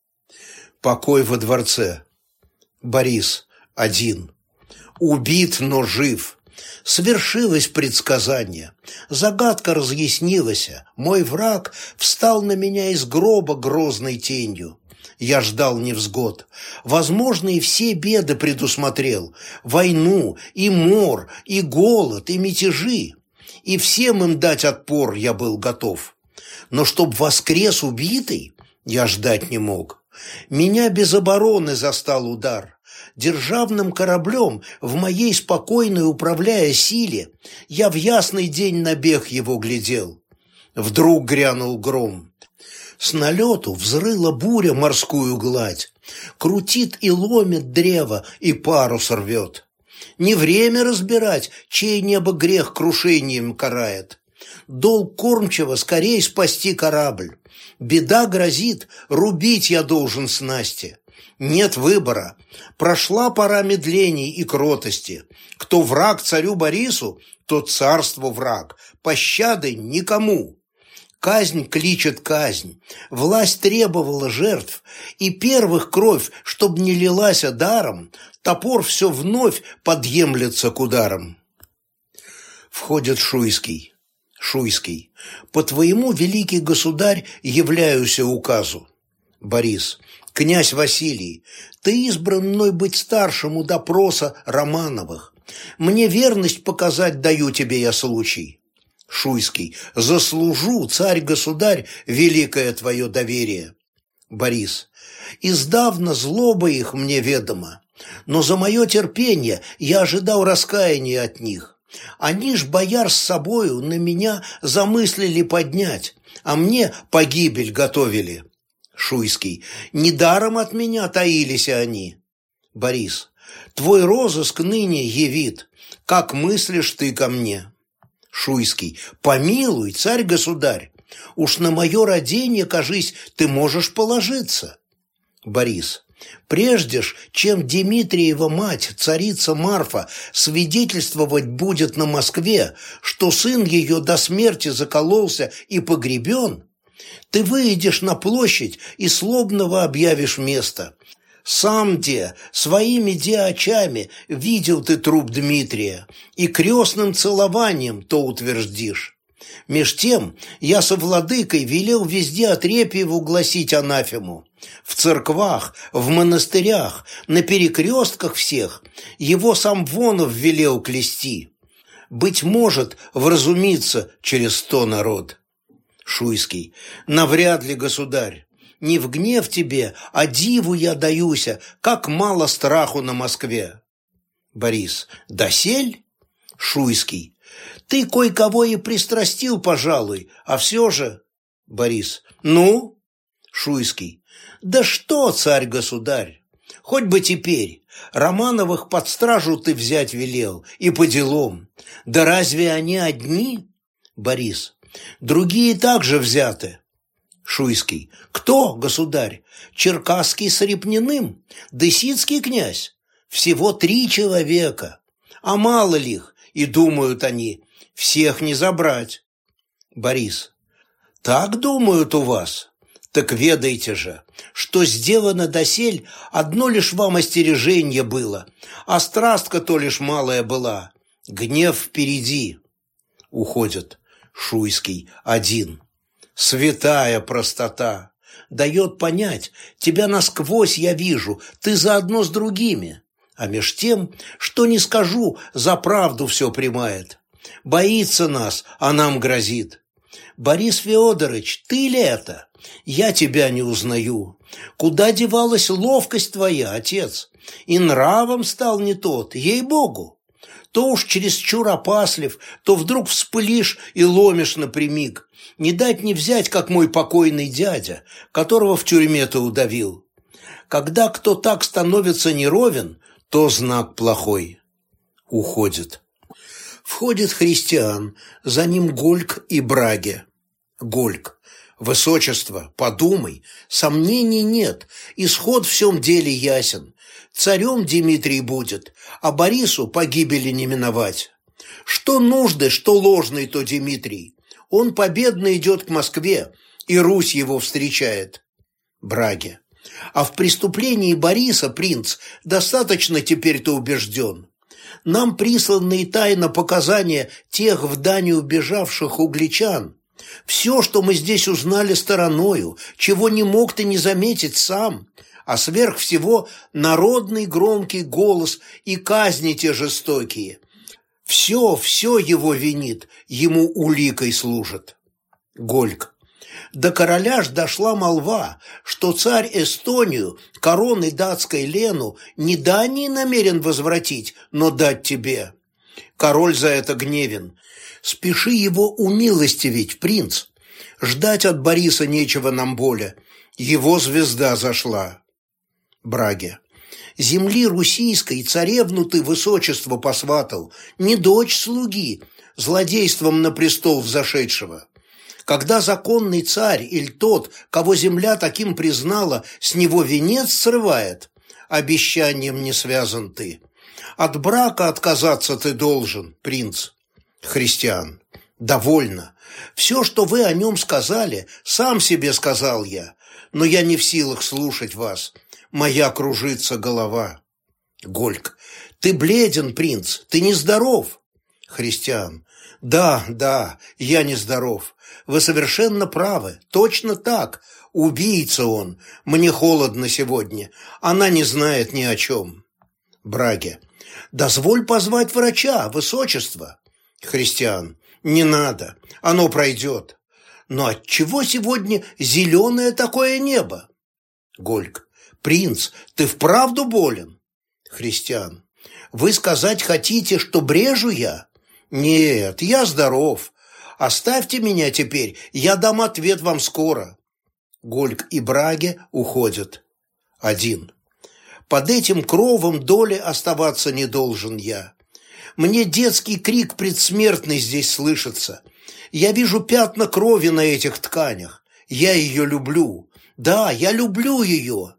Покой во дворце. Борис один. Убит, но жив. Свершилось предсказание. Загадка разъяснилась. Мой враг встал на меня из гроба грозной тенью. Я ждал невзгод. Возможно, и все беды предусмотрел. Войну, и мор, и голод, и мятежи. И всем им дать отпор я был готов. Но чтоб воскрес убитый, я ждать не мог. Меня без обороны застал удар. Державным кораблем, в моей спокойной управляя силе, я в ясный день на бег его глядел. Вдруг грянул гром. С налету взрыла буря морскую гладь, крутит и ломит древо, и парус рвет. Не время разбирать, чей небо грех крушением карает. Долг кормчего скорей спасти корабль. Беда грозит, рубить я должен снасти. Нет выбора. Прошла пора медлений и кротости. Кто враг царю Борису, тот царству враг. Пощады никому. Казнь кличет казнь. Власть требовала жертв, и первых кровь, чтоб не лилась даром, топор все вновь подъемлется к ударам. Входит Шуйский. Шуйский. По твоему, великий государь, являюся указу. Борис. Князь Василий, ты избран мной быть старшим у допроса Романовых. Мне верность показать даю тебе я случай. Шуйский. Заслужу, царь-государь, великое твое доверие. Борис. Издавна злоба их мне ведома, но за мое терпение я ожидал раскаяния от них. Они ж бояр с собою на меня замыслили поднять, а мне погибель готовили. Шуйский. Недаром от меня таились они. Борис. Твой розыск ныне явит. Как мыслишь ты ко мне? Шуйский. Помилуй, царь-государь. Уж на мое родение, кажись, ты можешь положиться. Борис. Прежде ж, чем Дмитриева мать, царица Марфа, свидетельствовать будет на Москве, что сын ее до смерти закололся и погребен, ты выйдешь на площадь и слобного объявишь место. Сам де, своими де очами видел ты труп Дмитрия, и крестным целованием то утвердишь. Меж тем я со владыкой велел везде Отрепьеву гласить анафему. В церквах, в монастырях, на перекрестках всех его сам Вонов велел клести. Быть может, вразумиться через сто народ. Шуйский. Навряд ли, государь. Не в гнев тебе, а диву я даюся, как мало страху на Москве. Борис. Досель? Шуйский. Ты кое-кого и пристрастил, пожалуй, а все же... Борис. Ну? Шуйский. Да что, царь-государь, хоть бы теперь. Романовых под стражу ты взять велел, и по делам. Да разве они одни? Борис. Другие также взяты. Шуйский. Кто, государь? Черкасский с Репниным? Десицкий князь? Всего три человека. А мало ли их, и думают они, всех не забрать. Борис. Так думают у вас? Так ведайте же, что сделано досель, одно лишь вам остережение было, а страстка то лишь малая была. Гнев впереди. Уходит. Шуйский. Один. Святая простота. Дает понять, тебя насквозь я вижу, ты заодно с другими. А меж тем, что не скажу, за правду все примает. Боится нас, а нам грозит. Борис Феодорович, ты ли это? Я тебя не узнаю. Куда девалась ловкость твоя, отец? И нравом стал не тот, ей-богу. То уж чересчур опаслив, то вдруг вспылишь и ломишь напрямик. Не дать не взять, как мой покойный дядя, которого в тюрьме-то удавил. Когда кто так становится неровен, то знак плохой. Уходит. Входит Христиан, за ним Гольк и Браге. Гольк. Высочество, подумай, сомнений нет, исход в всем деле ясен. Царем Дмитрий будет, а Борису погибели не миновать. Что нужды, что ложный то Дмитрий. Он победно идет к Москве, и Русь его встречает. Браге. А в преступлении Бориса, принц, достаточно теперь-то убежден. Нам присланы тайно показания тех в Данию убежавших угличан. Все, что мы здесь узнали стороною, чего не мог ты не заметить сам, а сверх всего народный громкий голос и казни те жестокие. Все, все его винит, ему уликой служит. Гольк. До короля ж дошла молва, что царь Эстонию, короны датской Лену, не Дании намерен возвратить, но дать тебе. Король за это гневен. Спеши его умилостивить, принц. Ждать от Бориса нечего нам более. Его звезда зашла. Браге. Земли руссийской царевну ты высочество посватал, не дочь слуги, злодейством на престол взошедшего. Когда законный царь или тот, кого земля таким признала, с него венец срывает, обещанием не связан ты. От брака отказаться ты должен, принц. Христиан. Довольно. Все, что вы о нем сказали, сам себе сказал я, но я не в силах слушать вас. Моя кружится голова. Гольк. Ты бледен, принц, ты нездоров. Христиан. Да, да, я нездоров. Вы совершенно правы, точно так. Убийца он. Мне холодно сегодня. Она не знает ни о чем. Браге. Дозволь позвать врача, высочество. Христиан. Не надо, оно пройдет. Но отчего сегодня зеленое такое небо? Гольк. Принц, ты вправду болен? Христиан. Вы сказать хотите, что брежу я? Нет, я здоров. Оставьте меня теперь, я дам ответ вам скоро. Гольк и Браге уходят. Один. Под этим кровом доли оставаться не должен я. Мне детский крик предсмертный здесь слышится. Я вижу пятна крови на этих тканях. Я ее люблю. Да, я люблю ее.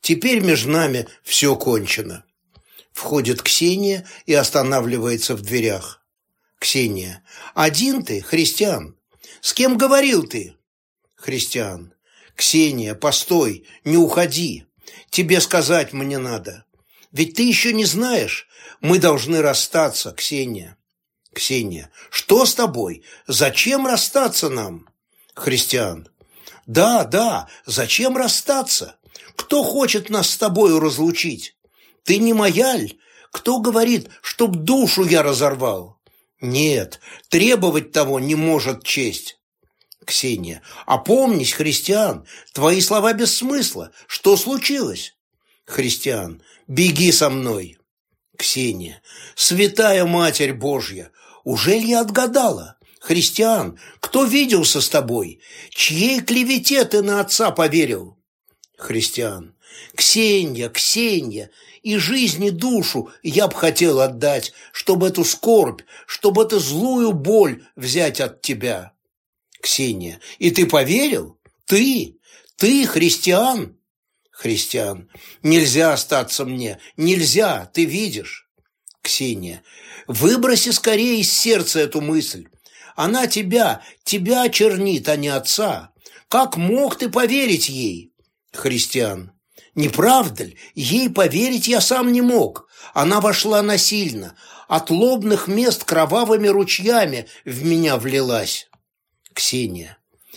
Теперь между нами все кончено. Входит Ксения и останавливается в дверях. Ксения. Один ты, Христиан? С кем говорил ты? Христиан. Ксения, постой, не уходи. Тебе сказать мне надо. Ведь ты еще не знаешь, мы должны расстаться, Ксения. Ксения. Что с тобой? Зачем расстаться нам? Христиан. Да, да, зачем расстаться? Кто хочет нас с тобою разлучить? Ты не моя ль? Кто говорит, чтоб душу я разорвал? Нет, требовать того не может честь. Ксения. Опомнись, Христиан, твои слова без смысла. Что случилось? Христиан. Беги со мной. Ксения. Святая Матерь Божья, ужель я отгадала? Христиан, кто виделся с тобой? Чьей клевете ты на отца поверил? Христиан. Ксения, Ксения, и жизнь, и душу я б хотел отдать, чтобы эту скорбь, чтобы эту злую боль взять от тебя. Ксения. И ты поверил? Ты? Ты, Христиан? Христиан. Нельзя остаться мне, нельзя, ты видишь. Ксения. Выброси скорее из сердца эту мысль. Она тебя, тебя чернит, а не отца. Как мог ты поверить ей? Христиан. Не правда ли? Ей поверить я сам не мог. Она вошла насильно. От лобных мест кровавыми ручьями в меня влилась. Ксения.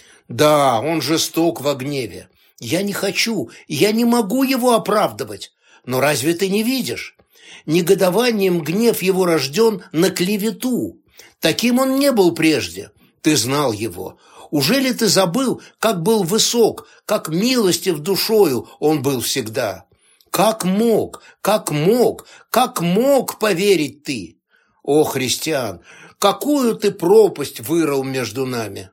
Да, он жесток во гневе. Я не хочу, я не могу его оправдывать. Но разве ты не видишь? Негодованием гнев его рожден на клевету. Таким он не был прежде. Ты знал его. Ужели ты забыл, как был высок, как милостив душою он был всегда? Как мог, как мог, как мог поверить ты? О, Христиан, какую ты пропасть вырыл между нами?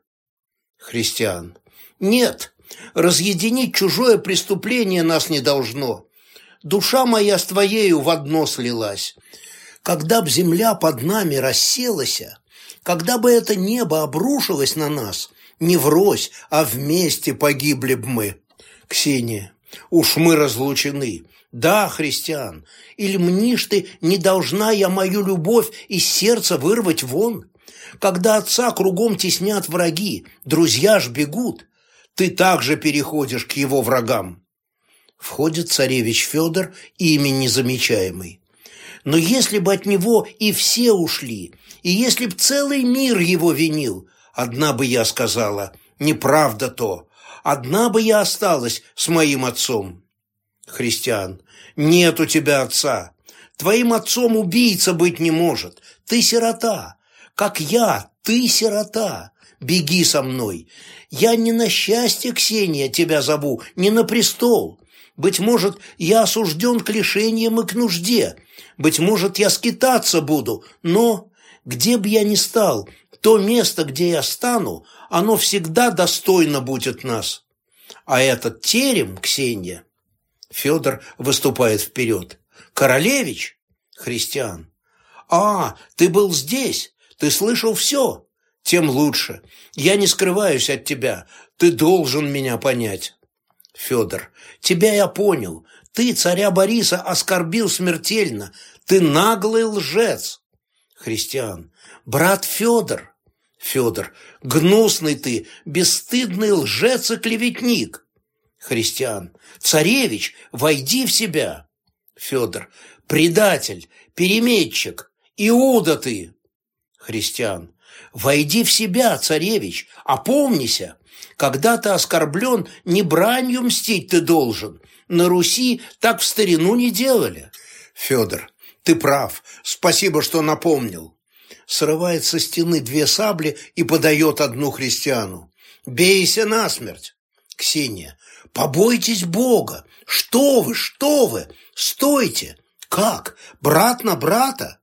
Христиан. Нет, разъединить чужое преступление нас не должно. Душа моя с твоею в одно слилась. Когда б земля под нами расселась, когда бы это небо обрушилось на нас, не врозь, а вместе погибли б мы. Ксения. Уж мы разлучены. Да, Христиан, или мнишь ты, не должна я мою любовь из сердца вырвать вон? Когда отца кругом теснят враги, друзья ж бегут, ты также переходишь к его врагам. Входит царевич Федор, имя незамечаемый. Но если бы от него и все ушли, и если б целый мир его винил, одна бы я сказала, неправда то, одна бы я осталась с моим отцом. Христиан. Нет у тебя отца. Твоим отцом убийца быть не может. Ты сирота. Как я, ты сирота. Беги со мной. Я не на счастье, Ксения, тебя зову, не на престол. Быть может, я осужден к лишениям и к нужде. Быть может, я скитаться буду, но где бы я ни стал, то место, где я стану, оно всегда достойно будет нас. А этот терем, Ксения... Федор выступает вперед. Королевич? Христиан. А, ты был здесь, ты слышал все. Тем лучше. Я не скрываюсь от тебя, ты должен меня понять. Федор. Тебя я понял. Ты царя Бориса оскорбил смертельно. Ты наглый лжец. Христиан. Брат Федор. Федор. Гнусный ты, бесстыдный лжец и клеветник. Христиан. Царевич, войди в себя. Федор. Предатель, переметчик, Иуда ты. Христиан. Войди в себя, царевич, опомнися. Когда ты оскорблен, не бранью мстить ты должен. На Руси так в старину не делали. Федор. Ты прав, спасибо, что напомнил. Срывает со стены две сабли и подает одну Христиану. Бейся насмерть. Ксения. Побойтесь Бога! Что вы, что вы? Стойте! Как? Брат на брата?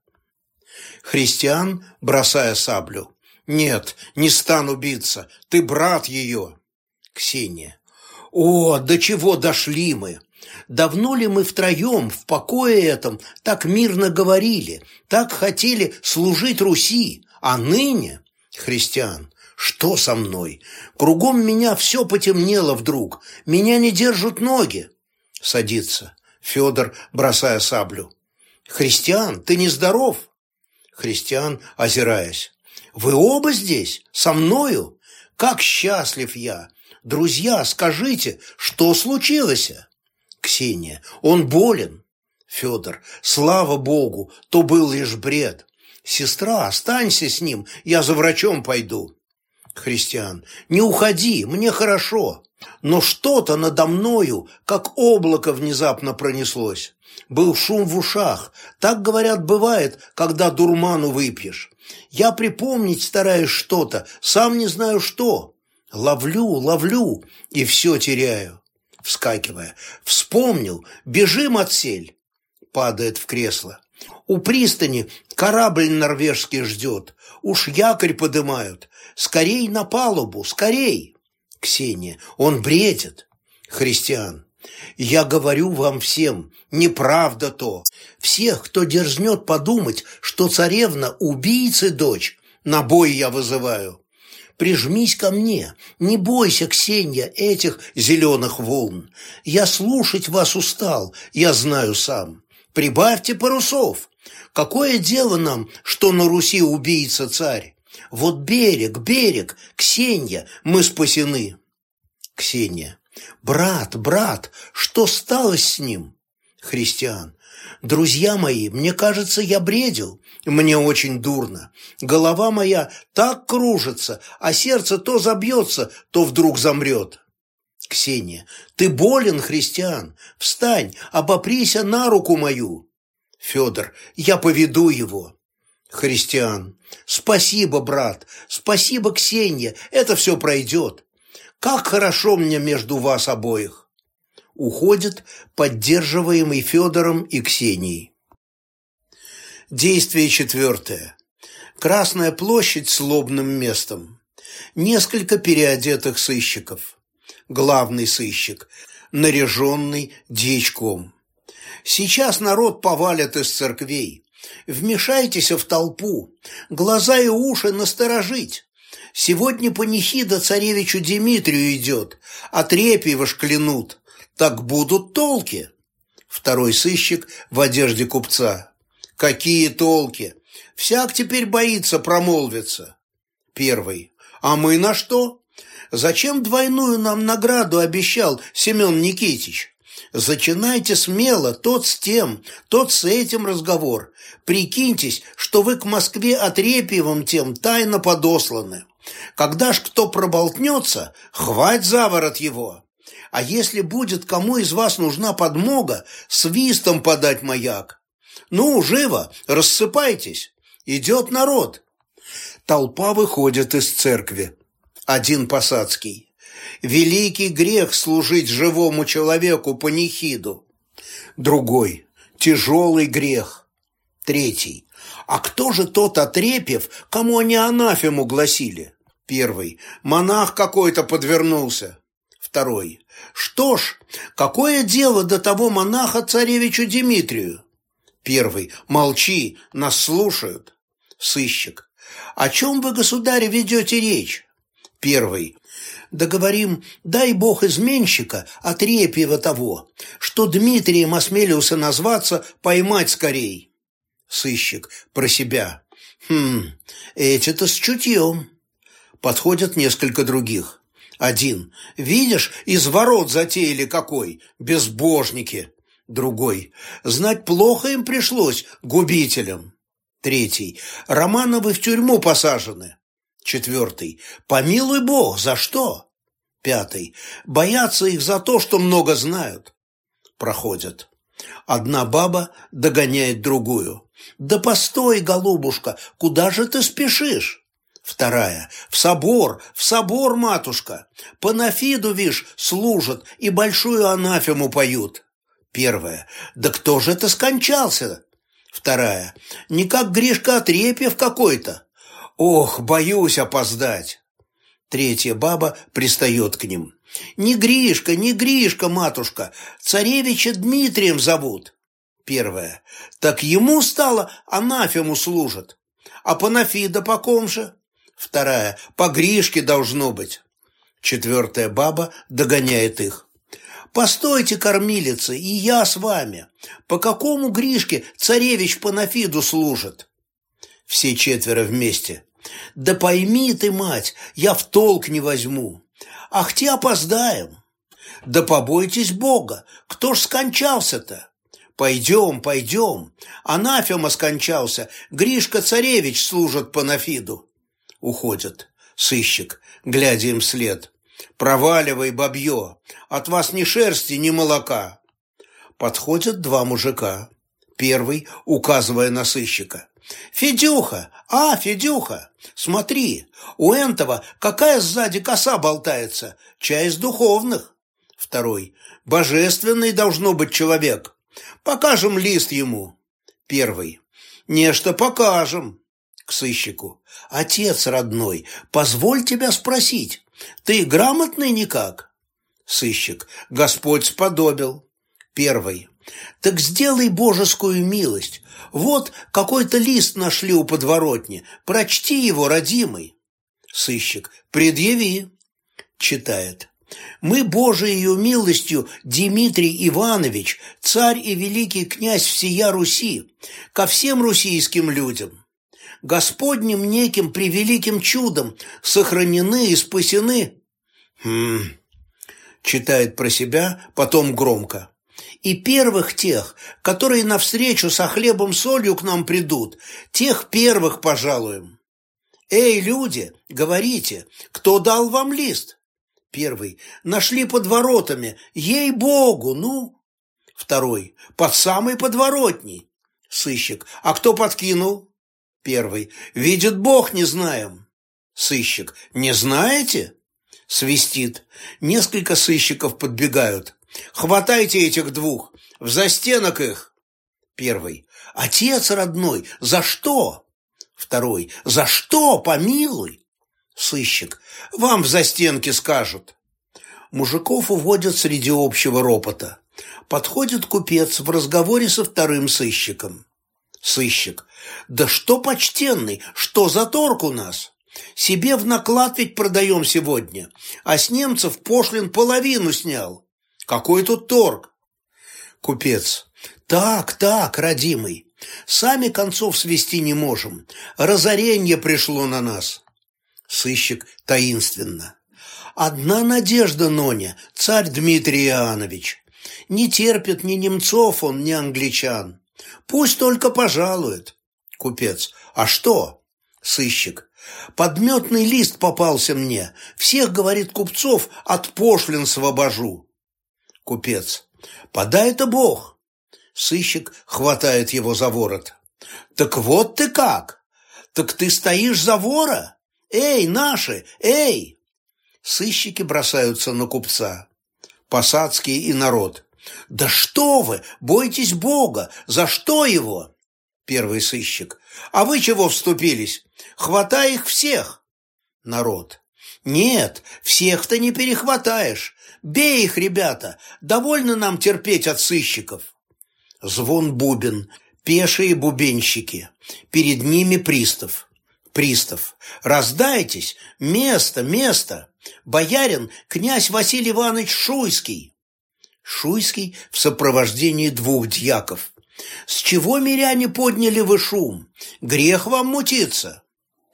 Христиан, бросая саблю. Нет, не стану биться, ты брат ее. Ксения. О, до чего дошли мы! Давно ли мы втроем в покое этом так мирно говорили, так хотели служить Руси, а ныне... Христиан. Что со мной? Кругом меня все потемнело вдруг. Меня не держат ноги. Садится. Федор, бросая саблю. Христиан, ты нездоров? Христиан, озираясь. Вы оба здесь? Со мною? Как счастлив я! Друзья, скажите, что случилось? Ксения, он болен. Федор, слава Богу, то был лишь бред. Сестра, останься с ним, я за врачом пойду. Христиан, не уходи, мне хорошо. Но что-то надо мною, как облако, внезапно пронеслось. Был шум в ушах. Так, говорят, бывает, когда дурману выпьешь. Я припомнить стараюсь что-то, сам не знаю что. Ловлю, ловлю и все теряю. Вскакивая. Вспомнил, бежим отсель. Падает в кресло. У пристани корабль норвежский ждет. Уж якорь подымают. Скорей на палубу, скорей. Ксения, он бредит. Христиан, я говорю вам всем, неправда то. Всех, кто дерзнет подумать, что царевна убийцы дочь, на бой я вызываю. Прижмись ко мне, не бойся, Ксения, этих зеленых волн. Я слушать вас устал, я знаю сам. Прибавьте парусов. Какое дело нам, что на Руси убийца царь? Вот берег, берег, Ксения, мы спасены. Ксения. Брат, брат, что стало с ним? Христиан. Друзья мои, мне кажется, я бредил. Мне очень дурно. Голова моя так кружится, а сердце то забьется, то вдруг замрет. Ксения. Ты болен, Христиан? Встань, обоприся на руку мою. Федор. Я поведу его. Христиан. Спасибо, брат, спасибо, Ксения, это все пройдет. Как хорошо мне между вас обоих. Уходит, поддерживаемый Федором и Ксенией. Действие четвертое. Красная площадь с лобным местом. Несколько переодетых сыщиков. Главный сыщик, наряженный дьячком. Сейчас народ повалят из церквей. Вмешайтесь в толпу, глаза и уши насторожить. Сегодня панихида царевичу Дмитрию идет, а Трепьева клянут. Так будут толки. Второй сыщик в одежде купца. Какие толки? Всяк теперь боится промолвиться. Первый. А мы на что? Зачем двойную нам награду обещал Семен Никитич? Зачинайте смело, тот с тем, тот с этим разговор. Прикиньтесь, что вы к Москве Отрепьевым тем тайно подосланы. Когда ж кто проболтнется, хвать за ворот его. А если будет кому из вас нужна подмога, свистом подать маяк. Ну, живо, рассыпайтесь, идет народ. Толпа выходит из церкви. Один посадский. Великий грех служить живому человеку панихиду. Другой. Тяжелый грех. Третий. А кто же тот Отрепьев, кому они анафему гласили? Первый. Монах какой-то подвернулся. Второй. Что ж, какое дело до того монаха царевичу Дмитрию? Первый. Молчи, нас слушают. Сыщик. О чем вы, государь, ведете речь? Первый. Да говорим, дай бог изменщика, Отрепьева того, что Дмитрием осмелился назваться, поймать скорей. Сыщик про себя. Хм, эти-то с чутьем. Подходят несколько других. Один. Видишь, из ворот затеяли какой, безбожники. Другой. Знать плохо им пришлось, губителям. Третий. Романовы в тюрьму посажены. Четвертый. Помилуй бог, за что? Пятый. Боятся их за то, что много знают. Проходят. Одна баба догоняет другую. Да постой, голубушка, куда же ты спешишь? Вторая. В собор, в собор, матушка. Панафиду, вишь, служат и большую анафему поют. Первая. Да кто же это скончался? Вторая. Не как Гришка Отрепьев какой-то. Ох, боюсь опоздать. Третья баба пристает к ним. Не Гришка, не Гришка, матушка, царевича Дмитрием зовут. Первая. Так ему стало анафему служат. А панафида по ком же? Вторая. По Гришке должно быть. Четвертая баба догоняет их. Постойте, кормилица, и я с вами. По какому Гришке царевич Панафиду служит? Все четверо вместе. Да пойми ты, мать, я в толк не возьму. Ах, те опоздаем. Да побойтесь Бога, кто ж скончался-то? Пойдем, пойдем. Анафема скончался, Гришка-царевич служит Панафиду. Уходят. Сыщик, глядя им вслед. Проваливай, бабье, от вас ни шерсти, ни молока. Подходят два мужика. Первый, указывая на сыщика. Федюха, а, Федюха, смотри, у энтова какая сзади коса болтается, чай из духовных. Второй, божественный должно быть человек. Покажем лист ему. Первый, нечто покажем. К сыщику. Отец родной, позволь тебя спросить, ты грамотный никак? Сыщик. Господь сподобил. Первый. Так сделай божескую милость. Вот какой-то лист нашли у подворотни. Прочти его, родимый. Сыщик. Предъяви. Читает. Мы Божией милостью, Дмитрий Иванович, царь и великий князь всея Руси, ко всем руссийским людям, Господним неким превеликим чудом сохранены и спасены. Хм. Читает про себя, потом громко. И первых тех, которые навстречу со хлебом солью к нам придут, тех первых пожалуем. Эй, люди, говорите, кто дал вам лист? Первый. Нашли под воротами. Ей-богу, ну. Второй. Под самой подворотней. Сыщик. А кто подкинул? Первый. Видит Бог, не знаем. Сыщик. Не знаете? Свистит. Несколько сыщиков подбегают. Хватайте этих двух. В застенок их. Первый. Отец родной, за что? Второй. За что, помилуй? Сыщик. Вам в застенке скажут. Мужиков уводят среди общего ропота. Подходит купец в разговоре со вторым сыщиком. Сыщик. Да что, почтенный, что за торг у нас? Себе в наклад ведь продаем сегодня, а с немцев пошлин половину снял. Какой тут торг? Купец. Так, так, родимый, сами концов свести не можем. Разоренье пришло на нас. Сыщик таинственно. Одна надежда, Ноня, царь Дмитрий Иоаннович. Не терпит ни немцов он, ни англичан. Пусть только пожалует. Купец. А что? Сыщик. Подметный лист попался мне. Всех, говорит, купцов от пошлин освобожу. Купец. Подай-то Бог. Сыщик хватает его за ворот. Так вот ты как? Так ты стоишь за вора? Эй, наши, эй! Сыщики бросаются на купца. Посадский и народ. Да что вы, бойтесь Бога, за что его? Первый сыщик. А вы чего вступились? Хватай их всех. Народ. Нет, всех-то не перехватаешь. Бей их, ребята, довольно нам терпеть от сыщиков. Звон бубен, пешие бубенщики. Перед ними пристав. Пристав. Раздайтесь, место, место. Боярин князь Василий Иванович Шуйский. Шуйский в сопровождении двух дьяков. С чего, миряне, подняли вы шум? Грех вам мутиться.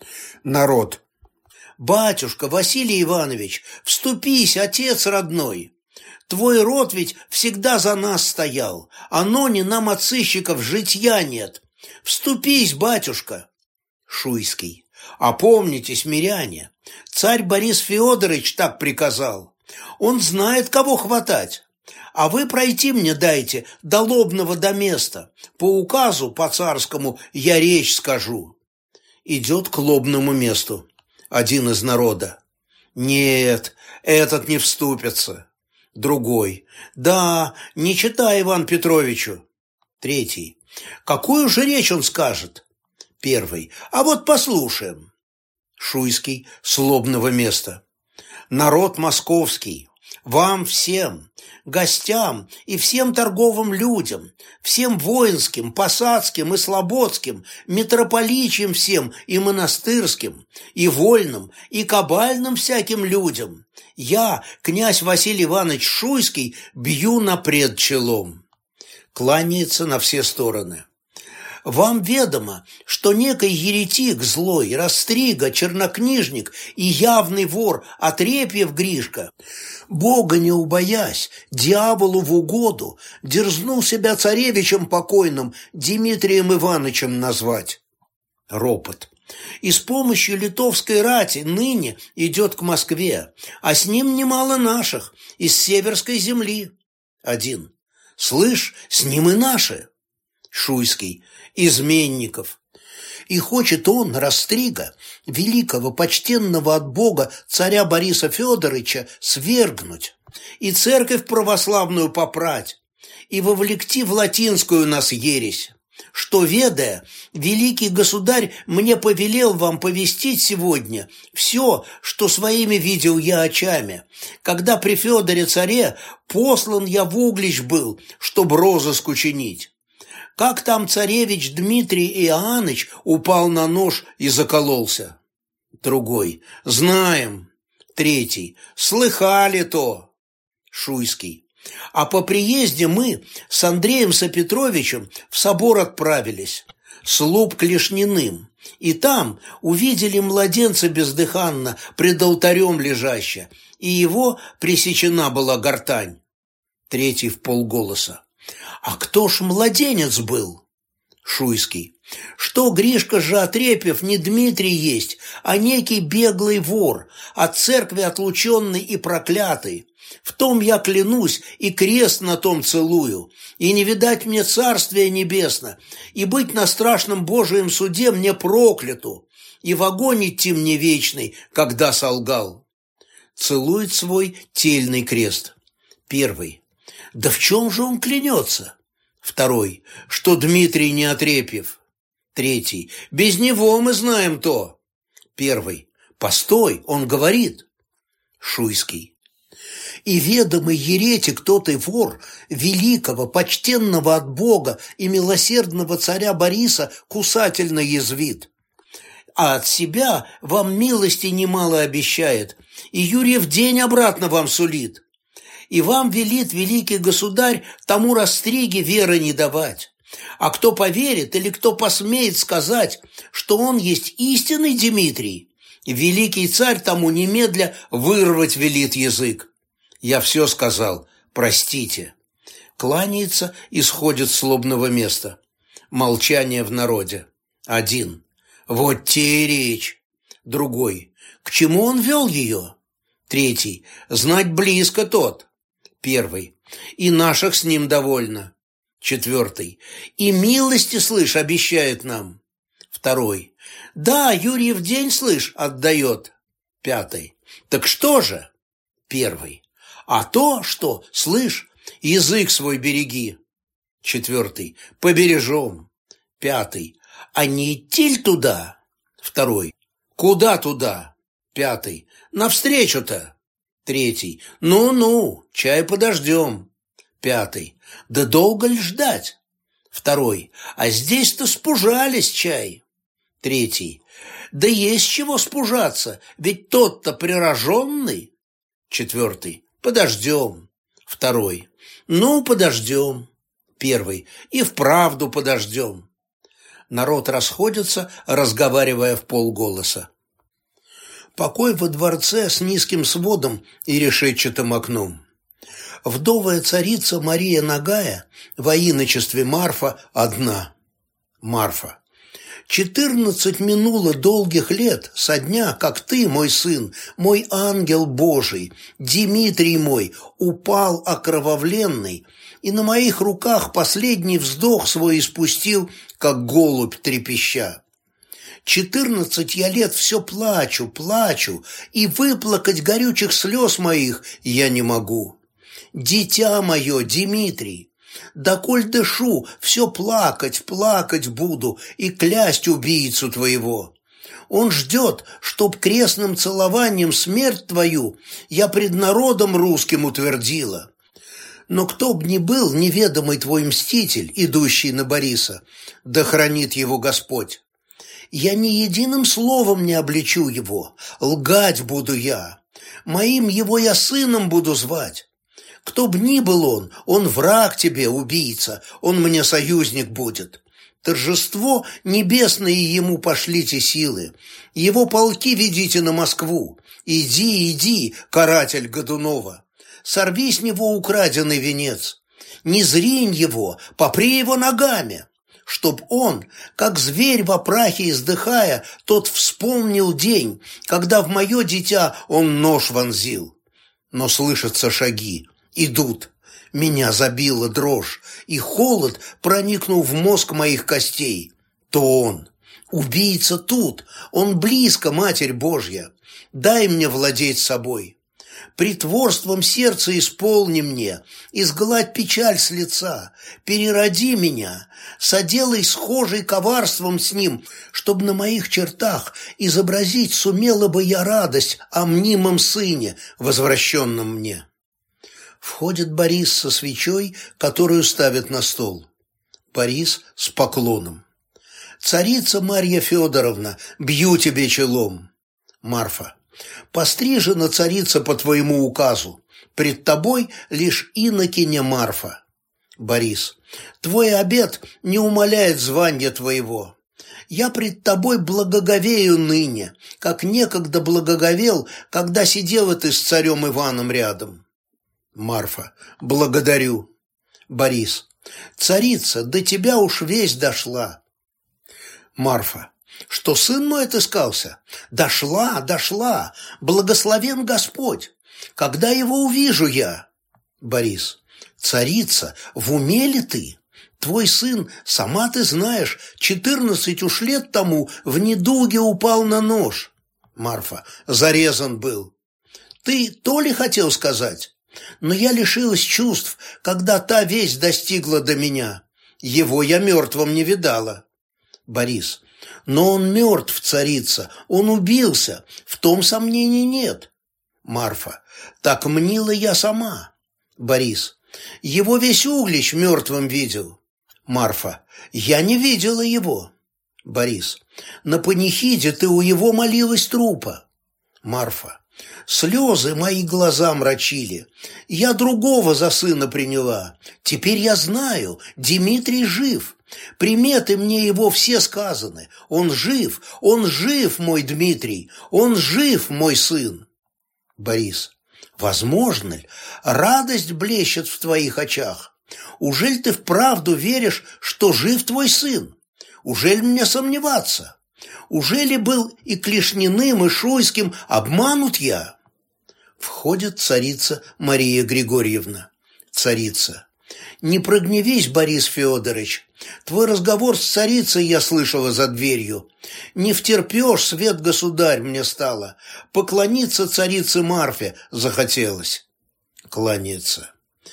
Народ. Батюшка Василий Иванович, вступись, отец родной. Твой род ведь всегда за нас стоял, а ноне нам от сыщиков житья нет. Вступись, батюшка. Шуйский. Опомнитесь, миряне, царь Борис Федорович так приказал. Он знает, кого хватать. А вы пройти мне дайте до Лобного до места. По указу, по царскому, я речь скажу. Идет к Лобному месту. Один из народа. Нет, этот не вступится. Другой. Да, не читай Иван Петровичу. Третий. Какую же речь он скажет? Первый. А вот послушаем. Шуйский с Лобного места. Народ московский. вам всем, гостям и всем торговым людям, всем воинским, посадским и слободским, митрополичьим всем и монастырским, и вольным, и кабальным всяким людям, я, князь Василий Иванович Шуйский, бью напред челом. Кланяется на все стороны. Вам ведомо, что некий еретик злой, растрига, чернокнижник и явный вор Отрепьев Гришка, Бога не убоясь, дьяволу в угоду, дерзнул себя царевичем покойным Дмитрием Ивановичем назвать. Ропот. И с помощью литовской рати ныне идет к Москве, а с ним немало наших, из северской земли. Один. Слышь, с ним и наши. Шуйский. Изменников. И хочет он, Растрига, великого, почтенного от Бога царя Бориса Федоровича, свергнуть, и церковь православную попрать, и вовлекти в латинскую нас ересь, что, ведая, великий государь мне повелел вам повестить сегодня все, что своими видел я очами, когда при Федоре царе послан я в Углич был, чтоб розыск учинить. Как там царевич Дмитрий Иоанныч упал на нож и закололся? Другой. Знаем. Третий. Слыхали то. Шуйский. А по приезде мы с Андреем Сапетровичем в собор отправились, слуп Клешниным, и там увидели младенца бездыханно пред алтарем лежаща, и его пресечена была гортань. Третий вполголоса. А кто ж младенец был? Шуйский. Что Гришка же Отрепьев не Дмитрий есть, а некий беглый вор, от церкви отлученный и проклятый. В том я клянусь и крест на том целую, и не видать мне царствия небесно, и быть на страшном Божьем суде мне прокляту, и в огонь идти мне вечный, когда солгал. Целует свой тельный крест. Первый. Да в чем же он клянется? Второй. Что Дмитрий не Отрепьев. Третий. Без него мы знаем то. Первый. Постой, он говорит. Шуйский. И ведомый еретик тот и вор, великого, почтенного от Бога и милосердного царя Бориса кусательно язвит. А от себя вам милости немало обещает, и Юрьев день обратно вам сулит. И вам велит великий государь тому Растриге веры не давать. А кто поверит или кто посмеет сказать, что он есть истинный Дмитрий, великий царь тому немедля вырвать велит язык. Я все сказал, простите. Кланяется и сходит с лобного места. Молчание в народе. Один. Вот те и речь. Другой. К чему он вел ее? Третий. Знать близко тот. Первый. И наших с ним довольно. Четвертый. И милости, слышь, обещает нам. Второй. Да, Юрьев день, слышь, отдает. Пятый. Так что же? Первый. А то, что, слышь, язык свой береги. Четвертый. Побережем. Пятый. А не идти ли туда? Второй. Куда туда? Пятый. Навстречу-то. Третий. Ну-ну, чай подождем. Пятый. Да долго ли ждать? Второй. А здесь-то спужались чай. Третий. Да есть чего спужаться, ведь тот-то прироженный. Четвертый. Подождем. Второй. Ну, подождем. Первый. И вправду подождем. Народ расходится, разговаривая в полголоса. Покой во дворце с низким сводом и решетчатым окном. Вдовая царица Мария Нагая во иночестве Марфа одна. Марфа. Четырнадцать минуло долгих лет со дня, как ты, мой сын, мой ангел Божий, Дмитрий мой, упал окровавленный, и на моих руках последний вздох свой испустил, как голубь трепеща. Четырнадцать я лет все плачу, плачу, и выплакать горючих слез моих я не могу. Дитя мое, Дмитрий, доколь дышу, все плакать, плакать буду и клясть убийцу твоего. Он ждет, чтоб крестным целованием смерть твою я пред народом русским утвердила. Но кто б ни был неведомый твой мститель, идущий на Бориса, да хранит его Господь, я ни единым словом не обличу его, лгать буду я, моим его я сыном буду звать. Кто б ни был он, он враг тебе, убийца, он мне союзник будет. Торжество небесное ему пошлите силы, его полки ведите на Москву. Иди, иди, каратель Годунова, сорви с него украденный венец, не зринь его, попри его ногами, чтоб он, как зверь в опрахе издыхая, тот вспомнил день, когда в мое дитя он нож вонзил. Но слышатся шаги, идут. Меня забила дрожь, и холод проникнул в мозг моих костей. То он, убийца тут, он близко, Матерь Божья. Дай мне владеть собой. Притворством сердца исполни мне, изгладь печаль с лица, перероди меня, соделай схожий коварством с ним, чтоб на моих чертах изобразить сумела бы я радость о мнимом сыне, возвращенном мне. Входит Борис со свечой, которую ставят на стол. Борис с поклоном. «Царица Марья Федоровна, бью тебе челом». Марфа. «Пострижена царица по твоему указу. Пред тобой лишь инокиня Марфа». Борис. «Твой обет не умаляет звания твоего. Я пред тобой благоговею ныне, как некогда благоговел, когда сидела ты с царем Иваном рядом». Марфа. «Благодарю». Борис. «Царица, до тебя уж весть дошла». Марфа. «Что сын мой отыскался? Дошла, дошла, благословен Господь. Когда его увижу я?» Борис. «Царица, в уме ли ты? Твой сын, сама ты знаешь, четырнадцать уж лет тому в недуге упал на нож». Марфа. «Зарезан был». «Ты то ли хотел сказать? Но я лишилась чувств, когда та весть достигла до меня. Его я мертвым не видала». Борис. «Но он мертв, царица, он убился, в том сомнений нет». Марфа. «Так мнила я сама». Борис. «Его весь Углич мертвым видел». Марфа. «Я не видела его». Борис. «На панихиде ты у его молилась трупа». Марфа. «Слезы мои глаза мрачили. Я другого за сына приняла. Теперь я знаю, Дмитрий жив. Приметы мне его все сказаны. Он жив, он жив, мой Дмитрий, он жив, мой сын». Борис. «Возможно ли? Радость блещет в твоих очах. Ужель ты вправду веришь, что жив твой сын? Ужель мне сомневаться? Ужели был и Клешниным, и Шуйским обманут я?» Входит царица Мария Григорьевна. Царица. «Не прогневись, Борис Федорович. Твой разговор с царицей я слышала за дверью. Не втерпешь, свет государь, мне стало. Поклониться царице Марфе захотелось». Кланяется.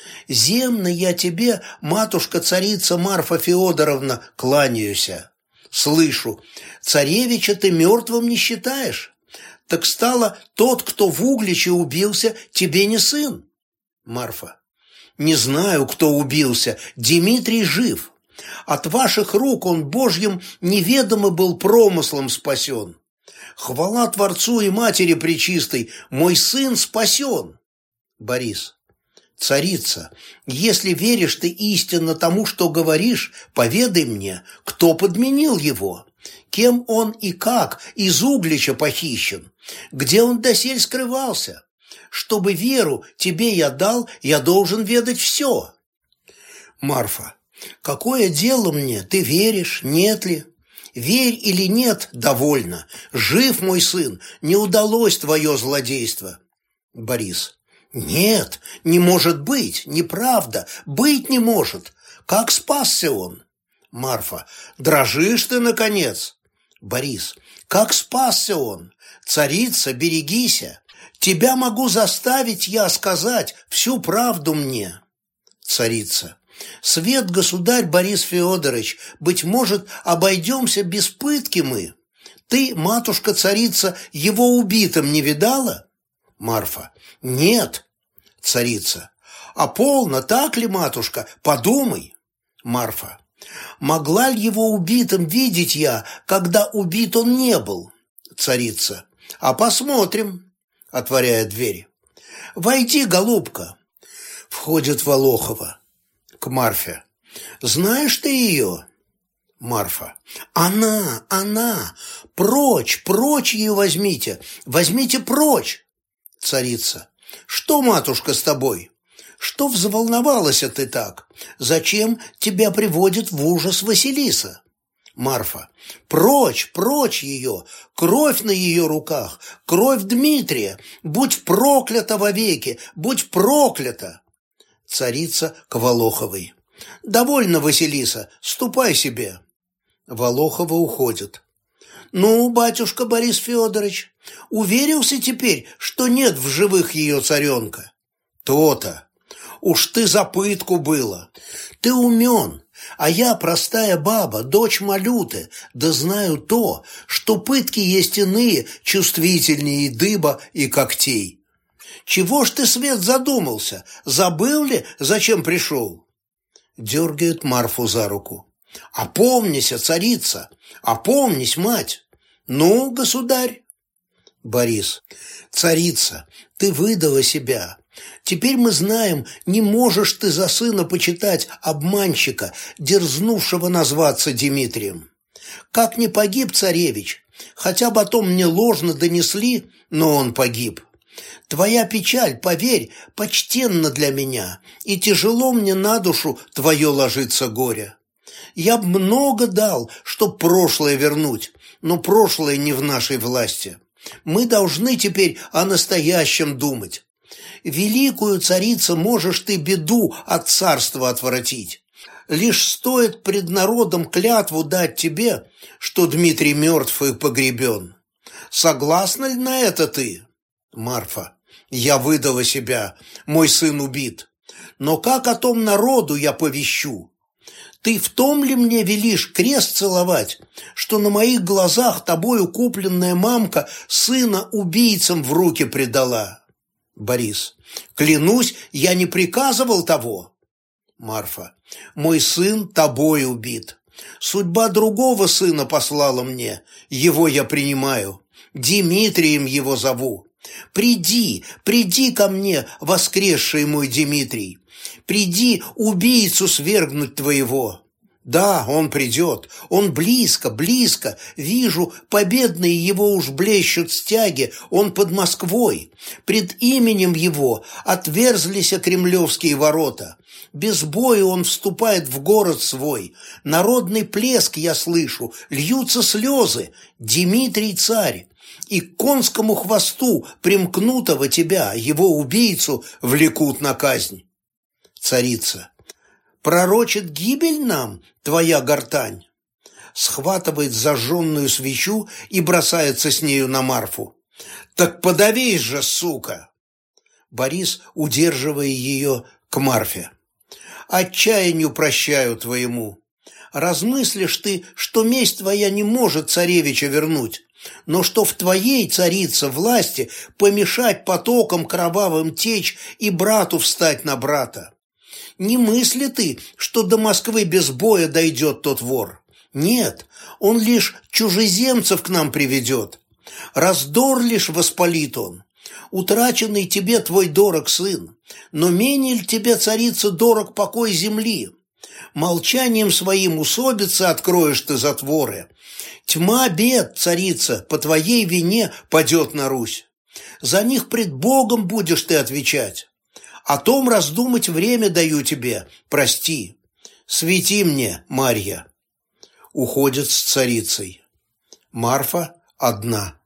«Земно я тебе, матушка-царица Марфа Феодоровна, кланяюся. Слышу, царевича ты мертвым не считаешь? Так стало, тот, кто в Угличе убился, тебе не сын». Марфа. «Не знаю, кто убился, Дмитрий жив. От ваших рук он Божьим неведомо был промыслом спасен. Хвала Творцу и Матери Пречистой, мой сын спасен». Борис. «Царица, если веришь ты истинно тому, что говоришь, поведай мне, кто подменил его, кем он и как из Углича похищен, где он досель скрывался. Чтобы веру тебе я дал, я должен ведать все». Марфа. «Какое дело мне, ты веришь, нет ли? Верь или нет, довольно. Жив мой сын, не удалось твое злодейство». Борис. «Нет, не может быть, неправда, быть не может. Как спасся он?» Марфа. «Дрожишь ты, наконец?» Борис. «Как спасся он? Царица, берегися. Тебя могу заставить я сказать всю правду мне». Царица. «Свет, государь Борис Федорович, быть может, обойдемся без пытки мы. Ты, матушка-царица, его убитым не видала? Марфа. Нет. Царица. А полно, так ли, матушка? Подумай. Марфа. Могла ли его убитым видеть я, когда убит он не был? Царица. А посмотрим, отворяя дверь. Войди, голубка. Входит Волохова. К Марфе. Знаешь ты ее? Марфа. Она, она. Прочь, прочь ее возьмите. Возьмите прочь. Царица. Что, матушка, с тобой? Что взволновалась ты так? Зачем тебя приводит в ужас Василиса? Марфа. Прочь, прочь ее, кровь на ее руках, кровь Дмитрия, будь проклята вовеки, будь проклята. Царица к Волоховой. Довольно, Василиса, ступай себе. Волохова уходит. Ну, батюшка Борис Федорович, уверился теперь, что нет в живых ее царенка? То-то. Уж ты за пытку было. Ты умен, а я простая баба, дочь Малюты, да знаю то, что пытки есть иные, чувствительнее дыба и когтей. Чего ж ты, Свет, задумался? Забыл ли, зачем пришел? Дергает Марфу за руку. Опомнися, царица, опомнись, мать. Ну, государь. Борис. Царица, ты выдала себя. Теперь мы знаем, не можешь ты за сына почитать обманщика, дерзнувшего назваться Дмитрием. Как не погиб царевич, хотя потом мне ложно донесли, но он погиб. Твоя печаль, поверь, почтенна для меня, и тяжело мне на душу твое ложится горе. Я б много дал, чтоб прошлое вернуть, но прошлое не в нашей власти. Мы должны теперь о настоящем думать. Великую, царица, можешь ты беду от царства отвратить. Лишь стоит пред народом клятву дать тебе, что Дмитрий мертв и погребен. Согласна ли на это ты? Марфа. Я выдала себя, мой сын убит. Но как о том народу я повещу? Ты в том ли мне велишь крест целовать, что на моих глазах тобою купленная мамка сына убийцам в руки предала? Борис. Клянусь, я не приказывал того. Марфа. Мой сын тобой убит. Судьба другого сына послала мне, его я принимаю. Дмитрием его зову. Приди, приди ко мне, воскресший мой Дмитрий. Приди убийцу свергнуть твоего. Да, он придет, он близко, близко, вижу, победные его уж блещут стяги, он под Москвой. Пред именем его отверзлись кремлевские ворота. Без боя он вступает в город свой. Народный плеск я слышу, льются слезы. Дмитрий царь. И к конскому хвосту примкнутого тебя, его убийцу, влекут на казнь. Царица. Пророчит гибель нам твоя гортань? Схватывает зажженную свечу и бросается с нею на Марфу. Так подавись же, сука! Борис, удерживая ее, к Марфе. Отчаянию прощаю твоему. Размыслишь ты, что месть твоя не может царевича вернуть, но что в твоей, царица, власти помешать потокам кровавым течь и брату встать на брата. Не мысли ты, что до Москвы без боя дойдет тот вор. Нет, он лишь чужеземцев к нам приведет. Раздор лишь воспалит он. Утраченный тебе твой дорог сын, но менее ли тебе, царица, дорог покой земли? Молчанием своим усобицы откроешь ты затворы. Тьма бед, царица, по твоей вине падет на Русь. За них пред Богом будешь ты отвечать. О том раздумать время даю тебе, прости. Свети мне, Марья. Уходит с царицей. Марфа одна.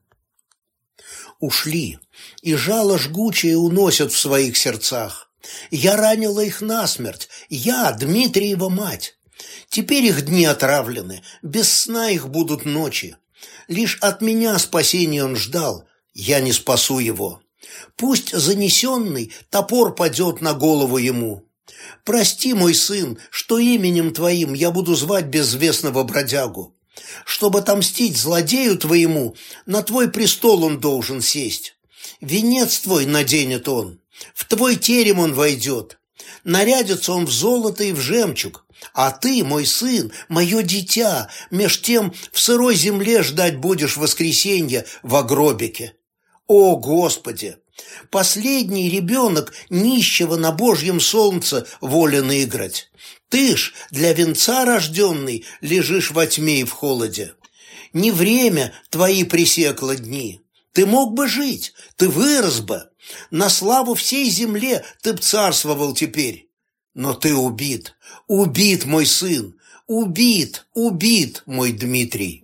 Ушли, и жало жгучее уносят в своих сердцах. Я ранила их насмерть, я, Дмитриева мать. Теперь их дни отравлены, без сна их будут ночи. Лишь от меня спасения он ждал, я не спасу его. Пусть занесенный топор падет на голову ему. Прости, мой сын, что именем твоим я буду звать безвестного бродягу. Чтобы отомстить злодею твоему, на твой престол он должен сесть. Венец твой наденет он, в твой терем он войдет. Нарядится он в золото и в жемчуг, а ты, мой сын, мое дитя, меж тем в сырой земле ждать будешь воскресенья во гробике. О, Господи! Последний ребенок нищего на Божьем солнце волен играть. Ты ж, для венца рожденный, лежишь во тьме и в холоде. Не время твои пресекло дни. Ты мог бы жить, ты вырос бы. На славу всей земле ты б царствовал теперь. Но ты убит, убит, мой сын, убит, убит, мой Дмитрий.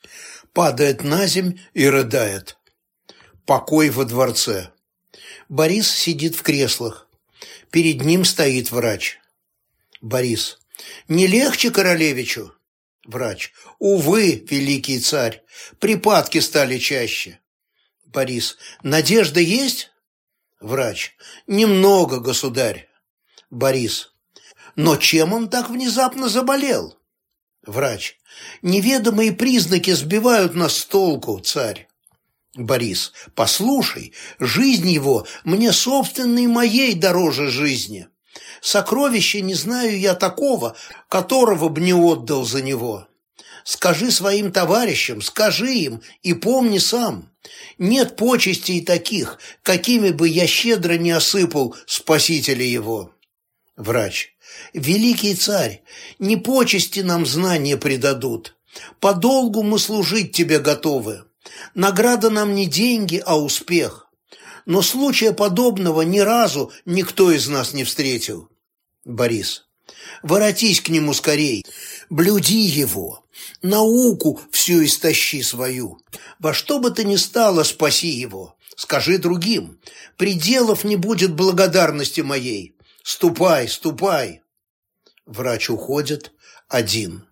Падает на земь и рыдает. Покой во дворце. Борис сидит в креслах. Перед ним стоит врач. Борис. Не легче королевичу? Врач. Увы, великий царь, припадки стали чаще. Борис. Надежда есть? Врач. Немного, государь. Борис. Но чем он так внезапно заболел? Врач. Неведомые признаки сбивают нас с толку, царь. Борис. Послушай, жизнь его мне собственной моей дороже жизни. Сокровища не знаю я такого, которого б не отдал за него. Скажи своим товарищам, скажи им и помни сам. Нет почестей таких, какими бы я щедро не осыпал спасителя его. Врач. Великий царь, не почести нам знания предадут. Подолгу мы служить тебе готовы. Награда нам не деньги, а успех. Но случая подобного ни разу никто из нас не встретил. Борис. Воротись к нему скорей, блюди его, науку всю истощи свою. Во что бы то ни стало, спаси его. Скажи другим, пределов не будет благодарности моей. Ступай, ступай. Врач уходит один.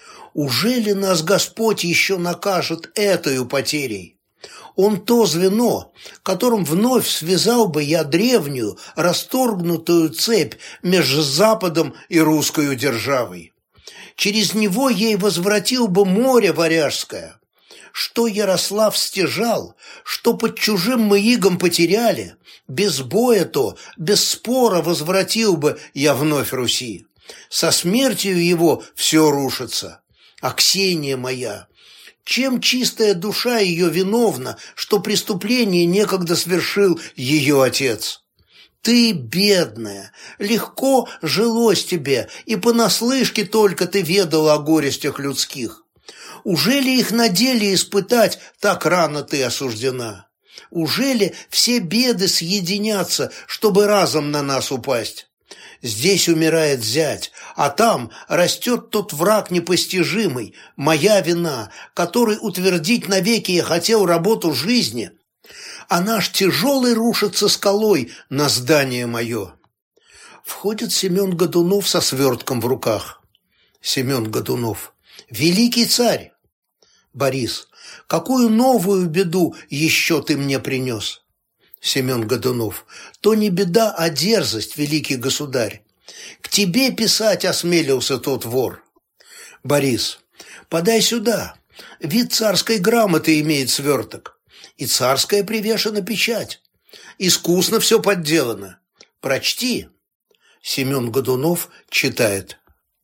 Ужели нас Господь еще накажет этою потерей? Он то звено, которым вновь связал бы я древнюю, расторгнутую цепь между Западом и русскою державой. Через него ей возвратил бы море варяжское. Что Ярослав стяжал, что под чужим мы игом потеряли, без боя то, без спора возвратил бы я вновь Руси. Со смертью его все рушится. А Ксения моя, чем чистая душа ее виновна, что преступление некогда совершил ее отец? Ты, бедная, легко жилось тебе, и понаслышке только ты ведала о горестях людских. Ужели их на деле испытать так рано ты осуждена? Ужели все беды съединятся, чтобы разом на нас упасть? Здесь умирает зять, а там растет тот враг непостижимый, моя вина, который утвердить навеки я хотел работу жизни, а наш тяжелый рушится скалой на здание мое. Входит Семен Годунов со свертком в руках. Семен Годунов. Великий царь. Борис. Какую новую беду еще ты мне принес? Семен Годунов. То не беда, а дерзость, великий государь. К тебе писать осмелился тот вор. Борис. Подай сюда. Вид царской грамоты имеет сверток. И царская привешена печать. Искусно все подделано. Прочти. Семен Годунов читает.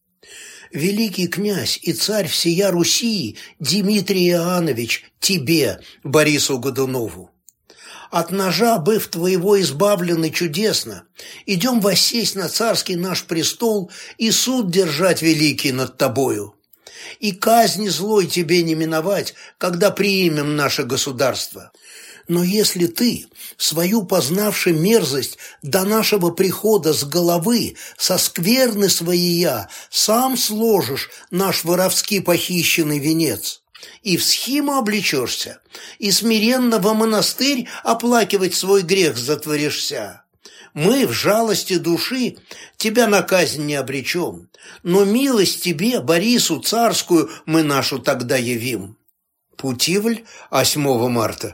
Великий князь и царь всея Руси Дмитрий Иоаннович, тебе, Борису Годунову. От ножа, быв твоего избавлены чудесно, идем воссесть на царский наш престол и суд держать великий над тобою. И казни злой тебе не миновать, когда примем наше государство. Но если ты, свою познавши мерзость до нашего прихода с головы, со скверны своея, сам сложишь наш воровски похищенный венец, и в схиму облечешься, и смиренно во монастырь оплакивать свой грех затворишься. Мы в жалости души тебя на казнь не обречем, но милость тебе, Борису царскую, мы нашу тогда явим. Путивль, восьмого марта.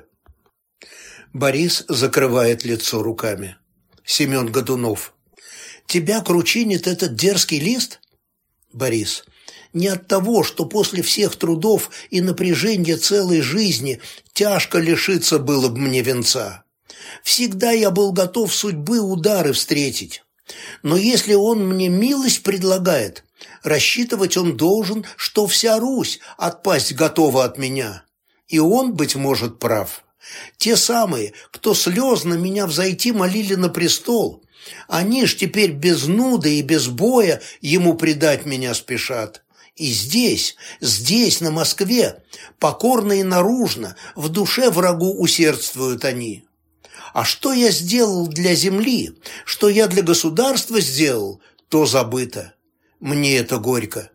Борис закрывает лицо руками. Семен Годунов. Тебя кручинит этот дерзкий лист? Борис. не от того, что после всех трудов и напряжения целой жизни тяжко лишиться было бы мне венца. Всегда я был готов судьбы удары встретить. Но если он мне милость предлагает, рассчитывать он должен, что вся Русь отпасть готова от меня. И он, быть может, прав. Те самые, кто слезно меня взойти молили на престол, они ж теперь без нуды и без боя ему предать меня спешат. И здесь, здесь, на Москве, покорно и наружно, в душе врагу усердствуют они. А что я сделал для земли, что я для государства сделал, то забыто. Мне это горько.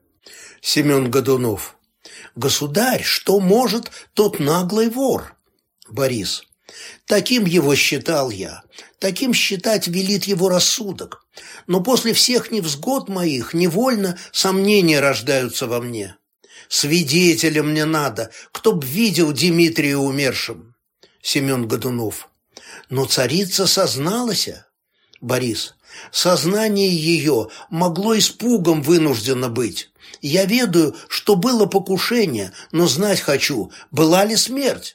Семен Годунов. Государь, что может тот наглый вор? Борис. Таким его считал я, таким считать велит его рассудок. Но после всех невзгод моих невольно сомнения рождаются во мне. Свидетеля мне надо, кто б видел Дмитрия умершим. Семен Годунов. Но царица созналася. Борис. Сознание ее могло испугом вынуждено быть. Я ведаю, что было покушение, но знать хочу, была ли смерть.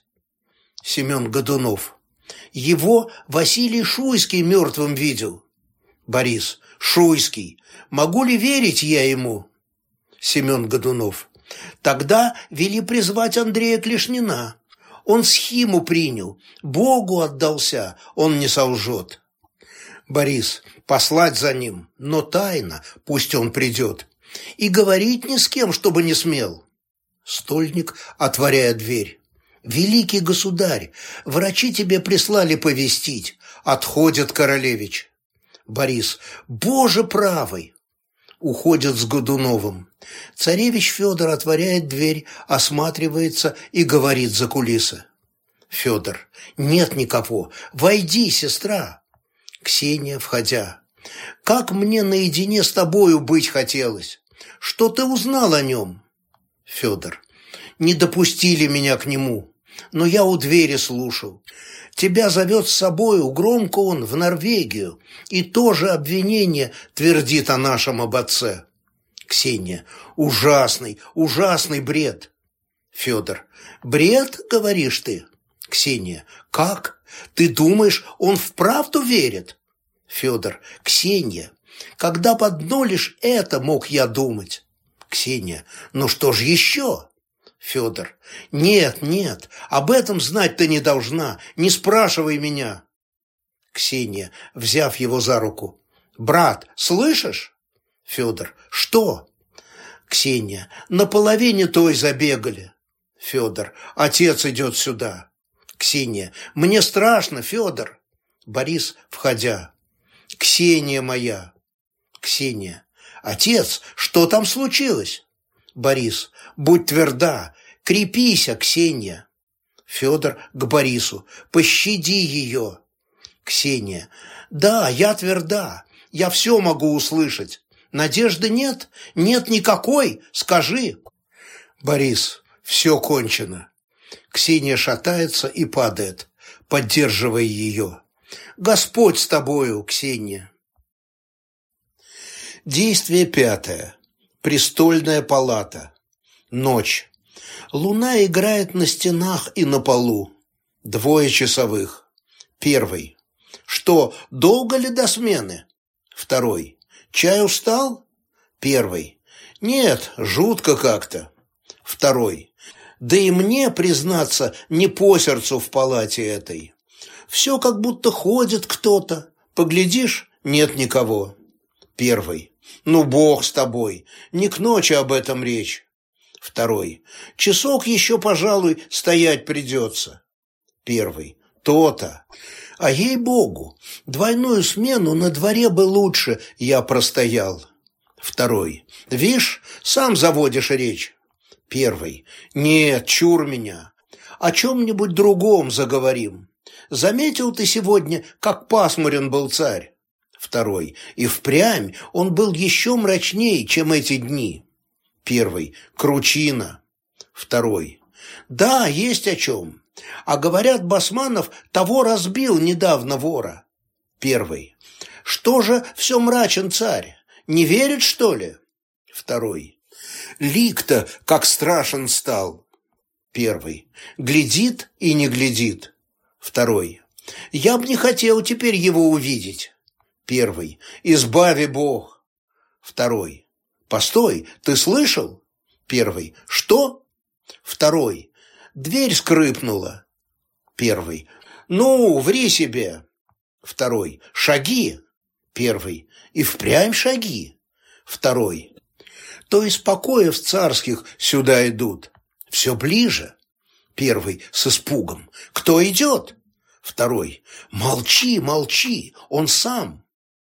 Семен Годунов. Его Василий Шуйский мертвым видел. Борис. Шуйский. Могу ли верить я ему? Семен Годунов. Тогда вели призвать Андрея Клешнина. Он схиму принял, Богу отдался, он не солжет. Борис. Послать за ним, но тайно, пусть он придет. И говорить ни с кем, чтобы не смел. Стольник, отворяя дверь. Великий государь, врачи тебе прислали повестить. Отходит королевич. Борис. Боже правый. Уходит с Годуновым. Царевич Федор отворяет дверь, осматривается и говорит за кулисы. Федор. Нет никого. Войди, сестра. Ксения, входя. Как мне наедине с тобою быть хотелось. Что ты узнал о нем? Федор. Не допустили меня к нему, но я у двери слушал. Тебя зовет с собою, громко он, в Норвегию, и тоже обвинение твердит о нашем об отце. Ксения. Ужасный, ужасный бред. Федор. Бред, говоришь ты? Ксения. Как? Ты думаешь, он вправду верит? Федор. Ксения. Когда под одно лишь это мог я думать? Ксения. Ну что ж еще? Федор. Нет, нет, об этом знать ты не должна, не спрашивай меня. Ксения, взяв его за руку. Брат, слышишь? Федор. Что? Ксения. На половине той забегали. Федор. Отец идет сюда. Ксения. Мне страшно, Федор. Борис, входя. Ксения моя. Ксения. Отец, что там случилось? Борис. Будь тверда, крепися, Ксения. Федор к Борису. Пощади ее. Ксения. Да, я тверда, я все могу услышать. Надежды нет? Нет никакой? Скажи. Борис. Все кончено. Ксения шатается и падает, поддерживая ее. Господь с тобою, Ксения. Действие пятое. Престольная палата. Ночь. Луна играет на стенах и на полу. Двое часовых. Первый. Что, долго ли до смены? Второй. Чай устал? Первый. Нет, жутко как-то. Второй. Да и мне, признаться, не по сердцу в палате этой. Все как будто ходит кто-то. Поглядишь, нет никого. Первый. Ну, Бог с тобой, не к ночи об этом речь. Второй. Часок еще, пожалуй, стоять придется. Первый. То-то. А ей-богу, двойную смену на дворе бы лучше я простоял. Второй. Вишь, сам заводишь речь. Первый. Нет, чур меня. О чем-нибудь другом заговорим. Заметил ты сегодня, как пасмурен был царь? Второй. И впрямь он был еще мрачнее, чем эти дни. Первый. Кручина. Второй. Да, есть о чем. А говорят, Басманов того разбил недавно вора. Первый. Что же все мрачен царь? Не верит, что ли? Второй. Лик-то как страшен стал. Первый. Глядит и не глядит. Второй. Я б не хотел теперь его увидеть. Первый. Избави Бог. Второй. Постой, ты слышал? Первый. Что? Второй. Дверь скрипнула. Первый. Ну, ври себе. Второй. Шаги. Первый. И впрямь шаги. Второй. То из покоев царских сюда идут. Все ближе. Первый с испугом. Кто идет? Второй. Молчи, молчи, он сам.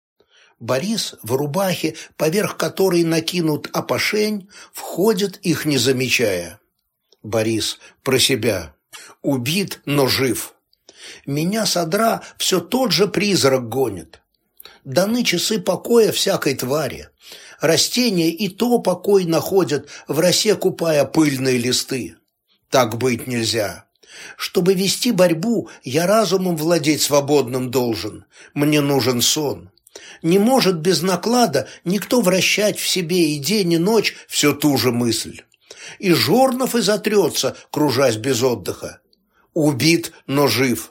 Борис в рубахе, поверх которой накинут опошень, входит, их не замечая. Борис про себя. Убит, но жив. Меня с одра все тот же призрак гонит. Даны часы покоя всякой твари. Растения и то покой находят, в росе купая пыльные листы. Так быть нельзя. Чтобы вести борьбу, я разумом владеть свободным должен. Мне нужен сон. Не может без наклада никто вращать в себе и день, и ночь все ту же мысль. И Жорнов изотрется, кружась без отдыха. Убит, но жив.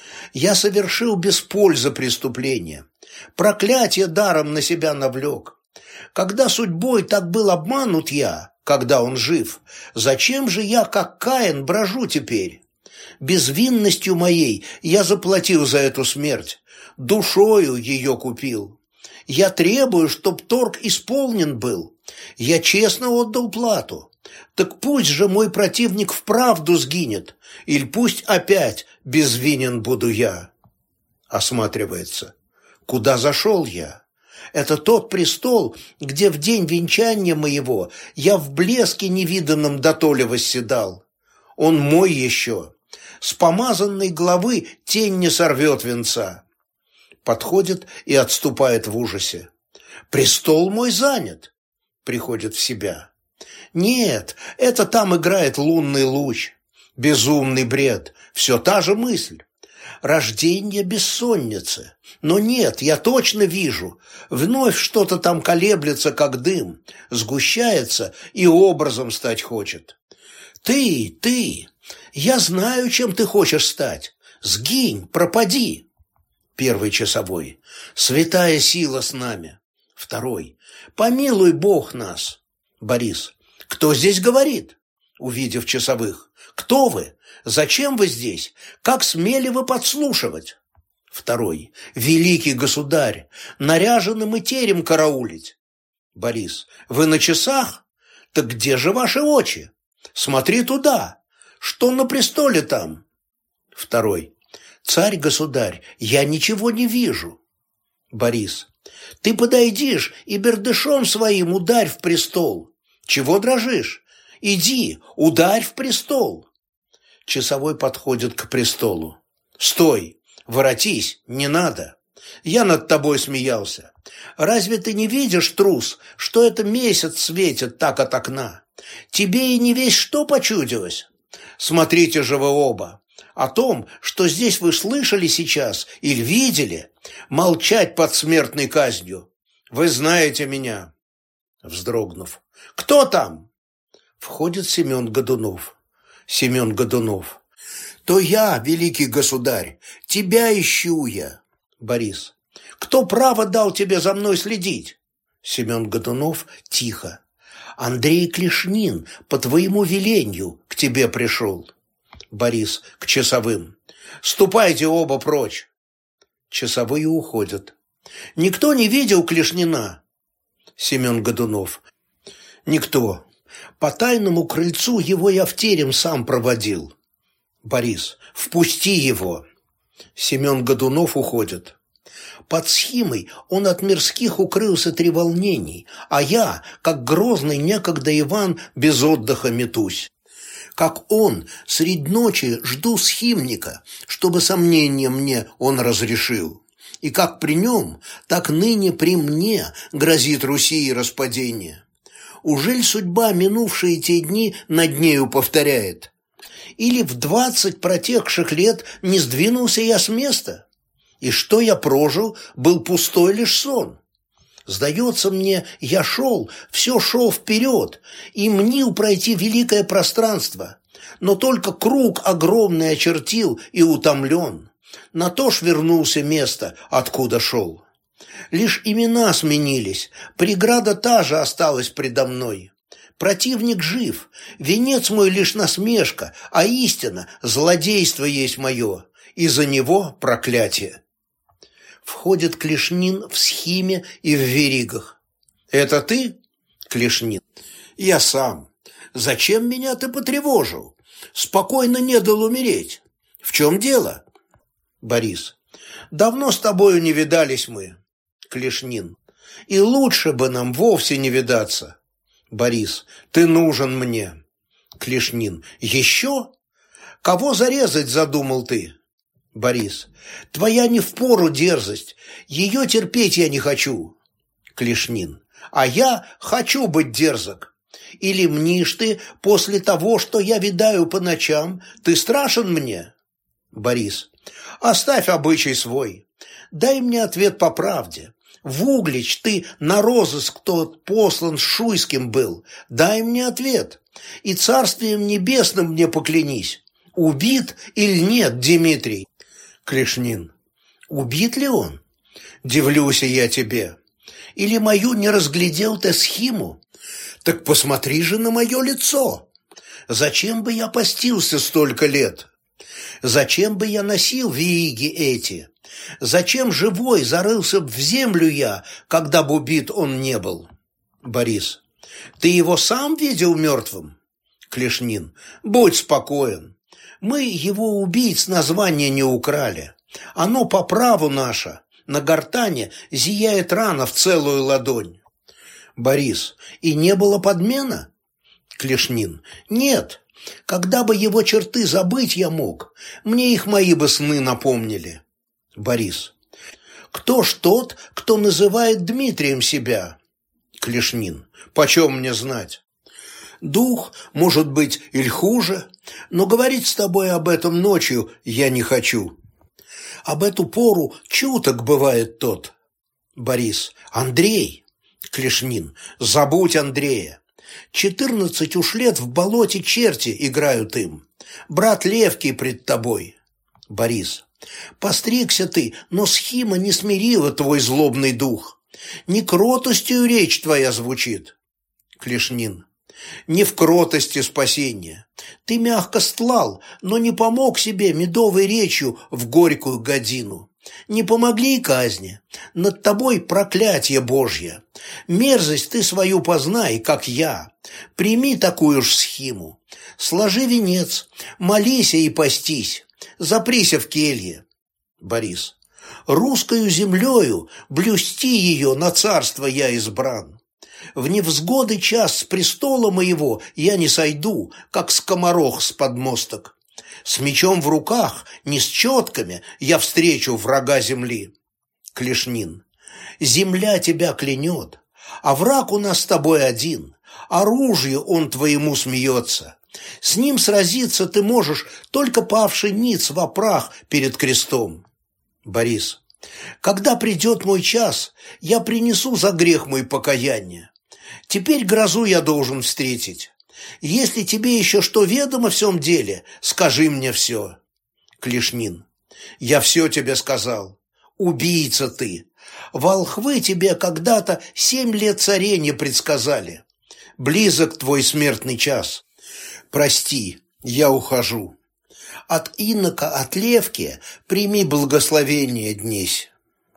Я совершил без пользы преступление. Проклятие даром на себя навлек. Когда судьбой так был обманут я, когда он жив, зачем же я, как Каин, брожу теперь? Безвинностью моей я заплатил за эту смерть, душою ее купил. Я требую, чтоб торг исполнен был. Я честно отдал плату. Так пусть же мой противник вправду сгинет, или пусть опять безвинен буду я. Осматривается. Куда зашел я? Это тот престол, где в день венчания моего я в блеске невиданном дотоле восседал. Он мой еще. С помазанной головы тень не сорвет венца. Подходит и отступает в ужасе. Престол мой занят. Приходит в себя. Нет, это там играет лунный луч. Безумный бред. Все та же мысль. Рождение бессонницы. Но нет, я точно вижу. Вновь что-то там колеблется, как дым. Сгущается и образом стать хочет. Ты, ты, я знаю, чем ты хочешь стать. Сгинь, пропади. Первый часовой. Святая сила с нами. Второй. Помилуй Бог нас. Борис. Кто здесь говорит? Увидев часовых. Кто вы? Зачем вы здесь? Как смели вы подслушивать? Второй. Великий государь, наряженным и терем караулить. Борис. Вы на часах? Так где же ваши очи? Смотри туда. Что на престоле там? Второй. Царь-государь, я ничего не вижу. Борис. Ты подойдишь и бердышом своим ударь в престол. Чего дрожишь? Иди, ударь в престол. Часовой подходит к престолу. Стой, воротись, не надо. Я над тобой смеялся. Разве ты не видишь, трус, что это месяц светит так от окна? Тебе и не весь что почудилось? Смотрите же вы оба. О том, что здесь вы слышали сейчас или видели, молчать под смертной казнью. Вы знаете меня. Вздрогнув. Кто там? Входит Семен Годунов. Семен Годунов. То я, великий государь, тебя ищу я. Борис. Кто право дал тебе за мной следить? Семен Годунов тихо. Андрей Клешнин по твоему велению к тебе пришел. Борис к часовым. Ступайте оба прочь. Часовые уходят. Никто не видел Клешнина? Семен Годунов. Никто. По тайному крыльцу его я в терем сам проводил. Борис. Впусти его. Семен Годунов уходит. Под схимой он от мирских укрылся треволнений, а я, как грозный некогда Иван, без отдыха метусь. Как он, средь ночи жду схимника, чтобы сомнения мне он разрешил. И как при нем, так ныне при мне грозит Руси распадение. Ужель судьба минувшие те дни над нею повторяет? Или в двадцать протекших лет не сдвинулся я с места? И что я прожил, был пустой лишь сон. Сдается мне, я шел, все шел вперед, и мнил пройти великое пространство, но только круг огромный очертил и утомлен. На то ж вернулся место, откуда шел. Лишь имена сменились, преграда та же осталась предо мной. Противник жив, венец мой лишь насмешка, а истина, злодейство есть мое, и за него проклятие. Входит Клешнин в схиме и в веригах. «Это ты, Клешнин?» «Я сам. Зачем меня ты потревожил? Спокойно не дал умереть. В чем дело?» Борис. «Давно с тобою не видались мы». Клешнин. «И лучше бы нам вовсе не видаться». Борис. «Ты нужен мне». Клешнин. «Еще? Кого зарезать задумал ты?» Борис. «Твоя не впору дерзость, ее терпеть я не хочу». Клешнин. «А я хочу быть дерзок. Или мнишь ты, после того, что я видаю по ночам, ты страшен мне?» Борис. «Оставь обычай свой. Дай мне ответ по правде. В Углич ты на розыск тот послан Шуйским был. Дай мне ответ. И царствием небесным мне поклянись. Убит или нет Дмитрий?» Клешнин. «Убит ли он? Дивлюсь я тебе. Или мою не разглядел ты схиму? Так посмотри же на мое лицо. Зачем бы я постился столько лет? Зачем бы я носил вииги эти? Зачем живой зарылся б в землю я, когда бы убит он не был?» Борис. «Ты его сам видел мертвым?» Клешнин. «Будь спокоен. Мы его убийц название не украли. Оно по праву наше. На гортане зияет рана в целую ладонь». Борис. «И не было подмена?» Клешнин. «Нет. Когда бы его черты забыть я мог, мне их мои бы сны напомнили». Борис. «Кто ж тот, кто называет Дмитрием себя?» Клешнин. «Почем мне знать? Дух, может быть, или хуже, но говорить с тобой об этом ночью я не хочу. Об эту пору чуток бывает тот». Борис. «Андрей». Клешнин. «Забудь Андрея. Четырнадцать уж лет в болоте черти играют им. Брат Левкий пред тобой». Борис. «Постригся ты, но схима не смирила твой злобный дух. Не кротостью речь твоя звучит». Клешнин. «Не в кротости спасения. Ты мягко стлал, но не помог себе медовой речью в горькую годину. Не помогли и казни. Над тобой проклятие Божье. Мерзость ты свою познай, как я. Прими такую ж схиму. Сложи венец, молися и постись. Заприся в келье». Борис. «Русскою землею блюсти ее на царство я избран. В невзгоды час с престола моего я не сойду, как скоморох с подмосток. С мечом в руках, не с четками, я встречу врага земли». Клешнин. «Земля тебя клянет, а враг у нас с тобой один. Оружию он твоему смеется. С ним сразиться ты можешь, только павший ниц во прах перед крестом». Борис. «Когда придет мой час, я принесу за грех мой покаяние. Теперь грозу я должен встретить. Если тебе еще что ведомо в всем деле, скажи мне все». Клешнин. «Я все тебе сказал. Убийца ты. Волхвы тебе когда-то семь лет царения предсказали. Близок твой смертный час. Прости, я ухожу. От инока, от Левки прими благословение днесь».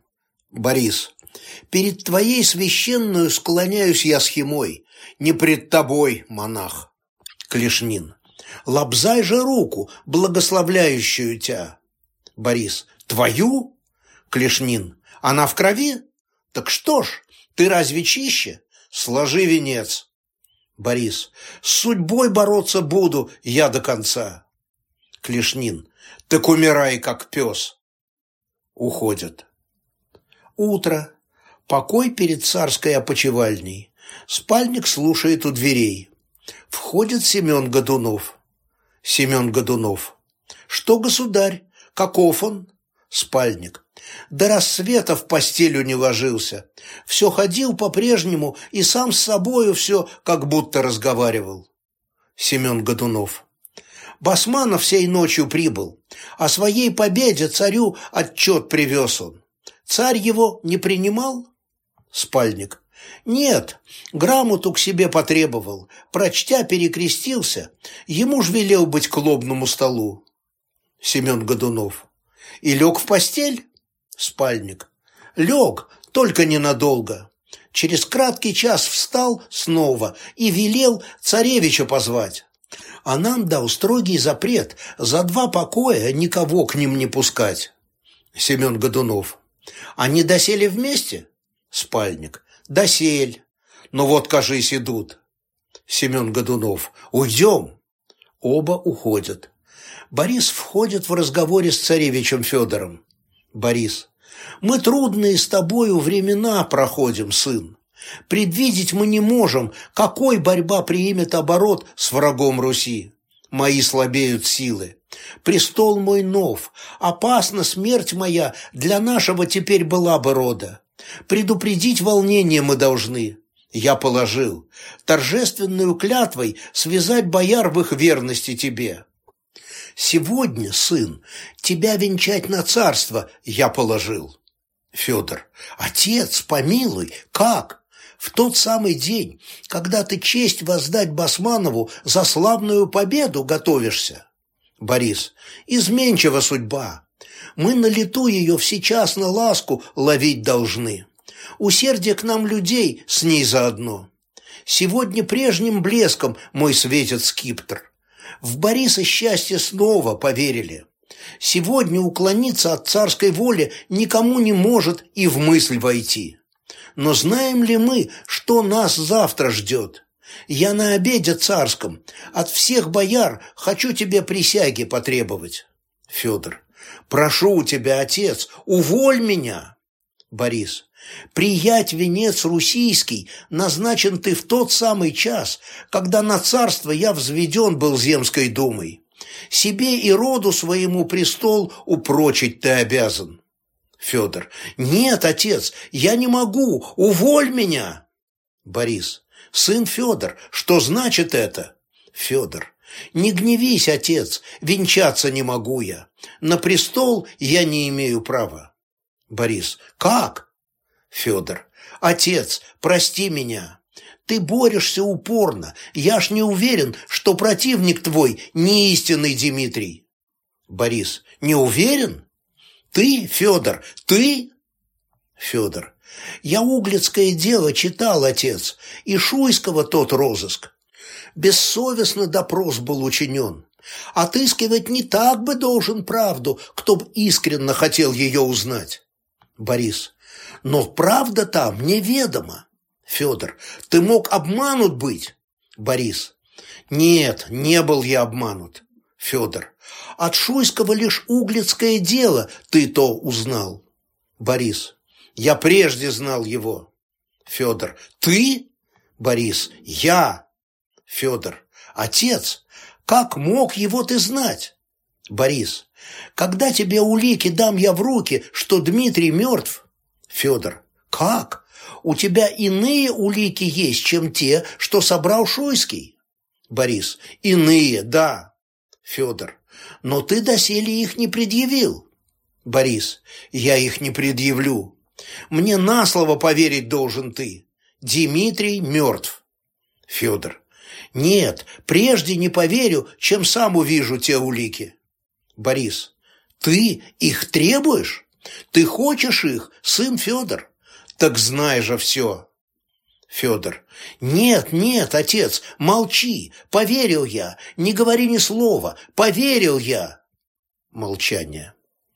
Борис. «Перед твоей священную склоняюсь я схимой, не пред тобой, монах». Клешнин. «Лобзай же руку, благословляющую тебя». Борис. «Твою?» Клешнин. «Она в крови? Так что ж, ты разве чище? Сложи венец». Борис. «С судьбой бороться буду я до конца». Клешнин. «Так умирай, как пес». Уходят. Утро. Покой перед царской опочивальней. Спальник слушает у дверей. Входит Семен Годунов. Семен Годунов. «Что, государь, каков он?» Спальник. До рассвета в постелю не ложился. Все ходил по-прежнему и сам с собою все как будто разговаривал. Семен Годунов. Басманов сей ночью прибыл. О своей победе царю отчет привез он. Царь его не принимал? Спальник. Нет, грамоту к себе потребовал. Прочтя, перекрестился. Ему ж велел быть к лобному столу. Семен Годунов. И лег в постель? Спальник. Лег, только ненадолго. Через краткий час встал снова и велел царевича позвать. А нам дал строгий запрет за два покоя никого к ним не пускать. Семен Годунов. Они досели вместе? Спальник. Досель. Ну вот, кажись, идут. Семен Годунов. Уйдем. Оба уходят. Борис входит в разговоре с царевичем Федором. Борис. Мы трудные с тобою времена проходим, сын. Предвидеть мы не можем, какой борьба примет оборот с врагом Руси. Мои слабеют силы. Престол мой нов. Опасна смерть моя для нашего теперь была бы рода. Предупредить волнение мы должны. Я положил. Торжественную клятвой связать бояр в их верности тебе. Сегодня, сын, тебя венчать на царство я положил. Федор. Отец, помилуй, как? В тот самый день, когда ты честь воздать Басманову за славную победу готовишься? Борис. Изменчива судьба. Мы на лету ее всечас на ласку ловить должны. Усердие к нам людей с ней заодно. Сегодня прежним блеском мой светит скипетр. В Бориса счастье снова поверили. Сегодня уклониться от царской воли никому не может и в мысль войти. Но знаем ли мы, что нас завтра ждет? Я на обеде царском от всех бояр хочу тебе присяги потребовать. Федор. Прошу у тебя, отец, уволь меня. Борис. Приять венец русийский назначен ты в тот самый час, когда на царство я взведен был земской думой. Себе и роду своему престол упрочить ты обязан. Федор. Нет, отец, я не могу, уволь меня. Борис. Сын Федор, что значит это? Федор. Не гневись, отец, венчаться не могу я. На престол я не имею права. Борис. Как? Федор. Отец, прости меня. Ты борешься упорно. Я ж не уверен, что противник твой не истинный Дмитрий. Борис. Не уверен? Ты, Федор, ты? Федор. Я углицкое дело читал, отец, и Шуйского тот розыск. Бессовестно допрос был учинен. Отыскивать не так бы должен правду, кто б искренне хотел ее узнать. Борис. Но правда там неведома. Федор. Ты мог обманут быть? Борис. Нет, не был я обманут. Федор. От Шуйского лишь углицкое дело ты то узнал. Борис. Я прежде знал его. Федор. Ты? Борис. Я. Федор. Отец, как мог его ты знать? Борис. Когда тебе улики дам я в руки, что Дмитрий мертв? Федор. Как? У тебя иные улики есть, чем те, что собрал Шуйский? Борис. Иные, да. Федор. Но ты доселе их не предъявил. Борис. Я их не предъявлю. Мне на слово поверить должен ты. Дмитрий мертв. Федор. Нет, прежде не поверю, чем сам увижу те улики. Борис. Ты их требуешь? Ты хочешь их, сын Федор? Так знай же все. Федор. Нет, нет, отец, молчи. Поверил я. Не говори ни слова. Поверил я. Молчание.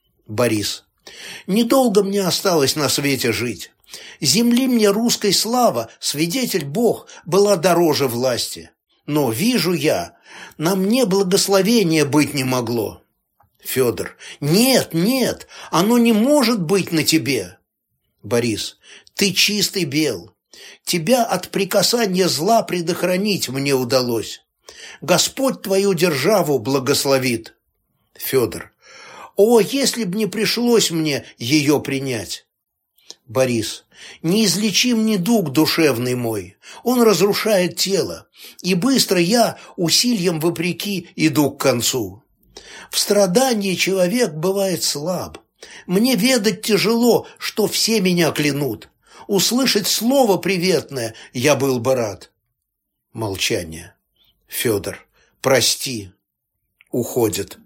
Борис. Недолго мне осталось на свете жить. Земли мне русской слава, свидетель Бог, была дороже власти. Но вижу я, на мне благословения быть не могло. Федор. Нет, нет, оно не может быть на тебе. Борис. Ты чистый бел. Тебя от прикасания зла предохранить мне удалось. Господь твою державу благословит. Федор. О, если б не пришлось мне ее принять! Борис. Неизлечим недуг душевный мой, он разрушает тело, и быстро я, усилием вопреки, иду к концу. В страдании человек бывает слаб. Мне ведать тяжело, что все меня клянут. Услышать слово приветное я был бы рад. Молчание. Федор. Прости. Уходит.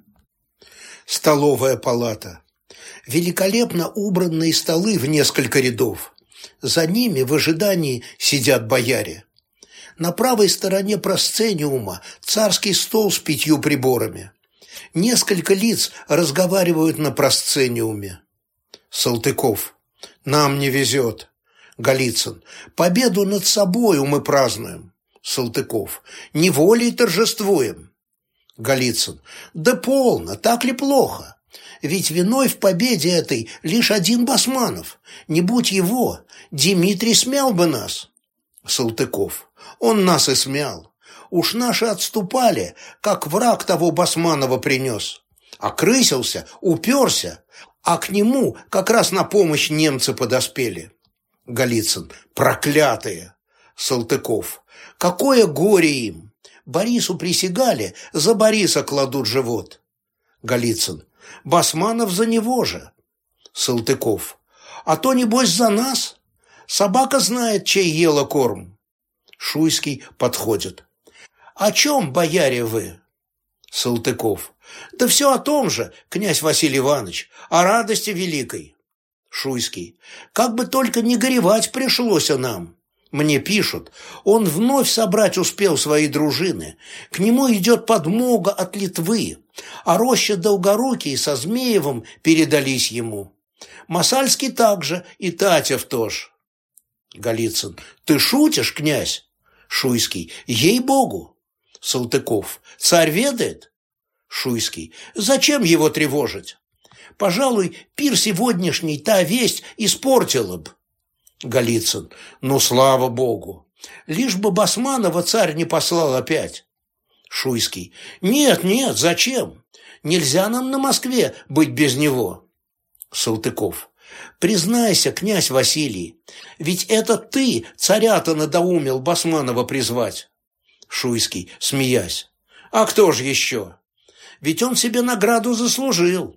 Столовая палата. Великолепно убранные столы в несколько рядов. За ними в ожидании сидят бояре. На правой стороне просцениума царский стол с пятью приборами. Несколько лиц разговаривают на просцениуме. Салтыков. Нам не везет. Голицын. Победу над собою мы празднуем. Салтыков. Неволей торжествуем. Голицын. Да полно, так ли плохо? Ведь виной в победе этой лишь один Басманов. Не будь его, Дмитрий смял бы нас. Салтыков. Он нас и смял. Уж наши отступали, как враг того Басманова принес. Окрысился, уперся, а к нему как раз на помощь немцы подоспели. Голицын. Проклятые. Салтыков. Какое горе им! Борису присягали, за Бориса кладут живот. Голицын. Басманов за него же. Салтыков. А то, небось, за нас? Собака знает, чей ела корм. Шуйский подходит. О чем, бояре, вы? Салтыков. Да все о том же, князь Василий Иванович, о радости великой. Шуйский. Как бы только не горевать пришлось нам. Мне пишут, он вновь собрать успел свои дружины. К нему идет подмога от Литвы, а роща Долгорукий со Змеевым передались ему. Масальский также и Татев тоже. Голицын. Ты шутишь, князь? Шуйский. Ей-богу. Салтыков. Царь ведает? Шуйский. Зачем его тревожить? Пожалуй, пир сегодняшний та весть испортила б. Голицын. Ну, слава богу. Лишь бы Басманова царь не послал опять. Шуйский. Нет, нет, зачем? Нельзя нам на Москве быть без него. Салтыков. Признайся, князь Василий, ведь это ты царя-то надоумил Басманова призвать. Шуйский, смеясь. А кто же еще? Ведь он себе награду заслужил.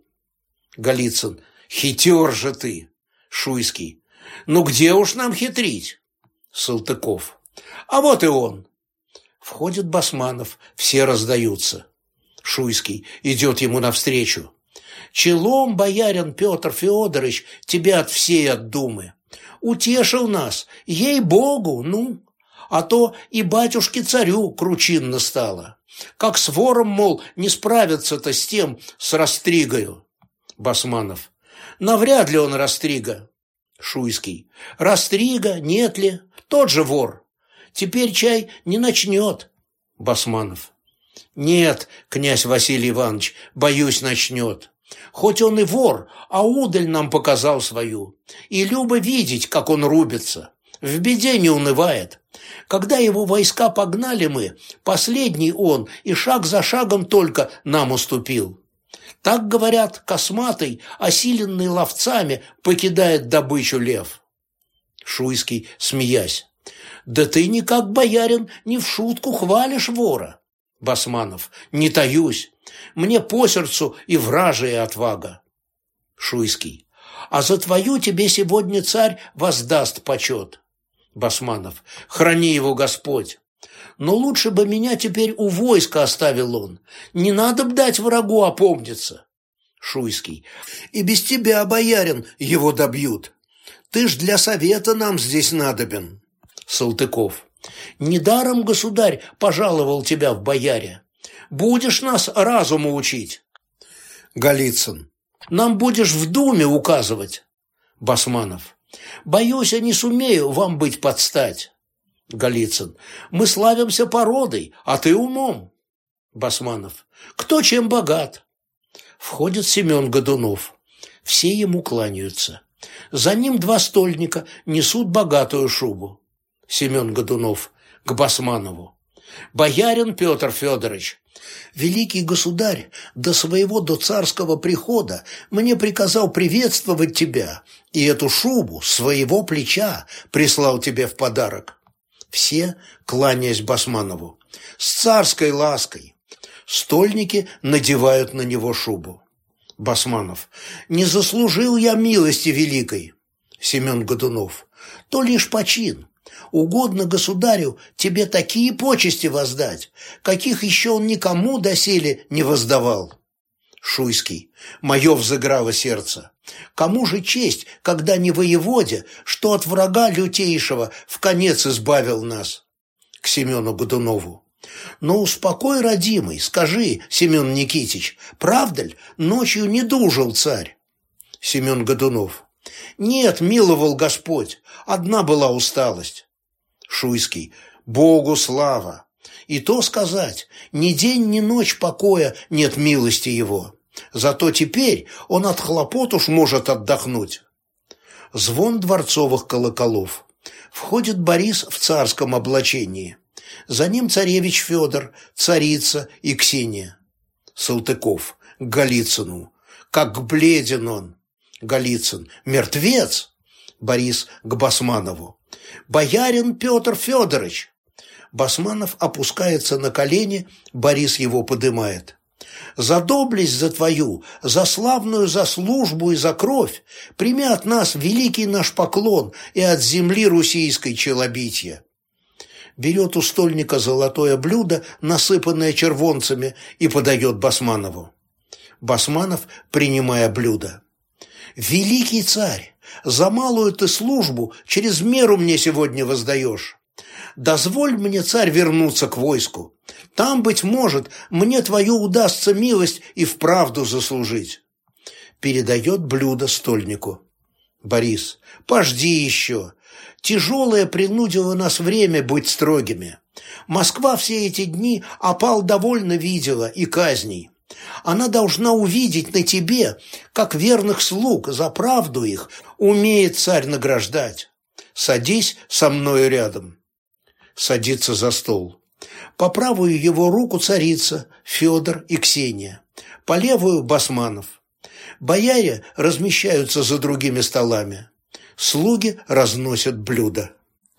Голицын. Хитер же ты. Шуйский. Ну где уж нам хитрить? Салтыков. А вот и он. Входит Басманов, все раздаются. Шуйский идет ему навстречу. Челом, боярин Петр Федорович, тебя от всей от думы. Утешил нас, ей-богу, ну. А то и батюшке-царю кручинно стало. Как с вором, мол, не справиться-то с тем, с Растригою. Басманов. Навряд ли он Растрига. Шуйский. Растрига, нет ли? Тот же вор. Теперь чай не начнет. Басманов. Нет, князь Василий Иванович, боюсь, начнет. Хоть он и вор, а удаль нам показал свою. И любо видеть, как он рубится. В беде не унывает. Когда его войска погнали мы, последний он и шаг за шагом только нам уступил. Так, говорят, косматый, осиленный ловцами, покидает добычу лев. Шуйский, смеясь. Да ты никак, боярин, не в шутку хвалишь вора. Басманов. Не таюсь. Мне по сердцу и вражья отвага. Шуйский. А за твою тебе сегодня царь воздаст почет. Басманов. Храни его Господь. Но лучше бы меня теперь у войска оставил он. Не надо б дать врагу опомниться. Шуйский. И без тебя, боярин, его добьют. Ты ж для совета нам здесь надобен. Салтыков. Недаром государь пожаловал тебя в бояре. Будешь нас разуму учить. Голицын. Нам будешь в думе указывать. Басманов. Боюсь, я не сумею вам быть подстать. Голицын. Мы славимся породой, а ты умом. Басманов. Кто чем богат? Входит Семен Годунов. Все ему кланяются. За ним два стольника несут богатую шубу. Семен Годунов к Басманову. Боярин Петр Федорович, великий государь до своего до царского прихода мне приказал приветствовать тебя, и эту шубу с своего плеча прислал тебе в подарок. Все, кланяясь Басманову, с царской лаской. Стольники надевают на него шубу. Басманов. Не заслужил я милости великой. Семен Годунов. То лишь почин. Угодно государю тебе такие почести воздать, каких еще он никому доселе не воздавал. Шуйский. Мое взыграло сердце. Кому же честь, когда не воеводе, что от врага лютейшего в конец избавил нас? К Семену Годунову. Но успокой, родимый, скажи, Семен Никитич, правда ли, ночью не дужил царь? Семен Годунов. Нет, миловал Господь, одна была усталость. Шуйский. Богу слава. И то сказать, ни день, ни ночь покоя нет милости его. Зато теперь он от хлопот уж может отдохнуть. Звон дворцовых колоколов. Входит Борис в царском облачении. За ним царевич Федор, царица и Ксения. Салтыков к Голицыну. Как бледен он. Голицын. Мертвец. Борис к Басманову. Боярин Петр Федорович. Басманов опускается на колени, Борис его подымает. За доблесть за твою, за славную за службу и за кровь прими от нас великий наш поклон и от земли руссийской челобитья. Берет у стольника золотое блюдо, насыпанное червонцами, и подает Басманову. Басманов, принимая блюдо. Великий царь, за малую ты службу через меру мне сегодня воздаешь. Дозволь мне, царь, вернуться к войску. Там, быть может, мне твою удастся милость и вправду заслужить. Передает блюдо стольнику. Борис. Пожди еще. Тяжелое принудило нас время быть строгими. Москва все эти дни опал довольно видела и казней. Она должна увидеть на тебе, как верных слуг за правду их умеет царь награждать. Садись со мною рядом. Садится за стол. По правую его руку царица, Федор и Ксения. По левую Басманов. Бояре размещаются за другими столами. Слуги разносят блюда.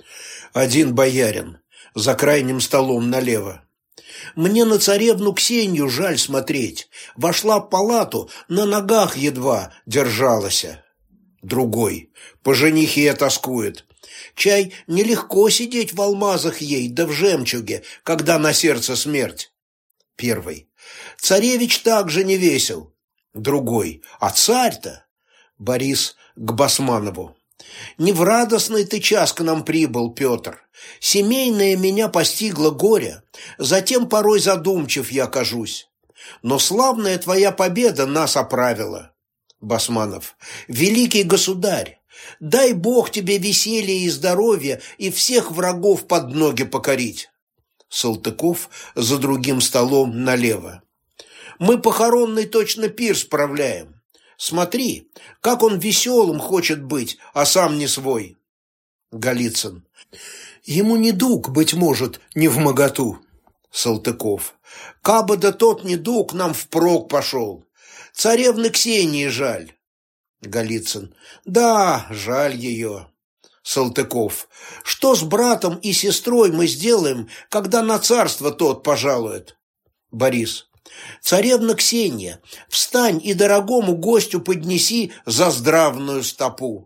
Один боярин за крайним столом налево. Мне на царевну Ксению жаль смотреть. Вошла в палату, на ногах едва держалась. Другой. По женихе тоскует. Чай, нелегко сидеть в алмазах ей, да в жемчуге, когда на сердце смерть. Первый. Царевич также не весел. Другой. А царь-то? Борис к Басманову. Не в радостный ты час к нам прибыл, Петр. Семейное меня постигло горе, затем порой задумчив я кажусь. Но славная твоя победа нас оправила. Басманов. Великий государь, дай Бог тебе веселья и здоровья и всех врагов под ноги покорить. Салтыков за другим столом налево. Мы похоронный точно пир справляем. Смотри, как он веселым хочет быть, а сам не свой. Голицын. Ему недуг, быть может, не вмоготу. Салтыков. Кабы да тот недуг нам впрок пошел. Царевны Ксении жаль. Голицын. Да, жаль ее. Салтыков. Что с братом и сестрой мы сделаем, когда на царство тот пожалует? Борис. Царевна Ксения, встань и дорогому гостю поднеси за здравную стопу.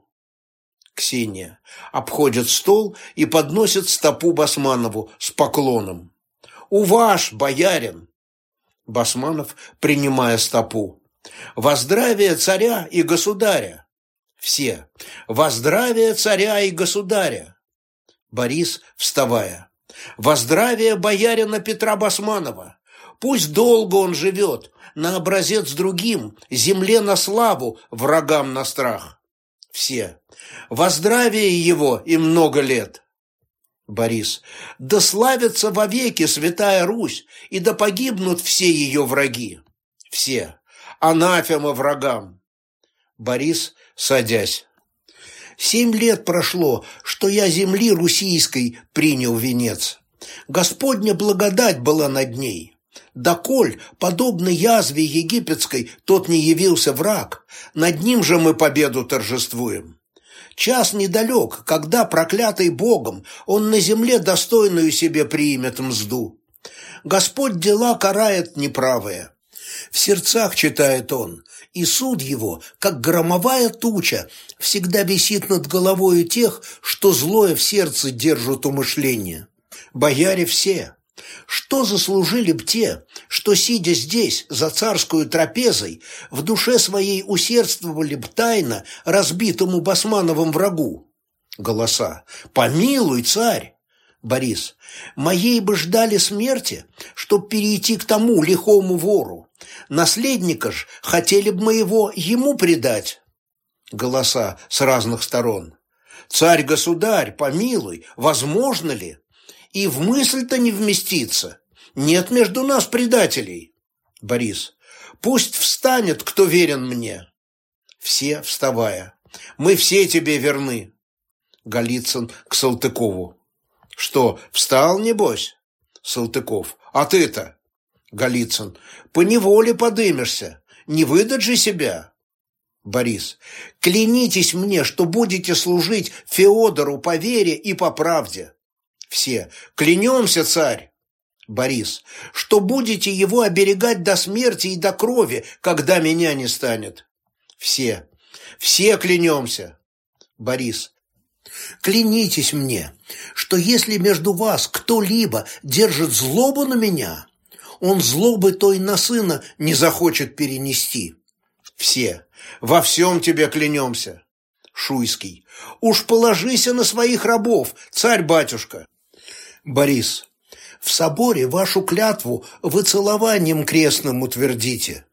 Ксения обходит стол и подносит стопу Басманову с поклоном. Уваж, боярин. Басманов, принимая стопу. Во здравие царя и государя. Все. Во здравие царя и государя. Борис, вставая. Во здравие боярина Петра Басманова. Пусть долго он живет, на образец другим, земле на славу, врагам на страх. Все. Во здравие его и много лет. Борис. Да славится вовеки святая Русь, и да погибнут все ее враги. Все. Анафема врагам. Борис, садясь. Семь лет прошло, что я земли руссийской принял венец. Господня благодать была над ней. Доколь, подобно язве египетской, тот не явился враг, над ним же мы победу торжествуем. Час недалек, когда, проклятый Богом, он на земле достойную себе приимет мзду. Господь дела карает неправые. В сердцах читает он, и суд его, как громовая туча, всегда висит над головою тех, что злое в сердце держат умышление. Бояре все. Что заслужили б те, что, сидя здесь, за царскую трапезой, в душе своей усердствовали б тайно разбитому басмановым врагу? Голоса. «Помилуй, царь!» Борис. «Моей бы ждали смерти, чтоб перейти к тому лихому вору. Наследника ж хотели б моего ему предать». Голоса с разных сторон. «Царь-государь, помилуй, возможно ли? И в мысль-то не вместится. Нет между нас предателей». Борис. «Пусть встанет, кто верен мне». Все, вставая. «Мы все тебе верны». Голицын к Салтыкову. «Что, встал, небось?» Салтыков. «А ты-то?» Голицын. «Поневоле подымешься. Не выдать же себя». Борис. «Клянитесь мне, что будете служить Феодору по вере и по правде». Все. «Клянемся, царь». Борис. «Что будете его оберегать до смерти и до крови, когда меня не станет». Все. «Все клянемся». Борис. «Клянитесь мне, что если между вас кто-либо держит злобу на меня, он злобы той на сына не захочет перенести». Все. «Во всем тебе клянемся». Шуйский. «Уж положися на своих рабов, царь-батюшка». Борис. «В соборе вашу клятву вы целованием крестным утвердите.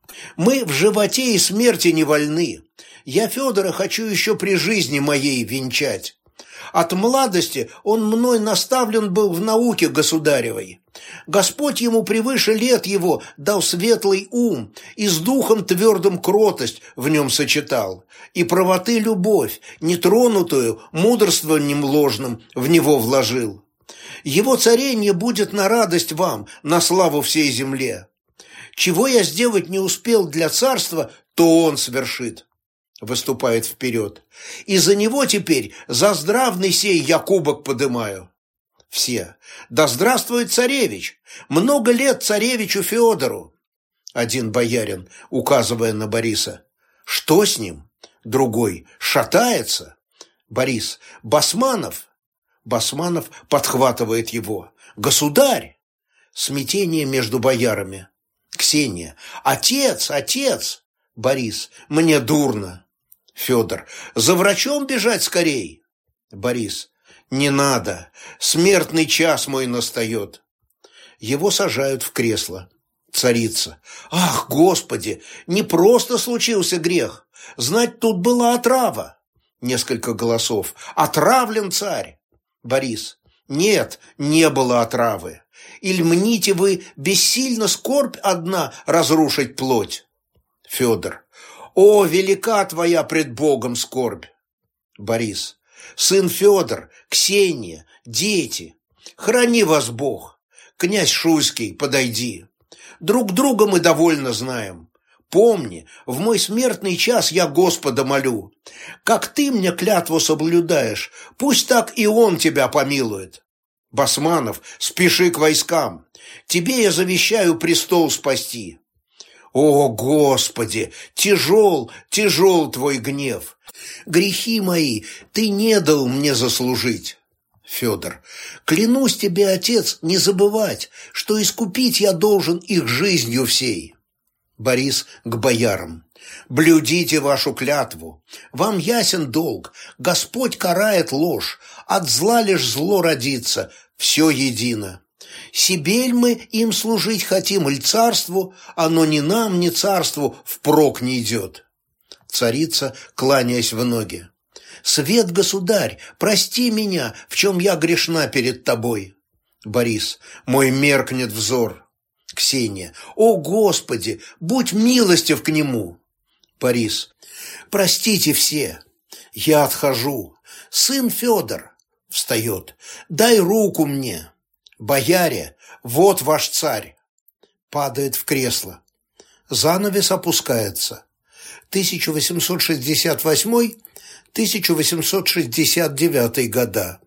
Мы в животе и смерти не вольны. Я Федора хочу еще при жизни моей венчать. От младости он мной наставлен был в науке государевой. Господь ему превыше лет его дал светлый ум, и с духом твердым кротость в нем сочетал, и правоты любовь, нетронутую мудрствованием ложным, в него вложил. Его царение будет на радость вам, на славу всей земле. Чего я сделать не успел для царства, то он свершит». Выступает вперед. «И за него теперь за здравный сей я кубок подымаю». Все. «Да здравствует царевич! Много лет царевичу Феодору». Один боярин, указывая на Бориса. «Что с ним?» Другой. «Шатается». Борис. «Басманов». Басманов подхватывает его. «Государь!» Смятение между боярами. Ксения. «Отец, отец!» Борис. «Мне дурно». Федор. «За врачом бежать скорей». Борис. «Не надо. Смертный час мой настает». Его сажают в кресло. Царица. «Ах, Господи! Не просто случился грех. Знать, тут была отрава». Несколько голосов. «Отравлен царь». Борис. «Нет, не было отравы. Иль мните вы бессильно скорбь одна разрушить плоть». Федор. «О, велика твоя пред Богом скорбь». Борис. «Сын Федор, Ксения, дети, храни вас Бог. Князь Шуйский, подойди. Друг друга мы довольно знаем. Помни, в мой смертный час я Господа молю. Как ты мне клятву соблюдаешь, пусть так и он тебя помилует. Басманов, спеши к войскам. Тебе я завещаю престол спасти». «О, Господи, тяжел, тяжел твой гнев. Грехи мои ты не дал мне заслужить». Федор. «Клянусь тебе, отец, не забывать, что искупить я должен их жизнью всей». Борис к боярам. «Блюдите вашу клятву. Вам ясен долг. Господь карает ложь. От зла лишь зло родится. Все едино. Себель мы им служить хотим, иль царству, оно ни нам, ни царству впрок не идет». Царица, кланяясь в ноги. «Свет, государь, прости меня, в чем я грешна перед тобой». Борис. «Мой меркнет взор». Ксения. «О, Господи, будь милостив к нему». Борис. «Простите все, я отхожу. Сын Федор». Встает. «Дай руку мне». Бояре, вот ваш царь. Падает в кресло. Занавес опускается. тысяча восемьсот шестьдесят восьмой — тысяча восемьсот шестьдесят девятый года.